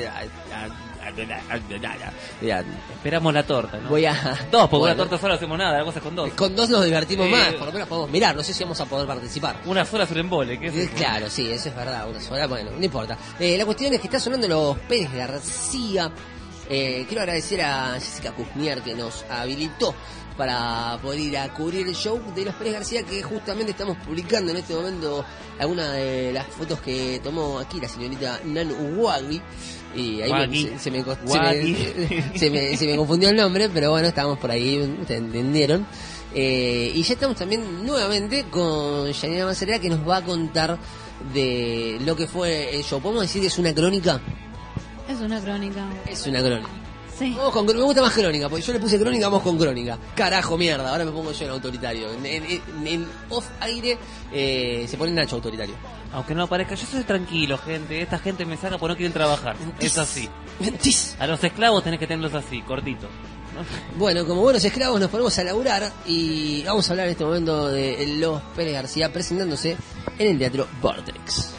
Esperamos la torta, ¿no? Voy a... Dos, porque Bueno. una torta sola no hacemos nada, la cosa es con dos. Con dos nos divertimos más. Por lo menos podemos mirar. No sé si vamos a poder participar. Una sola es un embole, ¿qué es eso? Claro, sí, eso es verdad, una sola, bueno, no importa. La cuestión es que está sonando los Pérez García. Quiero agradecer a Jessica Kuznier que nos habilitó para poder ir a cubrir el show de los Pérez García, que justamente estamos publicando en este momento algunas de las fotos que tomó aquí la señorita Nan Wagui. Y ahí se me confundió el nombre, pero bueno, estábamos por ahí, ustedes entendieron. Y ya estamos también nuevamente con Janina Macerera, que nos va a contar de lo que fue el show. ¿Podemos decir que es una crónica? Es una crónica. Es una crónica. Sí. Me gusta más crónica, porque yo le puse crónica, vamos con crónica. Carajo, mierda, ahora me pongo yo en autoritario. En off aire se pone Nacho autoritario. Aunque no aparezca, yo soy tranquilo, gente. Esta gente me saca porque no quieren trabajar. Es así. Mentís. A los esclavos tenés que tenerlos así, cortitos. Bueno, como buenos esclavos nos ponemos a laburar y vamos a hablar en este momento de los Pérez García presentándose en el Teatro Vortex.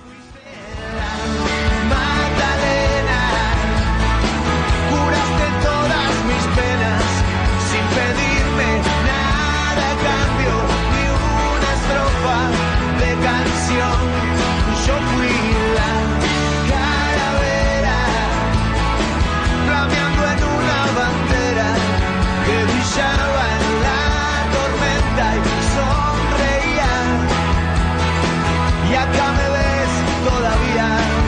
Curaste todas mis penas sin pedirme nada a cambio, ni una estrofa de canción. Yo fui la calavera, flameando en una bandera que brillaba en la tormenta y sonreía. Y acá me ves todavía.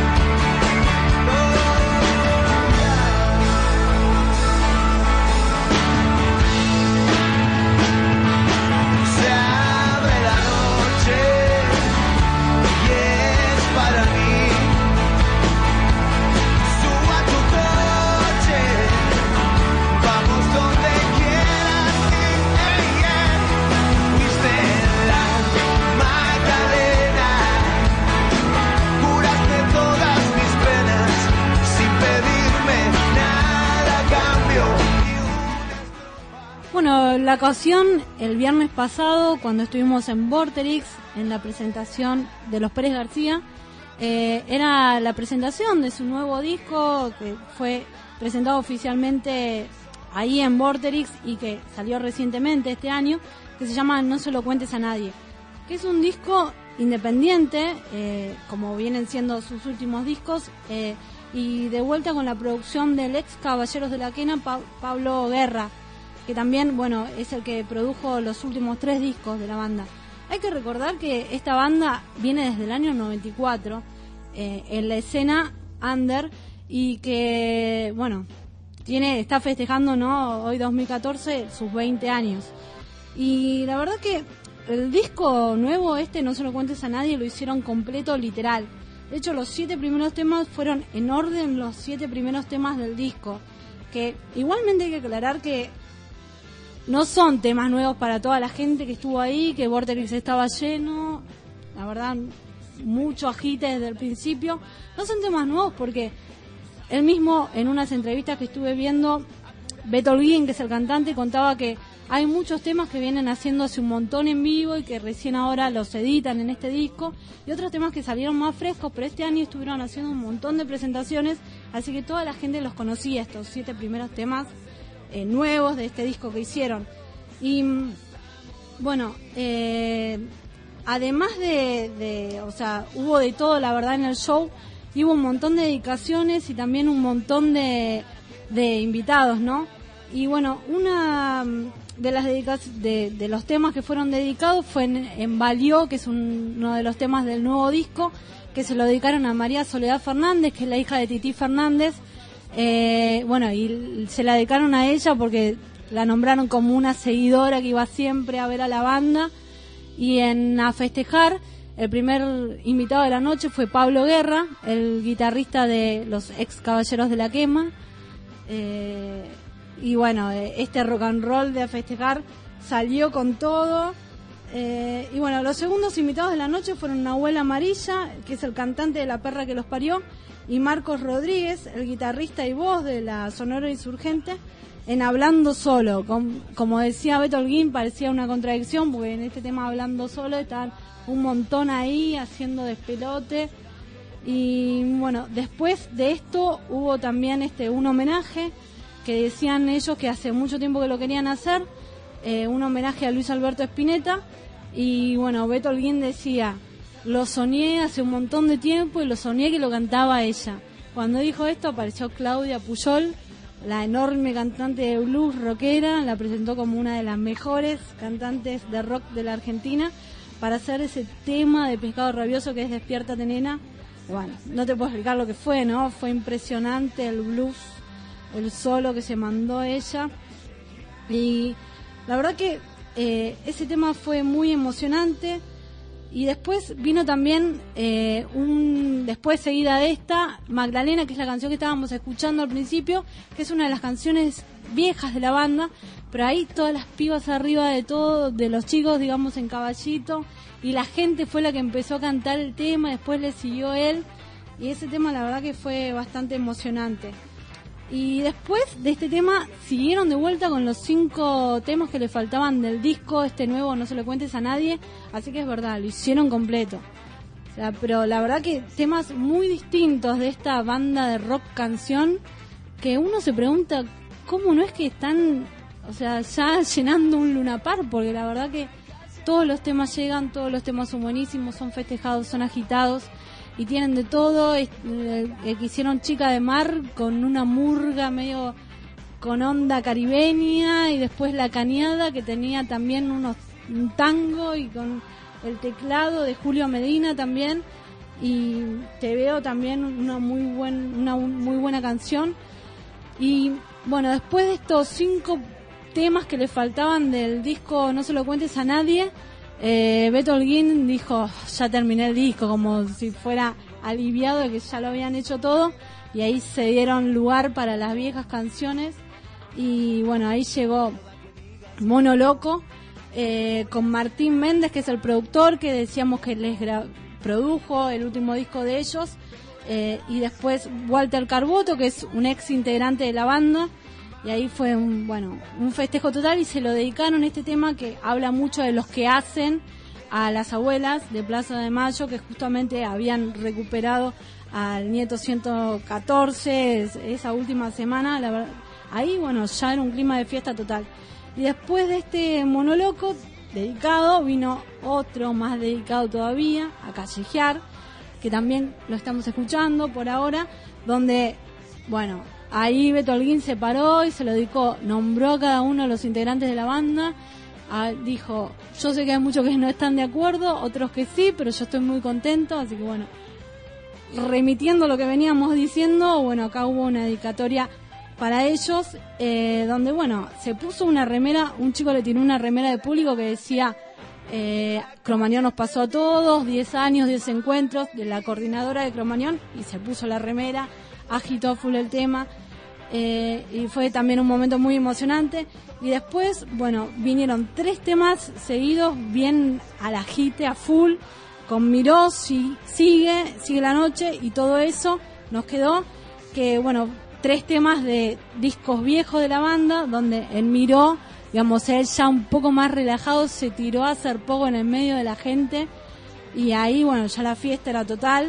Bueno, la ocasión el viernes pasado, cuando estuvimos en Vorterix, en la presentación de los Pérez García, era la presentación de su nuevo disco que fue presentado oficialmente ahí en Vorterix y que salió recientemente este año, que se llama No se lo cuentes a nadie, que es un disco independiente, como vienen siendo sus últimos discos, y de vuelta con la producción del ex Caballeros de la Quena, Pablo Guerra, que también, bueno, es el que produjo los últimos 3 discos de la banda. Hay que recordar que esta banda viene desde el año 94 en la escena under y que, bueno, está festejando, ¿no? Hoy 2014 sus 20 años. Y la verdad que el disco nuevo No se lo cuentes a nadie, lo hicieron completo, literal. De hecho, los 7 primeros temas fueron en orden los 7 primeros temas del disco, que igualmente hay que aclarar que no son temas nuevos para toda la gente que estuvo ahí, que Vortex estaba lleno, la verdad, mucho agite desde el principio. No son temas nuevos porque él mismo, en unas entrevistas que estuve viendo, Beto Olguín, que es el cantante, contaba que hay muchos temas que vienen haciéndose un montón en vivo y que recién ahora los editan en este disco, y otros temas que salieron más frescos, pero este año estuvieron haciendo un montón de presentaciones, así que toda la gente los conocía, estos 7 primeros temas nuevos de este disco que hicieron. Y bueno, además o sea, hubo de todo, la verdad, en el show, y hubo un montón de dedicaciones y también un montón de invitados, ¿no? Y bueno, una de las de los temas que fueron dedicados fue en Valió, que es uno de los temas del nuevo disco, que se lo dedicaron a María Soledad Fernández, que es la hija de Tití Fernández. Bueno, y se la dedicaron a ella porque la nombraron como una seguidora que iba siempre a ver a la banda. Y a festejar, el primer invitado de la noche fue Pablo Guerra, el guitarrista de los ex Caballeros de la Quema. Y bueno, este rock and roll de a festejar salió con todo. Y bueno, los segundos invitados de la noche fueron Nahuel Amarilla, que es el cantante de La Perra que los parió, y Marcos Rodríguez, el guitarrista y voz de la Sonora Insurgente, en Hablando Solo. Como decía Beto Holguín, parecía una contradicción, porque en este tema Hablando Solo estaban un montón ahí haciendo despelote. Y bueno, después de esto hubo también un homenaje que decían ellos que hace mucho tiempo que lo querían hacer, un homenaje a Luis Alberto Spinetta. Y bueno, Beto Holguín decía: lo soñé hace un montón de tiempo y lo soñé que lo cantaba ella. Cuando dijo esto apareció Claudia Puyol, la enorme cantante de blues rockera, la presentó como una de las mejores cantantes de rock de la Argentina para hacer ese tema de Pescado Rabioso que es Despiértate Nena. Bueno, no te puedo explicar lo que fue, ¿no? Fue impresionante el blues, el solo que se mandó ella. Y la verdad que ese tema fue muy emocionante. Y después vino también, después seguida de esta, Magdalena, que es la canción que estábamos escuchando al principio, que es una de las canciones viejas de la banda, pero ahí todas las pibas arriba de todo, de los chicos, digamos, en caballito, y la gente fue la que empezó a cantar el tema, después le siguió él, y ese tema la verdad que fue bastante emocionante. Y después de este tema siguieron de vuelta con los 5 temas que le faltaban del disco nuevo, No se lo cuentes a nadie, así que es verdad, lo hicieron completo. O sea, pero la verdad que temas muy distintos de esta banda de rock canción, que uno se pregunta cómo no es que están, o sea, ya llenando un Luna Park, porque la verdad que todos los temas llegan, todos los temas son buenísimos, son festejados, son agitados. Y tienen de todo, que hicieron Chica de Mar con una murga medio con onda caribeña, y después La Cañada, que tenía también un tango, y con el teclado de Julio Medina también, y Te Veo también, una muy buena canción. Y bueno, después de estos 5 temas que le faltaban del disco No se lo cuentes a nadie, Beto Holguín dijo: ya terminé el disco, como si fuera aliviado de que ya lo habían hecho todo, y ahí se dieron lugar para las viejas canciones. Y bueno, ahí llegó Mono Loco, con Martín Méndez, que es el productor, que decíamos que les produjo el último disco de ellos, y después Walter Carboto, que es un ex integrante de la banda. Y ahí fue un festejo total, y se lo dedicaron este tema que habla mucho de los que hacen a las abuelas de Plaza de Mayo, que justamente habían recuperado al nieto 114 esa última semana. La verdad, ahí ya era un clima de fiesta total. Y después de este monoloco dedicado, vino otro más dedicado todavía, a Callejear, que también lo estamos escuchando por ahora, donde, ahí Beto Holguín se paró y se lo dedicó, nombró a cada uno de los integrantes de la banda, dijo: yo sé que hay muchos que no están de acuerdo, otros que sí, pero yo estoy muy contento, así que remitiendo lo que veníamos diciendo, acá hubo una dedicatoria para ellos, donde se puso una remera, un chico le tiró una remera de público que decía: Cromañón nos pasó a todos, 10 años, 10 encuentros, de la coordinadora de Cromañón, y se puso la remera, agitó full el tema, y fue también un momento muy emocionante. Y después, vinieron 3 temas seguidos, bien al agite, a full, con Miró, sigue la noche, y todo eso nos quedó, que 3 temas de discos viejos de la banda, donde en Miró, él ya un poco más relajado se tiró a hacer poco en el medio de la gente, y ahí ya la fiesta era total.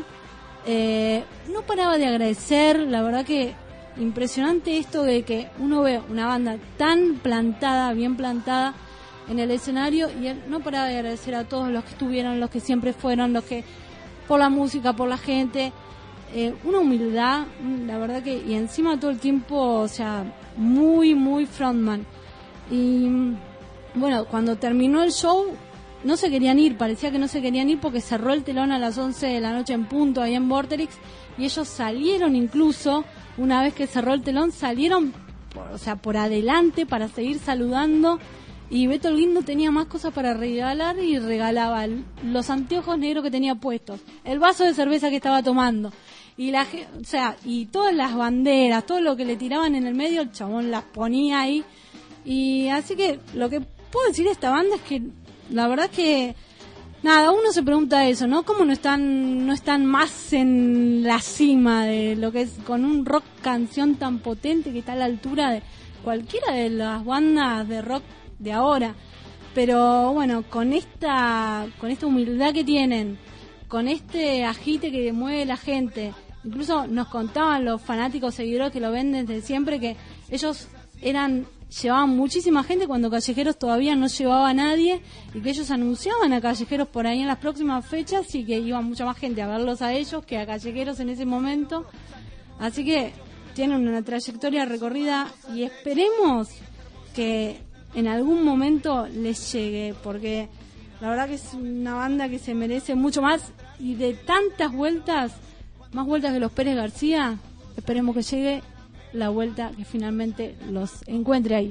No paraba de agradecer, la verdad que impresionante esto de que uno ve una banda tan plantada, bien plantada en el escenario, y él no paraba de agradecer a todos los que estuvieron, los que siempre fueron, los que por la música, por la gente, una humildad, la verdad que, y encima todo el tiempo, muy, muy frontman. Y cuando terminó el show, no se querían ir, parecía que no se querían ir, porque cerró el telón a las 11 de la noche en punto ahí en Vorterix, y ellos salieron, incluso una vez que cerró el telón, salieron por adelante para seguir saludando, y Beto Holguín no tenía más cosas para regalar, y regalaba los anteojos negros que tenía puestos, el vaso de cerveza que estaba tomando, y y todas las banderas, todo lo que le tiraban en el medio, el chabón las ponía ahí. Y así que lo que puedo decir de esta banda es que la verdad que nada, uno se pregunta eso, ¿no? ¿Cómo no están más en la cima de lo que es con un rock canción tan potente que está a la altura de cualquiera de las bandas de rock de ahora? Pero bueno, con esta humildad que tienen, con este agite que mueve la gente, incluso nos contaban los fanáticos seguidores que lo ven desde siempre que ellos llevaban muchísima gente cuando Callejeros todavía no llevaba a nadie, y que ellos anunciaban a Callejeros por ahí en las próximas fechas y que iba mucha más gente a verlos a ellos que a Callejeros en ese momento. Así que tienen una trayectoria recorrida y esperemos que en algún momento les llegue, porque la verdad que es una banda que se merece mucho más, y de tantas vueltas, más vueltas que los Pérez García, esperemos que llegue la vuelta que finalmente los encuentre ahí.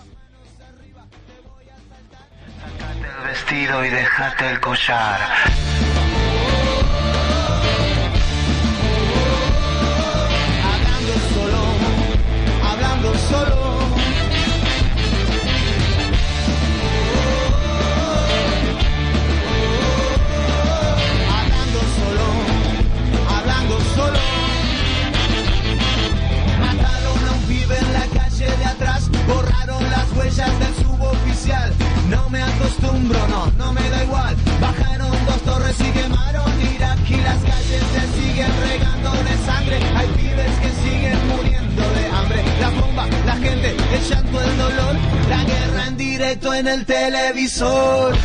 Sácate el vestido y déjate el collar. Hablando solo. Hablando solo. Mataron a un pibe en la calle de atrás, borraron las huellas del suboficial. No me acostumbro, no me da igual. Bajaron 2 torres y quemaron Irak, y las calles se siguen regando de sangre. Hay pibes que siguen muriendo de hambre. La bomba, la gente, el llanto, el dolor, la guerra en directo en el televisor.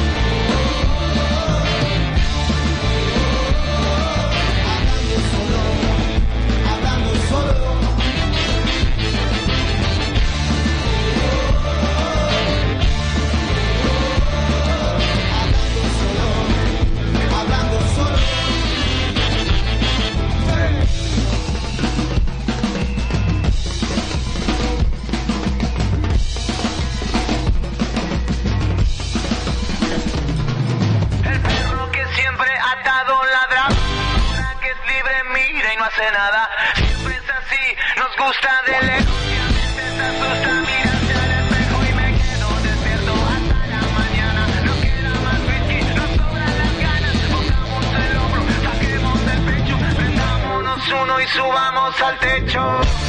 Nada, siempre es así, nos gusta de lejos y a veces asusta mirarse al espejo y me quedo despierto hasta la mañana. No queda más whisky, nos sobran las ganas, pongamos el hombro, saquemos del pecho, prendámonos uno y subamos al techo.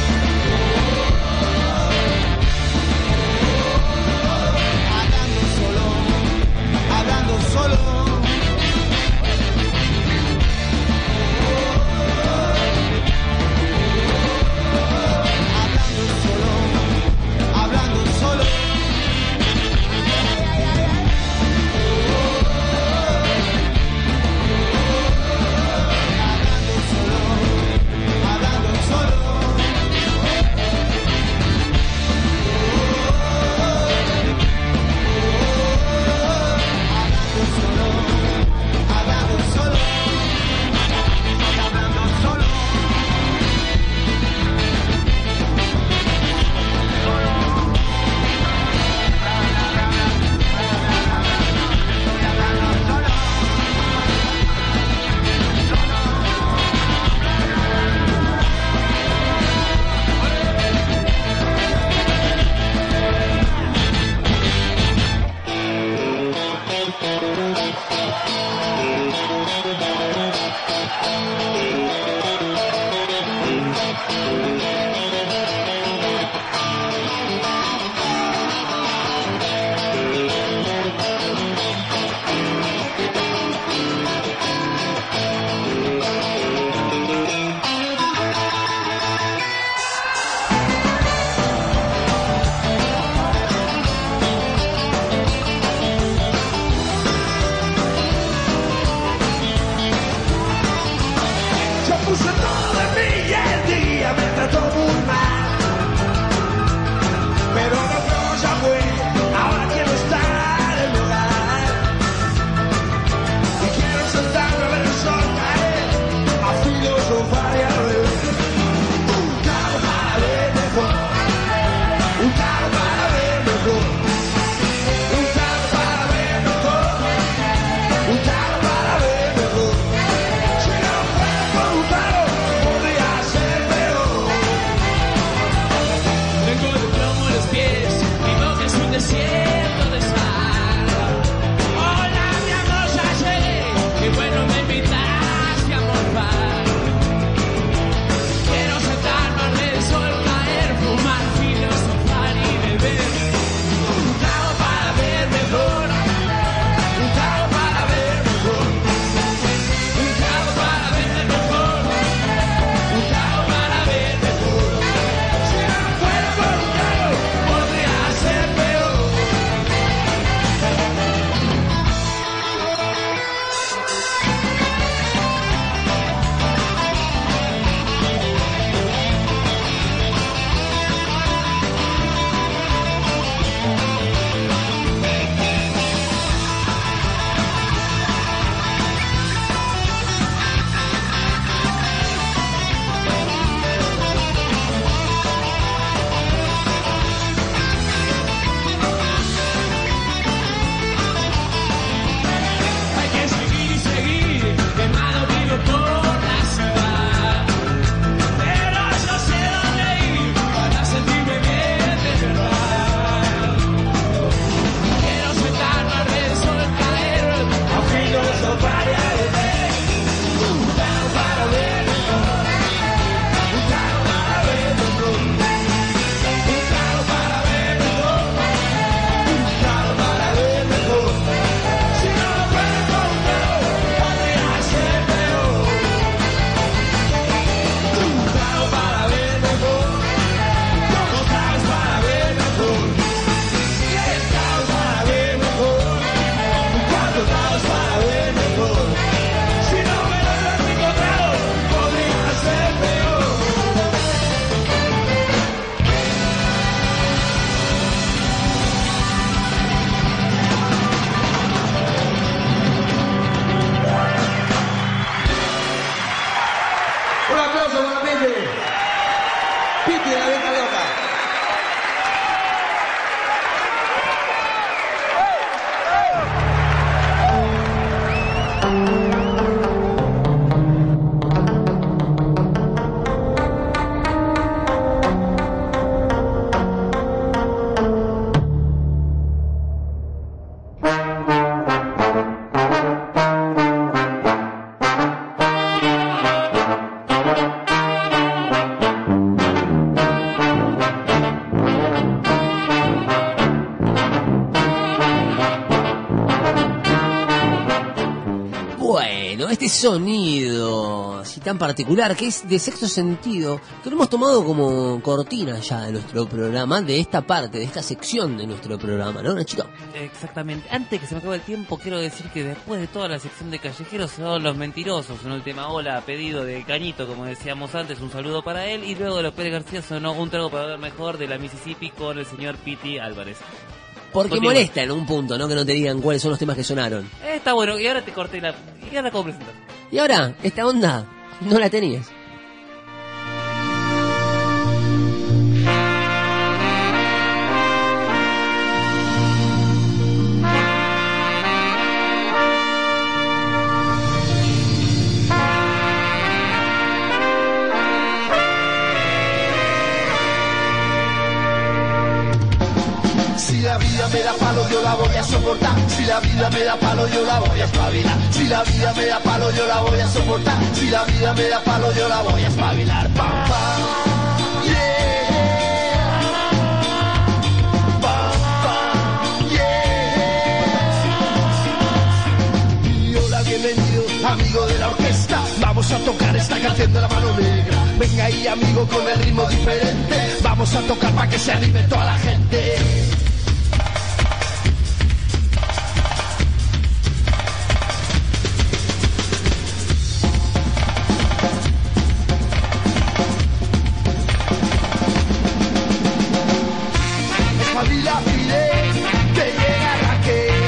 Hablando solo. Este sonido así tan particular que es de Sexto Sentido, que lo hemos tomado como cortina ya de nuestro programa, de esta parte, de esta sección de nuestro programa, ¿no, Nachito? Exactamente. Antes que se me acabe el tiempo, quiero decir que después de toda la sección de callejeros se van los mentirosos. Sonó el tema Hola, a pedido de Cañito, como decíamos antes, un saludo para él. Y luego de los Pérez García sonó Un trago para ver mejor de la Mississippi con el señor Piti Álvarez. Porque Continúa. molesta en un punto, ¿no? Que no te digan cuáles son los temas que sonaron. Está bueno, y ahora te corté la... ¿Y ahora cómo presentar? Y ahora, esta onda no la tenías. Si la vida me da palo, yo la voy a soportar. Si la vida me da palo, yo la voy a espabilar. Si la vida me da palo, yo la voy a soportar. Si la vida me da palo, yo la voy a espabilar. Pam, pam, yeah. Pam, pam, yeah. Y hola, bienvenido, amigo de la orquesta. Vamos a tocar esta canción de La Mano Negra. Venga ahí, amigo, con el ritmo diferente. Vamos a tocar para que se anime toda la gente. Espabila, pide, que llega Raquel.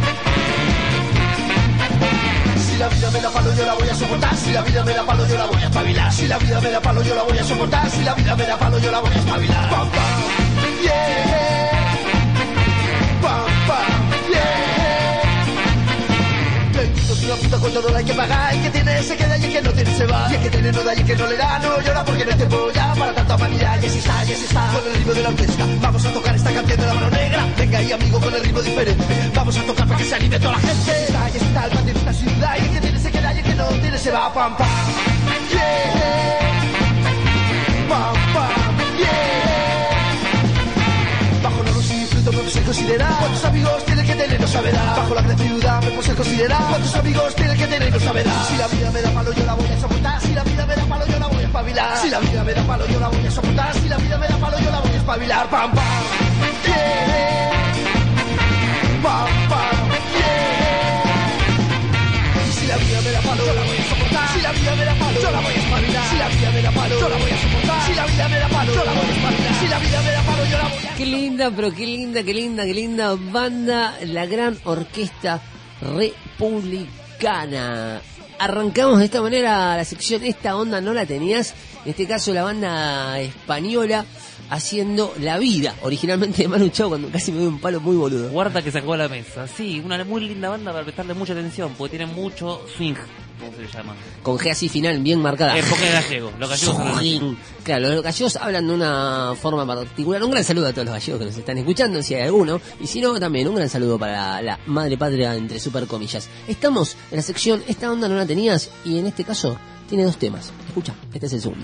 Si la vida me da palo, yo la voy a soportar. Si la vida me da palo, yo la voy a espabilar. Si la vida me da palo, yo la voy a soportar. Si la vida me da palo, yo la voy a espabilar. Pam, pam, yeah. Pam, pam, yeah. Bendito es una puta cuando no la hay que pagar. El que tiene se queda y el que no tiene se va. Y el que tiene no da y el que no le da no llora porque no hay tiempo ya para tanta manía. Y así está, con el ritmo de la orquesta. Vamos a tocar esta canción de La Mano Negra. Venga ahí, amigo, con el ritmo diferente. Vamos a tocar para que se anime toda la gente. Y está el patio de esta ciudad. Y el que tiene se queda y el que no tiene se va. Pam, pam, yeah. Pam, pam, yeah. Bajo la luz y fruto me puse a considerar. ¿Cuántos amigos tiene el que tener? No saberá. Bajo la gran ciudad me puse a considerar. ¿Cuántos amigos tiene el que tener? No saberá. Si la vida me da palo, yo la voy a soportar. Si la vida me da palo, yo la voy a espabilar. Si la vida me da palo, yo la voy a soportar. Si la vida me da palo, yo la voy a espabilar. Pam, pam, yeah. Pam, pam, yeah. Si la vida me da palo, yo la voy a soportar. Si la vida me da palo, yo la voy a espabilar. Si la vida me da palo, yo la voy a soportar. Si la vida me da palo, yo la voy a espabilar. Si la vida me da palo, yo la voy a... Qué linda, pero qué linda banda, la Gran Orquesta Republicana. Arrancamos de esta manera la sección Esta Onda No La Tenías. En este caso la banda española haciendo La Vida, originalmente de Manu Chao, cuando casi me doy un palo muy boludo. Guarda que sacó a la mesa. Sí, una muy linda banda para prestarle mucha atención, porque tiene mucho swing, como se le llama. Con G así final bien marcada. Porque es gallego. Los gallegos hablan así. Claro, los gallegos hablan de una forma particular. Un gran saludo a todos los gallegos que nos están escuchando, si hay alguno. Y si no, también un gran saludo para la madre patria, entre super comillas. Estamos en la sección Esta Onda No La Tenías, y en este caso tiene dos temas. Escucha, este es el segundo.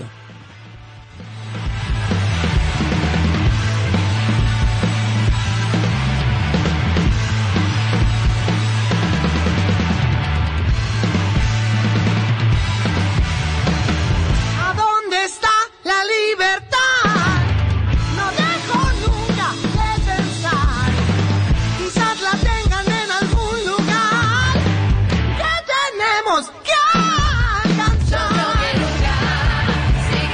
¿A dónde está la libertad? No dejo nunca de pensar. Quizás la tengan en algún lugar que tenemos que alcanzar. Yo creo que nunca, sí.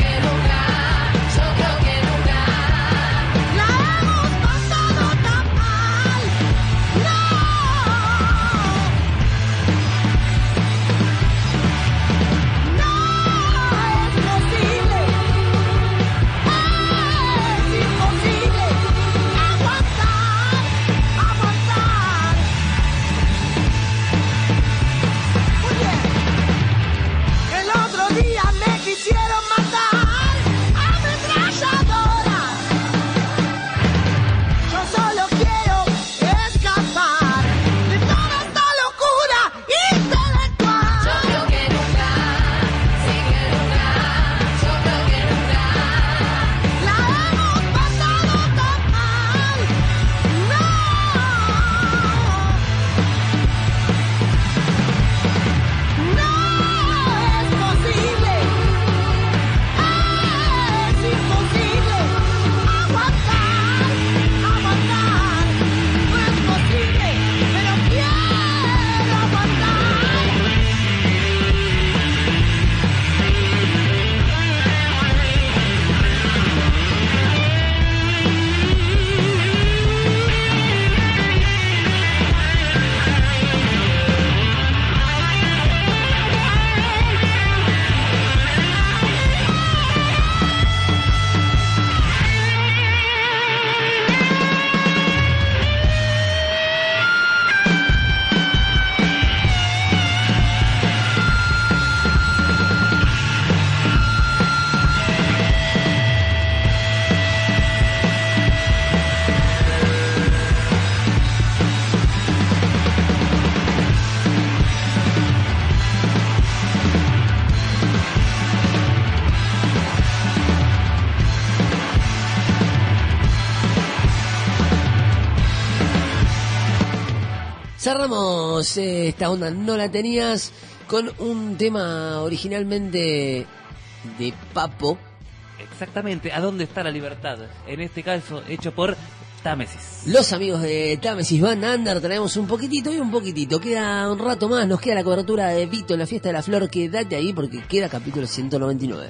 Cerramos esta onda, no la tenías, con un tema originalmente de Papo. Exactamente, ¿a dónde está la libertad? En este caso, hecho por Támesis. Los amigos de Támesis Van Under, traemos un poquitito y un poquitito. Queda un rato más, nos queda la cobertura de Vito en la Fiesta de la Flor. Quédate ahí porque queda capítulo 199.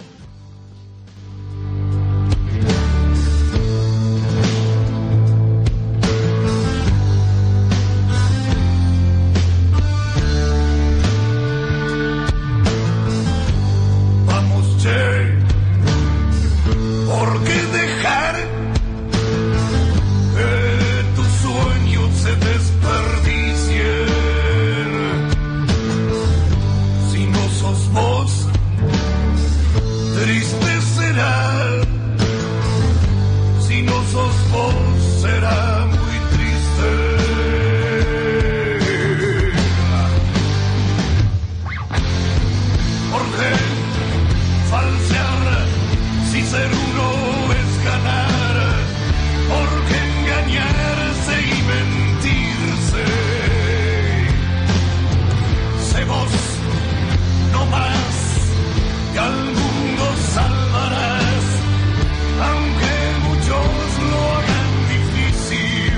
Vamos, che, ¿por qué dejar que tus sueños se desperdicien? Si no sos vos, triste será. Si no sos vos, será muy triste. ¿Por qué falsear si ser uno es ganar? ¿Por qué engañarse y mentirse? Sé vos, no más, que al mundo salvarás, aunque muchos lo hagan difícil.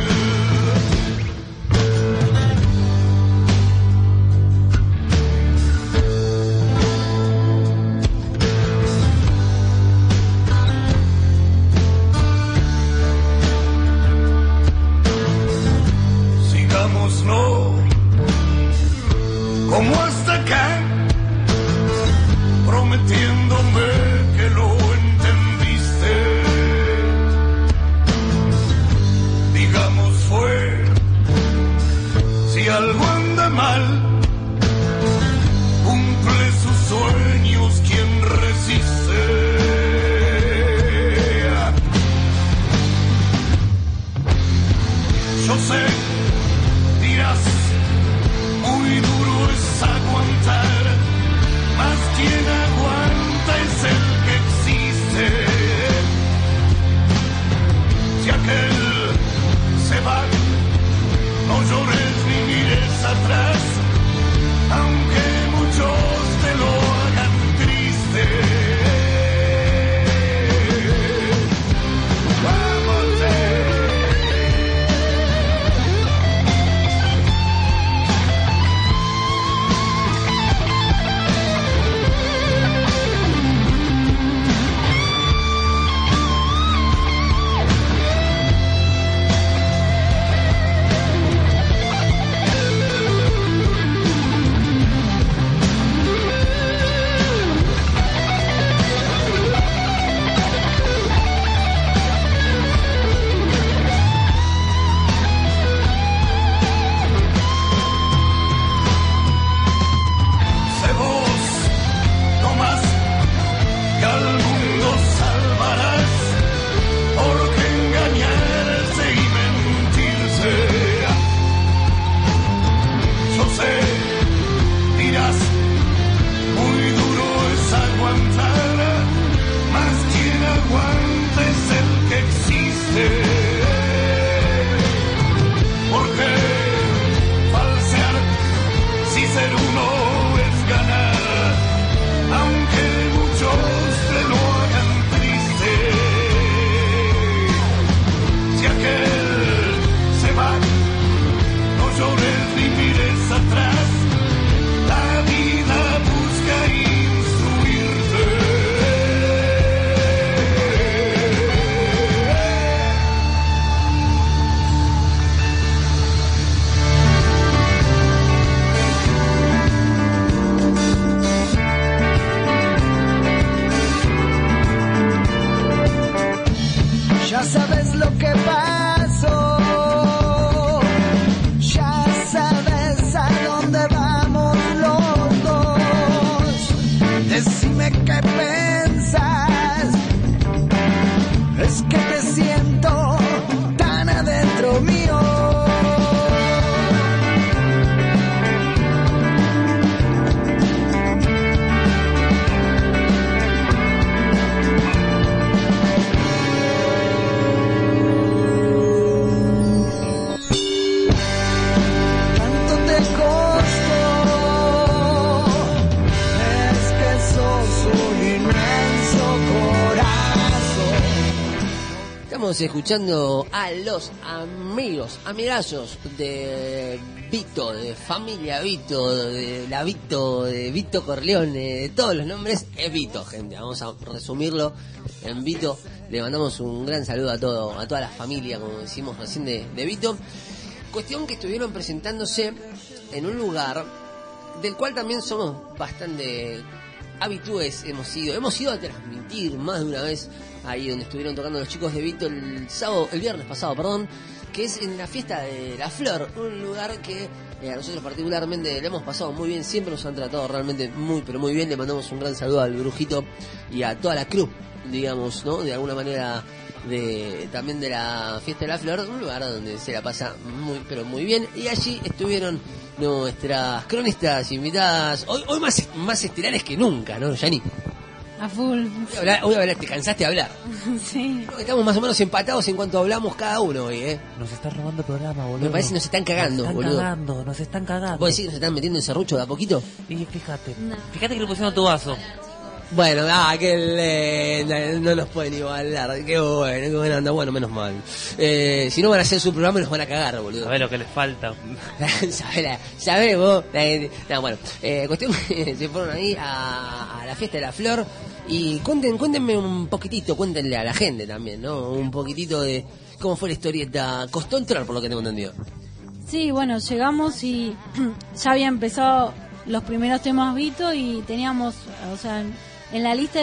Estamos escuchando a los amigazos de Vito, de familia Vito, de Vito Corleone, de todos los nombres, es Vito, gente. Vamos a resumirlo en Vito. Le mandamos un gran saludo a toda la familia, como decimos recién, de Vito. Cuestión que estuvieron presentándose en un lugar del cual también somos bastante habitués, hemos ido a transmitir más de una vez ahí donde estuvieron tocando los chicos de Vito el viernes pasado, que es en la fiesta de La Flor, un lugar que a nosotros particularmente le hemos pasado muy bien, siempre nos han tratado realmente muy, pero muy bien. Le mandamos un gran saludo al Brujito y a toda la crew, digamos, ¿no? De alguna manera también de la fiesta de La Flor, un lugar donde se la pasa muy, pero muy bien. Y allí estuvieron nuestras cronistas invitadas, hoy más estelares que nunca, ¿no, Yani? A full. Voy a hablar, te cansaste de hablar. Sí. Creo que estamos más o menos empatados en cuanto hablamos cada uno hoy, ¿eh? Nos están robando el programa, boludo. Me parece que nos están cagando, boludo. Nos están cagando. ¿Vos decís que nos están metiendo en serrucho de a poquito? Y fíjate que le pusieron tu vaso. Bueno, no nos pueden igualar. Qué buena onda. Bueno, menos mal. Si no van a hacer su programa, nos van a cagar, boludo. Sabés lo que les falta. Sabés vos. No, bueno, cuestión que se fueron ahí a la fiesta de La Flor. Y cuéntenme un poquitito, cuéntenle a la gente también, ¿no? Un poquitito de cómo fue la historieta. Costó entrar, por lo que tengo entendido. Sí, bueno, llegamos y ya había empezado los primeros temas Vito y teníamos, o sea, en la lista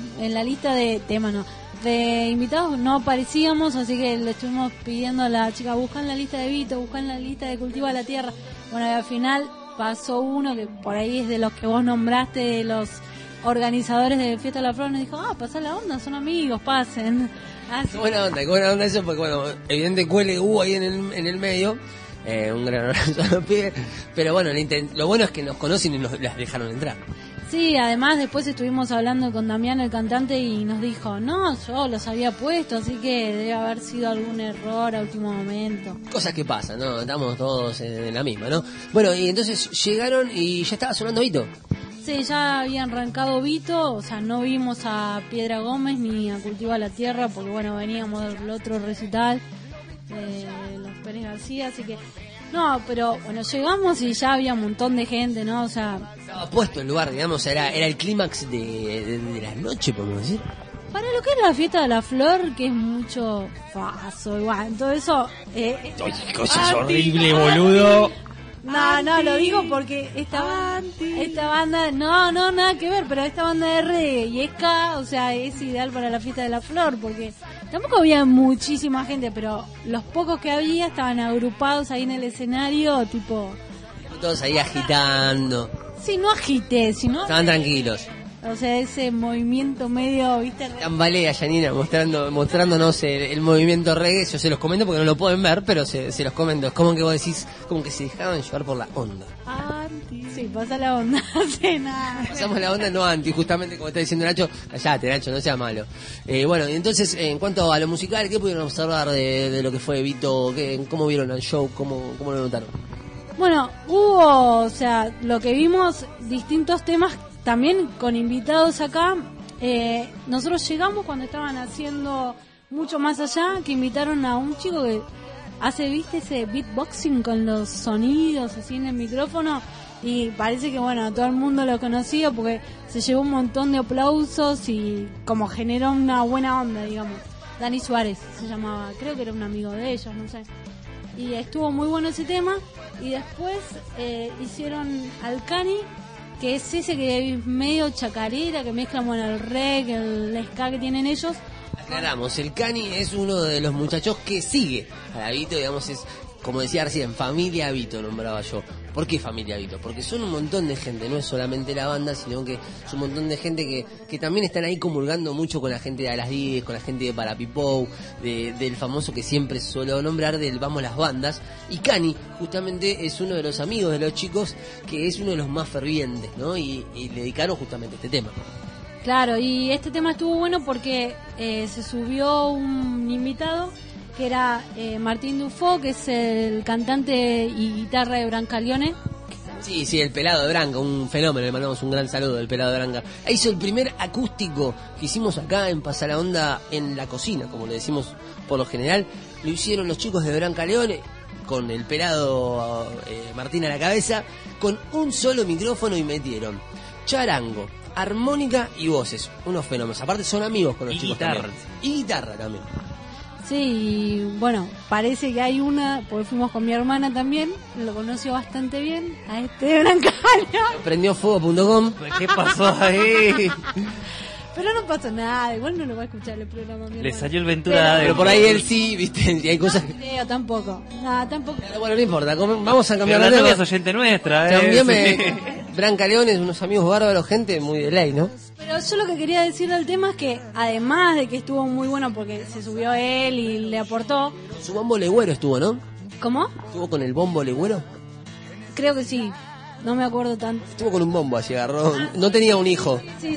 de invitados no aparecíamos, así que le estuvimos pidiendo a la chica, buscan la lista de Vito, buscan la lista de Cultiva la Tierra. Bueno, y al final pasó uno que por ahí es de los que vos nombraste, de los organizadores de Fiesta de La Flor, nos dijo, pasá la onda, son amigos, pasen. Así. Qué buena onda eso, porque bueno, evidente cuele hubo ahí en el medio. Un gran abrazo a los pibes. Pero bueno, lo bueno es que nos conocen y nos las dejaron entrar. Sí, además después estuvimos hablando con Damián, el cantante, y nos dijo, no, yo los había puesto, así que debe haber sido algún error a último momento. Cosas que pasan, ¿no? Estamos todos en la misma, ¿no? Bueno, y entonces llegaron y ya estaba sonando Vito. Sí, ya habían arrancado Vito, o sea, no vimos a Piedra Gómez ni a Cultiva la Tierra, porque bueno, veníamos del otro recital de los Pérez García, así que no, pero bueno, llegamos y ya había un montón de gente, ¿no? O sea, estaba puesto el lugar, digamos, era el clímax de la noche, podemos decir. Para lo que es la fiesta de La Flor, que es mucho paso, igual, todo eso... cosas horribles, boludo. No, lo digo porque esta banda, no, nada que ver, pero esta banda de reggae y ska, o sea, es ideal para la fiesta de La Flor, porque tampoco había muchísima gente, pero los pocos que había estaban agrupados ahí en el escenario, tipo... Todos ahí agitando. Sí, no agité, sino... Estaban tranquilos. O sea, ese movimiento medio, ¿viste? Tambalea, Yanina, mostrándonos el movimiento reggae. Yo se los comento porque no lo pueden ver, pero se los comento. Es como que vos decís, como que se dejaban llevar por la onda. Sí, pasa la onda. Sí, nada. Pasamos la onda, no anti, justamente como está diciendo Nacho. Callate, Nacho, no sea malo. Bueno, y entonces, en cuanto a lo musical, ¿qué pudieron observar de lo que fue Vito? ¿Cómo vieron el show? ¿Cómo lo notaron? Bueno, hubo, o sea, lo que vimos, distintos temas también con invitados acá. Nosotros llegamos cuando estaban haciendo Mucho Más Allá, que invitaron a un chico que hace, viste, ese beatboxing con los sonidos así en el micrófono, y parece que bueno, todo el mundo lo conocía porque se llevó un montón de aplausos y como generó una buena onda, digamos. Dani Suárez se llamaba, creo que era un amigo de ellos, no sé. Y estuvo muy bueno ese tema. Y después hicieron al Cani, que es ese que es medio chacarera, que mezcla bueno, el reggae, el ska que tienen ellos. Aclaramos, el Cani es uno de los muchachos que sigue a Vito, digamos, es como decía recién, familia Vito nombraba yo. ¿Por qué familia Vito? Porque son un montón de gente, no es solamente la banda, sino que es un montón de gente que también están ahí comulgando mucho con la gente de A las 10, con la gente de Parapipou, del famoso que siempre suelo nombrar, del Vamos las Bandas. Y Cani, justamente, es uno de los amigos de los chicos, que es uno de los más fervientes, ¿no? Y le dedicaron justamente este tema. Claro, y este tema estuvo bueno porque se subió un invitado que era Martín Dufo, que es el cantante y guitarra de Brancaleone. Sí, el Pelado de Branca, un fenómeno, le mandamos un gran saludo al Pelado de Branca. Hizo el primer acústico que hicimos acá en Pasa la Onda en la cocina, como le decimos por lo general. Lo hicieron los chicos de Branca Leone, con el Pelado Martín a la cabeza, con un solo micrófono y metieron charango, armónica y voces. Unos fenómenos. Aparte son amigos con los chicos guitarra. también. Y guitarra también. Sí, y bueno, parece que hay una, porque fuimos con mi hermana también, lo conoció bastante bien, a este de Brancaño. Prendiofuego.com. ¿Qué pasó ahí? Pero no pasa nada, igual no lo va a escuchar el programa. Mi Le hermana. salió el Ventura Pero por ahí él sí, viste, y hay cosas que... Creo, tampoco. Nada, tampoco. Bueno, no importa, vamos a Pero cambiar la de novia tema. es oyente nuestra, Cambiame Sí. Branca Leones, unos amigos bárbaros, gente muy de ley, ¿no? Pero yo lo que quería decir del tema es que, además de que estuvo muy bueno porque se subió él y le aportó. Su bombo legüero estuvo, ¿no? ¿Cómo? ¿Estuvo con el bombo legüero? Creo que sí. No me acuerdo tanto. Estuvo con un bombo, así agarró. No tenía un hijo. Sí.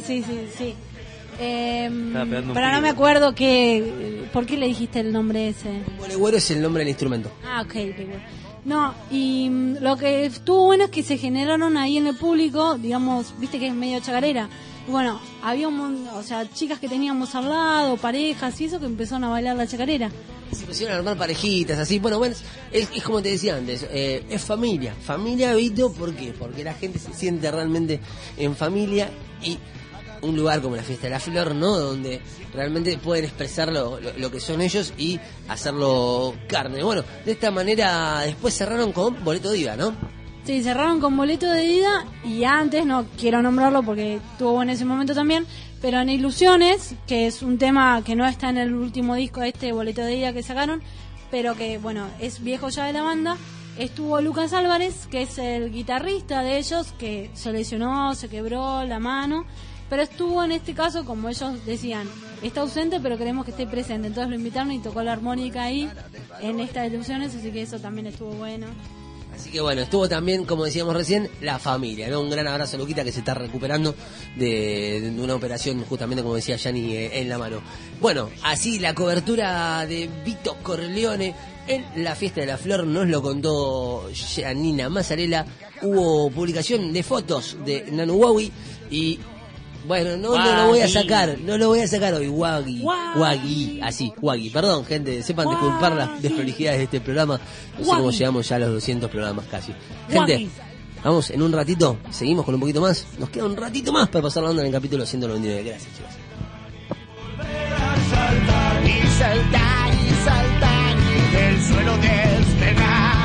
Estaba pegando un Pero no tiro. me acuerdo ¿por qué le dijiste el nombre ese? Bombo legüero es el nombre del instrumento. Ah, ok. No, y lo que estuvo bueno es que se generaron ahí en el público, digamos, viste que es medio chacarera. Y bueno, había chicas que teníamos al lado, parejas y eso, que empezaron a bailar la chacarera. Se pusieron a armar parejitas, así. Bueno, es como te decía antes, es familia. Familia, Vito, ¿por qué? Porque la gente se siente realmente en familia y un lugar como la Fiesta de la Flor, ¿no? Donde realmente pueden expresar lo que son ellos y hacerlo carne. Bueno, de esta manera después cerraron con Boleto de Ida, ¿no? Sí, cerraron con Boleto de Ida y antes, no quiero nombrarlo porque estuvo en ese momento también, pero en Ilusiones, que es un tema que no está en el último disco Boleto de Ida que sacaron, pero que, bueno, es viejo ya de la banda, estuvo Lucas Álvarez, que es el guitarrista de ellos, que se lesionó, se quebró la mano, pero estuvo en este caso, como ellos decían, está ausente, pero queremos que esté presente. Entonces lo invitaron y tocó la armónica ahí, en estas Ilusiones, así que eso también estuvo bueno. Así que bueno, estuvo también, como decíamos recién, la familia, ¿no? Un gran abrazo a Luquita, que se está recuperando de una operación, justamente como decía Yanni, en la mano. Bueno, así la cobertura de Vito Corleone en la Fiesta de la Flor nos lo contó Yanina Mazzarella. Hubo publicación de fotos de Nanu Wawi y... Bueno, no lo voy a sacar hoy, Waggy, así, Waggy. Perdón, gente, sepan disculpar las desprolijidades de este programa. No sé cómo llegamos ya a los 200 programas casi. Gente, vamos en un ratito, seguimos con un poquito más. Nos queda un ratito más para pasar la onda en el capítulo 199. Gracias, chicos. Y saltar y del suelo despegar.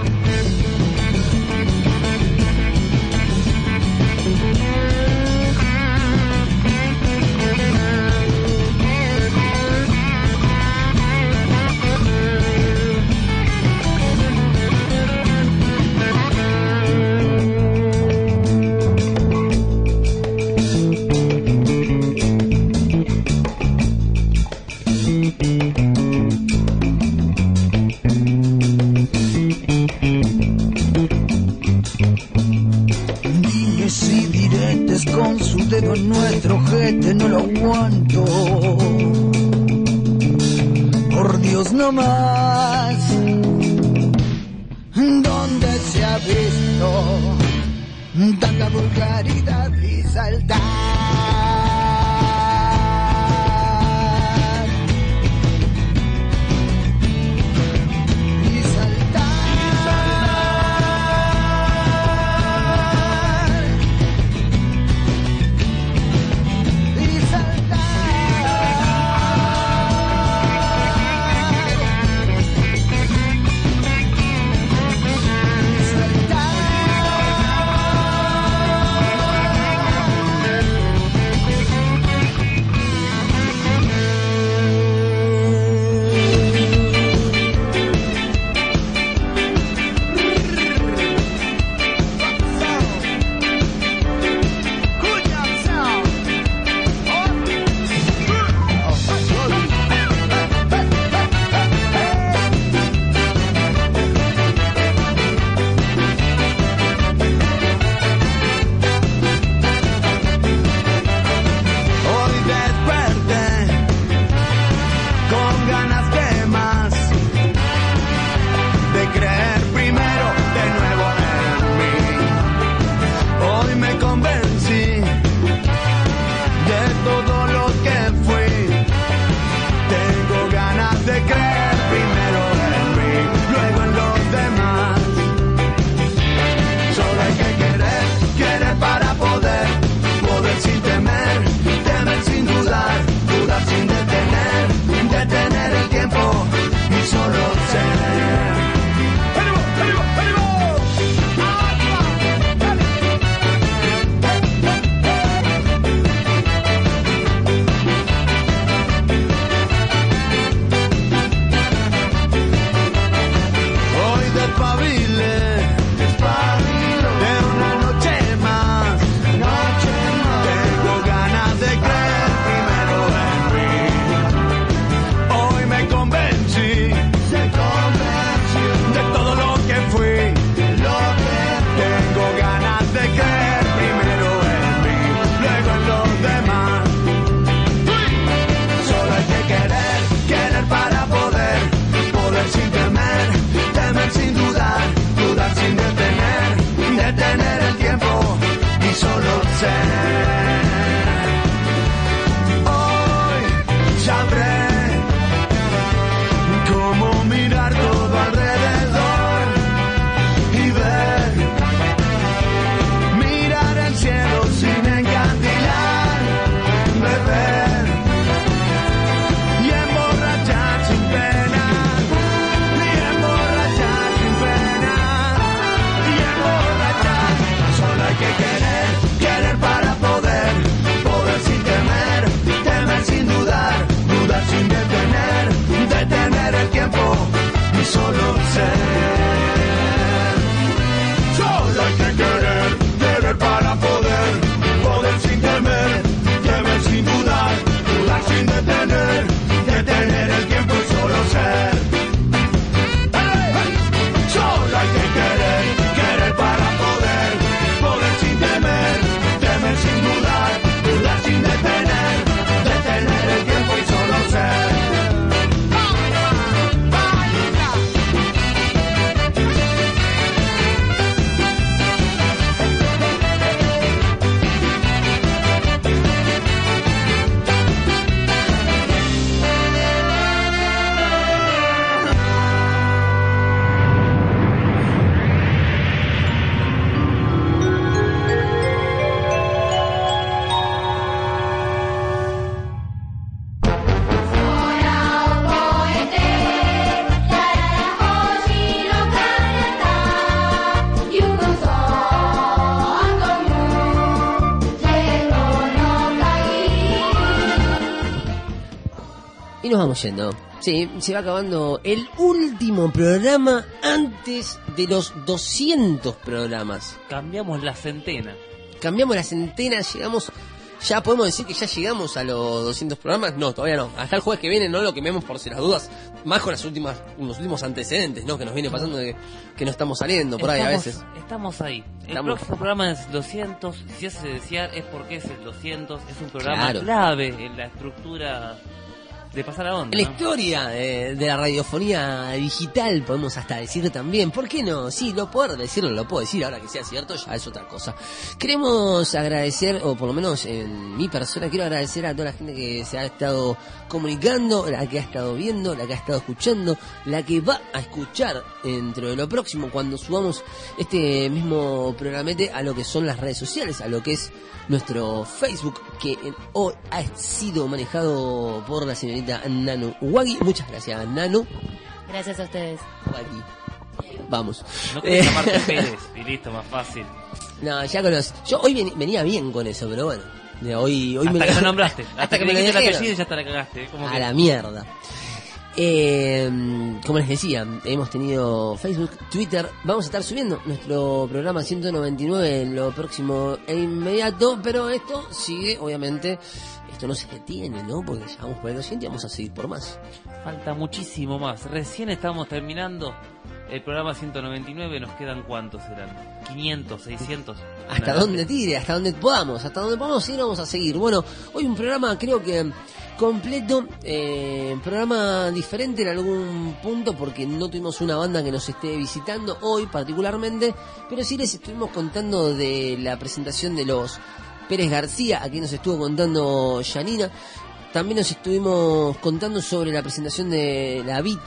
Con su dedo en nuestro ojete no lo aguanto. Por Dios no más. ¿Dónde se ha visto tanta vulgaridad y saltar? Y nos vamos yendo. Sí, se va acabando el último programa antes de los 200 programas. Cambiamos la centena. Cambiamos la centena, llegamos... ¿Ya podemos decir que ya llegamos a los 200 programas? No, todavía no. Hasta el jueves que viene no lo quememos por si las dudas. Más con los últimos antecedentes, ¿no? Que nos viene pasando de que no estamos saliendo por ahí a veces. Estamos ahí. El próximo programa es 200. Si hace desear es porque es el 200. Es un programa clave en la estructura de pasar a onda. En la historia de la radiofonía digital, podemos hasta decir también. ¿Por qué no? Sí, lo puedo decirlo, lo puedo decir. Ahora que sea cierto, ya es otra cosa. Queremos agradecer, o por lo menos en mi persona, quiero agradecer a toda la gente que se ha estado comunicando, la que ha estado viendo, la que ha estado escuchando, la que va a escuchar dentro de lo próximo, cuando subamos este mismo programete a lo que son las redes sociales, a lo que es nuestro Facebook, que hoy ha sido manejado por la señorita Nano Wagi. Muchas gracias, Nano. Gracias a ustedes. Wagi. Vamos. No querés llamarte Pérez y listo, más fácil. No, ya conozco. Yo hoy venía bien con eso, pero bueno. Hoy hasta me que me nombraste. Hasta que me dijiste el dijeron. apellido y ya hasta la cagaste. ¿Cómo A que? la mierda. Como les decía, hemos tenido Facebook, Twitter. Vamos a estar subiendo nuestro programa 199 en lo próximo e inmediato, pero esto sigue, obviamente, esto no se detiene, ¿no? Porque ya vamos por el 200 y vamos a seguir por más. Falta muchísimo más. Recién estamos terminando el programa 199. Nos quedan ¿cuántos serán? 500, 600. Hasta donde tire, hasta donde podamos seguir, vamos a seguir. Bueno, hoy un programa creo que completo, programa diferente en algún punto porque no tuvimos una banda que nos esté visitando hoy particularmente, pero sí les estuvimos contando de la presentación de los Pérez García, aquí nos estuvo contando Janina. También nos estuvimos contando sobre la presentación de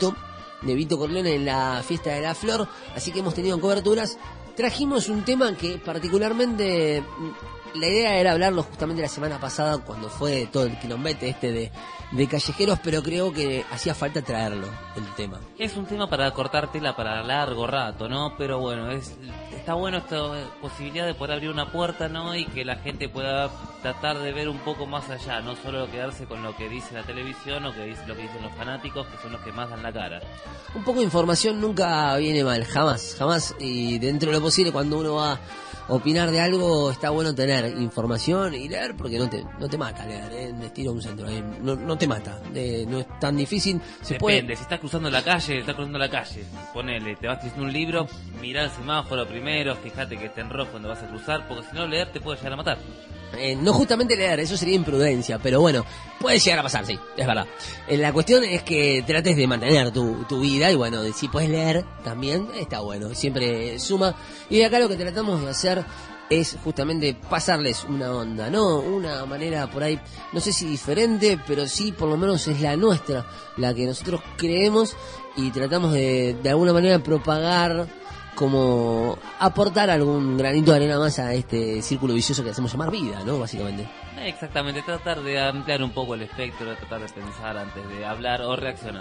Vito Corleone en la Fiesta de la Flor, así que hemos tenido coberturas. Trajimos un tema que particularmente la idea era hablarlo justamente la semana pasada cuando fue todo el quilombete de callejeros, pero creo que hacía falta traerlo, el tema. Es un tema para cortar tela para largo rato, ¿no? Pero bueno, está bueno esta posibilidad de poder abrir una puerta, ¿no? Y que la gente pueda tratar de ver un poco más allá, no solo quedarse con lo que dice la televisión o lo que dicen los fanáticos, que son los que más dan la cara. Un poco de información nunca viene mal, jamás, y dentro de lo posible cuando uno va a opinar de algo está bueno tener información y leer porque no te mata leer, estilo un centro, no te mata, no es tan difícil. Depende, si estás cruzando la calle, ponele, te vas diciendo un libro, mirá el semáforo primero, fíjate que esté en rojo cuando vas a cruzar, porque si no leer te puede llegar a matar. No justamente leer, eso sería imprudencia, pero bueno, puede llegar a pasar, sí, es verdad. La cuestión es que trates de mantener tu vida y bueno, si puedes leer también está bueno, siempre suma. Y de acá lo que tratamos de hacer es justamente pasarles una onda, ¿no? Una manera por ahí, no sé si diferente, pero sí por lo menos es la nuestra, la que nosotros creemos y tratamos de alguna manera propagar, como aportar algún granito de arena más a este círculo vicioso que hacemos llamar vida, ¿no? Básicamente. Exactamente, tratar de ampliar un poco el espectro, tratar de pensar antes de hablar o reaccionar.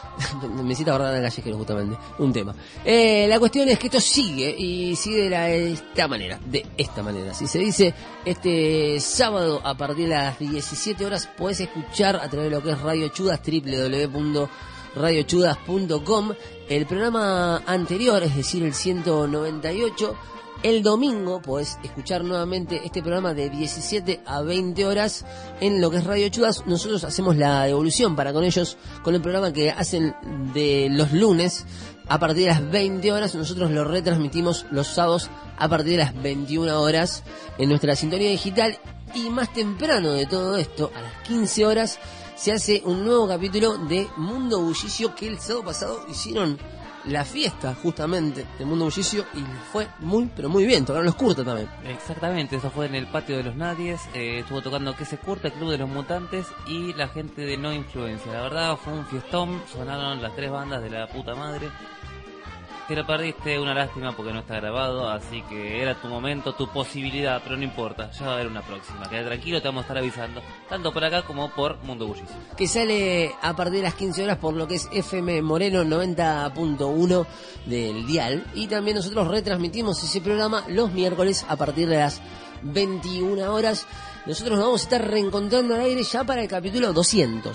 Me cita verdad en callejero justamente, un tema. La cuestión es que esto sigue de esta manera. Si se dice, este sábado a partir de las 17 horas puedes escuchar a través de lo que es Radio Chudas, www.radiochudas.com, el programa anterior, es decir, el 198. El domingo podés escuchar nuevamente este programa de 17 a 20 horas en lo que es Radio Chudas.Nosotros hacemos la devolución para con ellos, con el programa que hacen de los lunes a partir de las 20 horas. Nosotros lo retransmitimos los sábados a partir de las 21 horas en nuestra sintonía digital. Y más temprano de todo esto, a las 15 horas, se hace un nuevo capítulo de Mundo Bullicio, que el sábado pasado hicieron la fiesta justamente de Mundo Bullicio y fue muy, pero muy bien. Tocaron los Curta también. Exactamente, eso fue en el patio de los Nadies. Estuvo tocando Que se curta, el Club de los Mutantes y la gente de No Influencia. La verdad fue un fiestón, sonaron las 3 bandas de la puta madre. Te lo perdiste, una lástima porque no está grabado, así que era tu momento, tu posibilidad, pero no importa, ya va a haber una próxima. Queda tranquilo, te vamos a estar avisando, tanto por acá como por Mundo Bullicio. Que sale a partir de las 15 horas por lo que es FM Moreno 90.1 del dial. Y también nosotros retransmitimos ese programa los miércoles a partir de las 21 horas. Nosotros nos vamos a estar reencontrando al aire ya para el capítulo 200.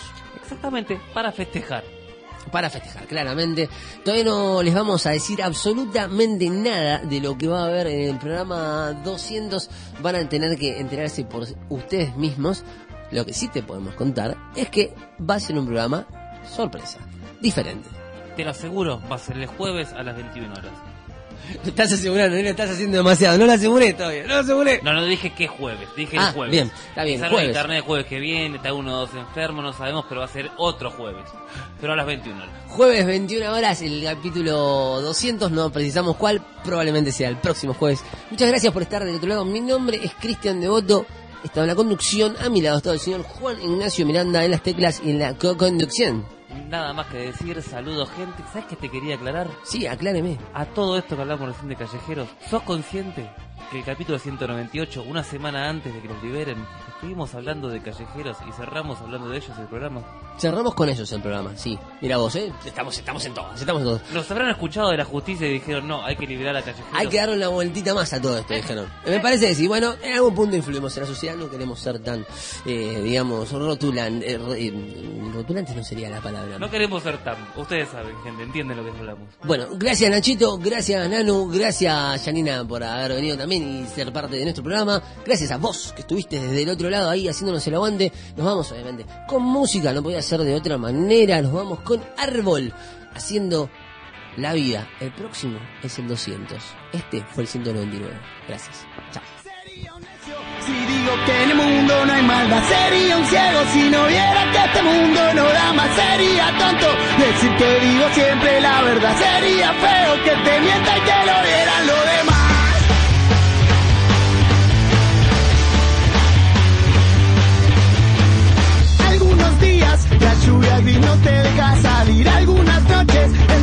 Exactamente, para festejar. Para festejar, claramente. Todavía no les vamos a decir absolutamente nada de lo que va a haber en el programa 200. Van a tener que enterarse por ustedes mismos. Lo que sí te podemos contar es que va a ser un programa sorpresa, diferente. Te lo aseguro, va a ser el jueves a las 21 horas. Lo estás asegurando, no lo estás haciendo demasiado. No lo aseguré todavía, no lo aseguré. No dije qué jueves, dije el jueves. Bien, está bien, Quizá jueves. en internet el jueves que viene, está uno o dos enfermos, no sabemos, pero va a ser otro jueves. Pero a las 21 horas. Jueves 21 horas, el capítulo 200, no precisamos cuál, probablemente sea el próximo jueves. Muchas gracias por estar del otro lado. Mi nombre es Cristian Devoto. Está en la conducción, a mi lado está el señor Juan Ignacio Miranda en las teclas y en la co-conducción. Nada más que decir, saludos gente. ¿Sabes qué te quería aclarar? Sí, acláreme. A todo esto que hablamos recién de callejeros, ¿sos consciente que el capítulo 198, una semana antes de que los liberen, estuvimos hablando de callejeros y cerramos hablando de ellos el programa? Cerramos con ellos el programa, sí. Mira vos, estamos en todas, Los habrán escuchado de la justicia y dijeron, no, hay que liberar a callejeros. Hay que darle una vueltita más a todo esto, dijeron. Me parece que sí, bueno, en algún punto influimos en la sociedad, no queremos ser tan, digamos, rotulantes no sería la palabra. No queremos ser tan, ustedes saben, gente, entienden lo que hablamos. Bueno, gracias Nachito, gracias Nanu, gracias Janina por haber venido también y ser parte de nuestro programa. Gracias a vos que estuviste desde el otro lado ahí haciéndonos el aguante. Nos vamos obviamente con música, no podía ser de otra manera. Nos vamos con Árbol haciendo La Vida. El próximo es el 200. Este fue el 199. Gracias. Chao. Si digo que en el mundo no hay maldad, sería un ciego si no viera que este mundo no da más. Sería tonto decir que digo siempre la verdad. Sería feo que te mienta y que lo vieran los demás. Algunos días la lluvia gris no te deja salir. Algunas noches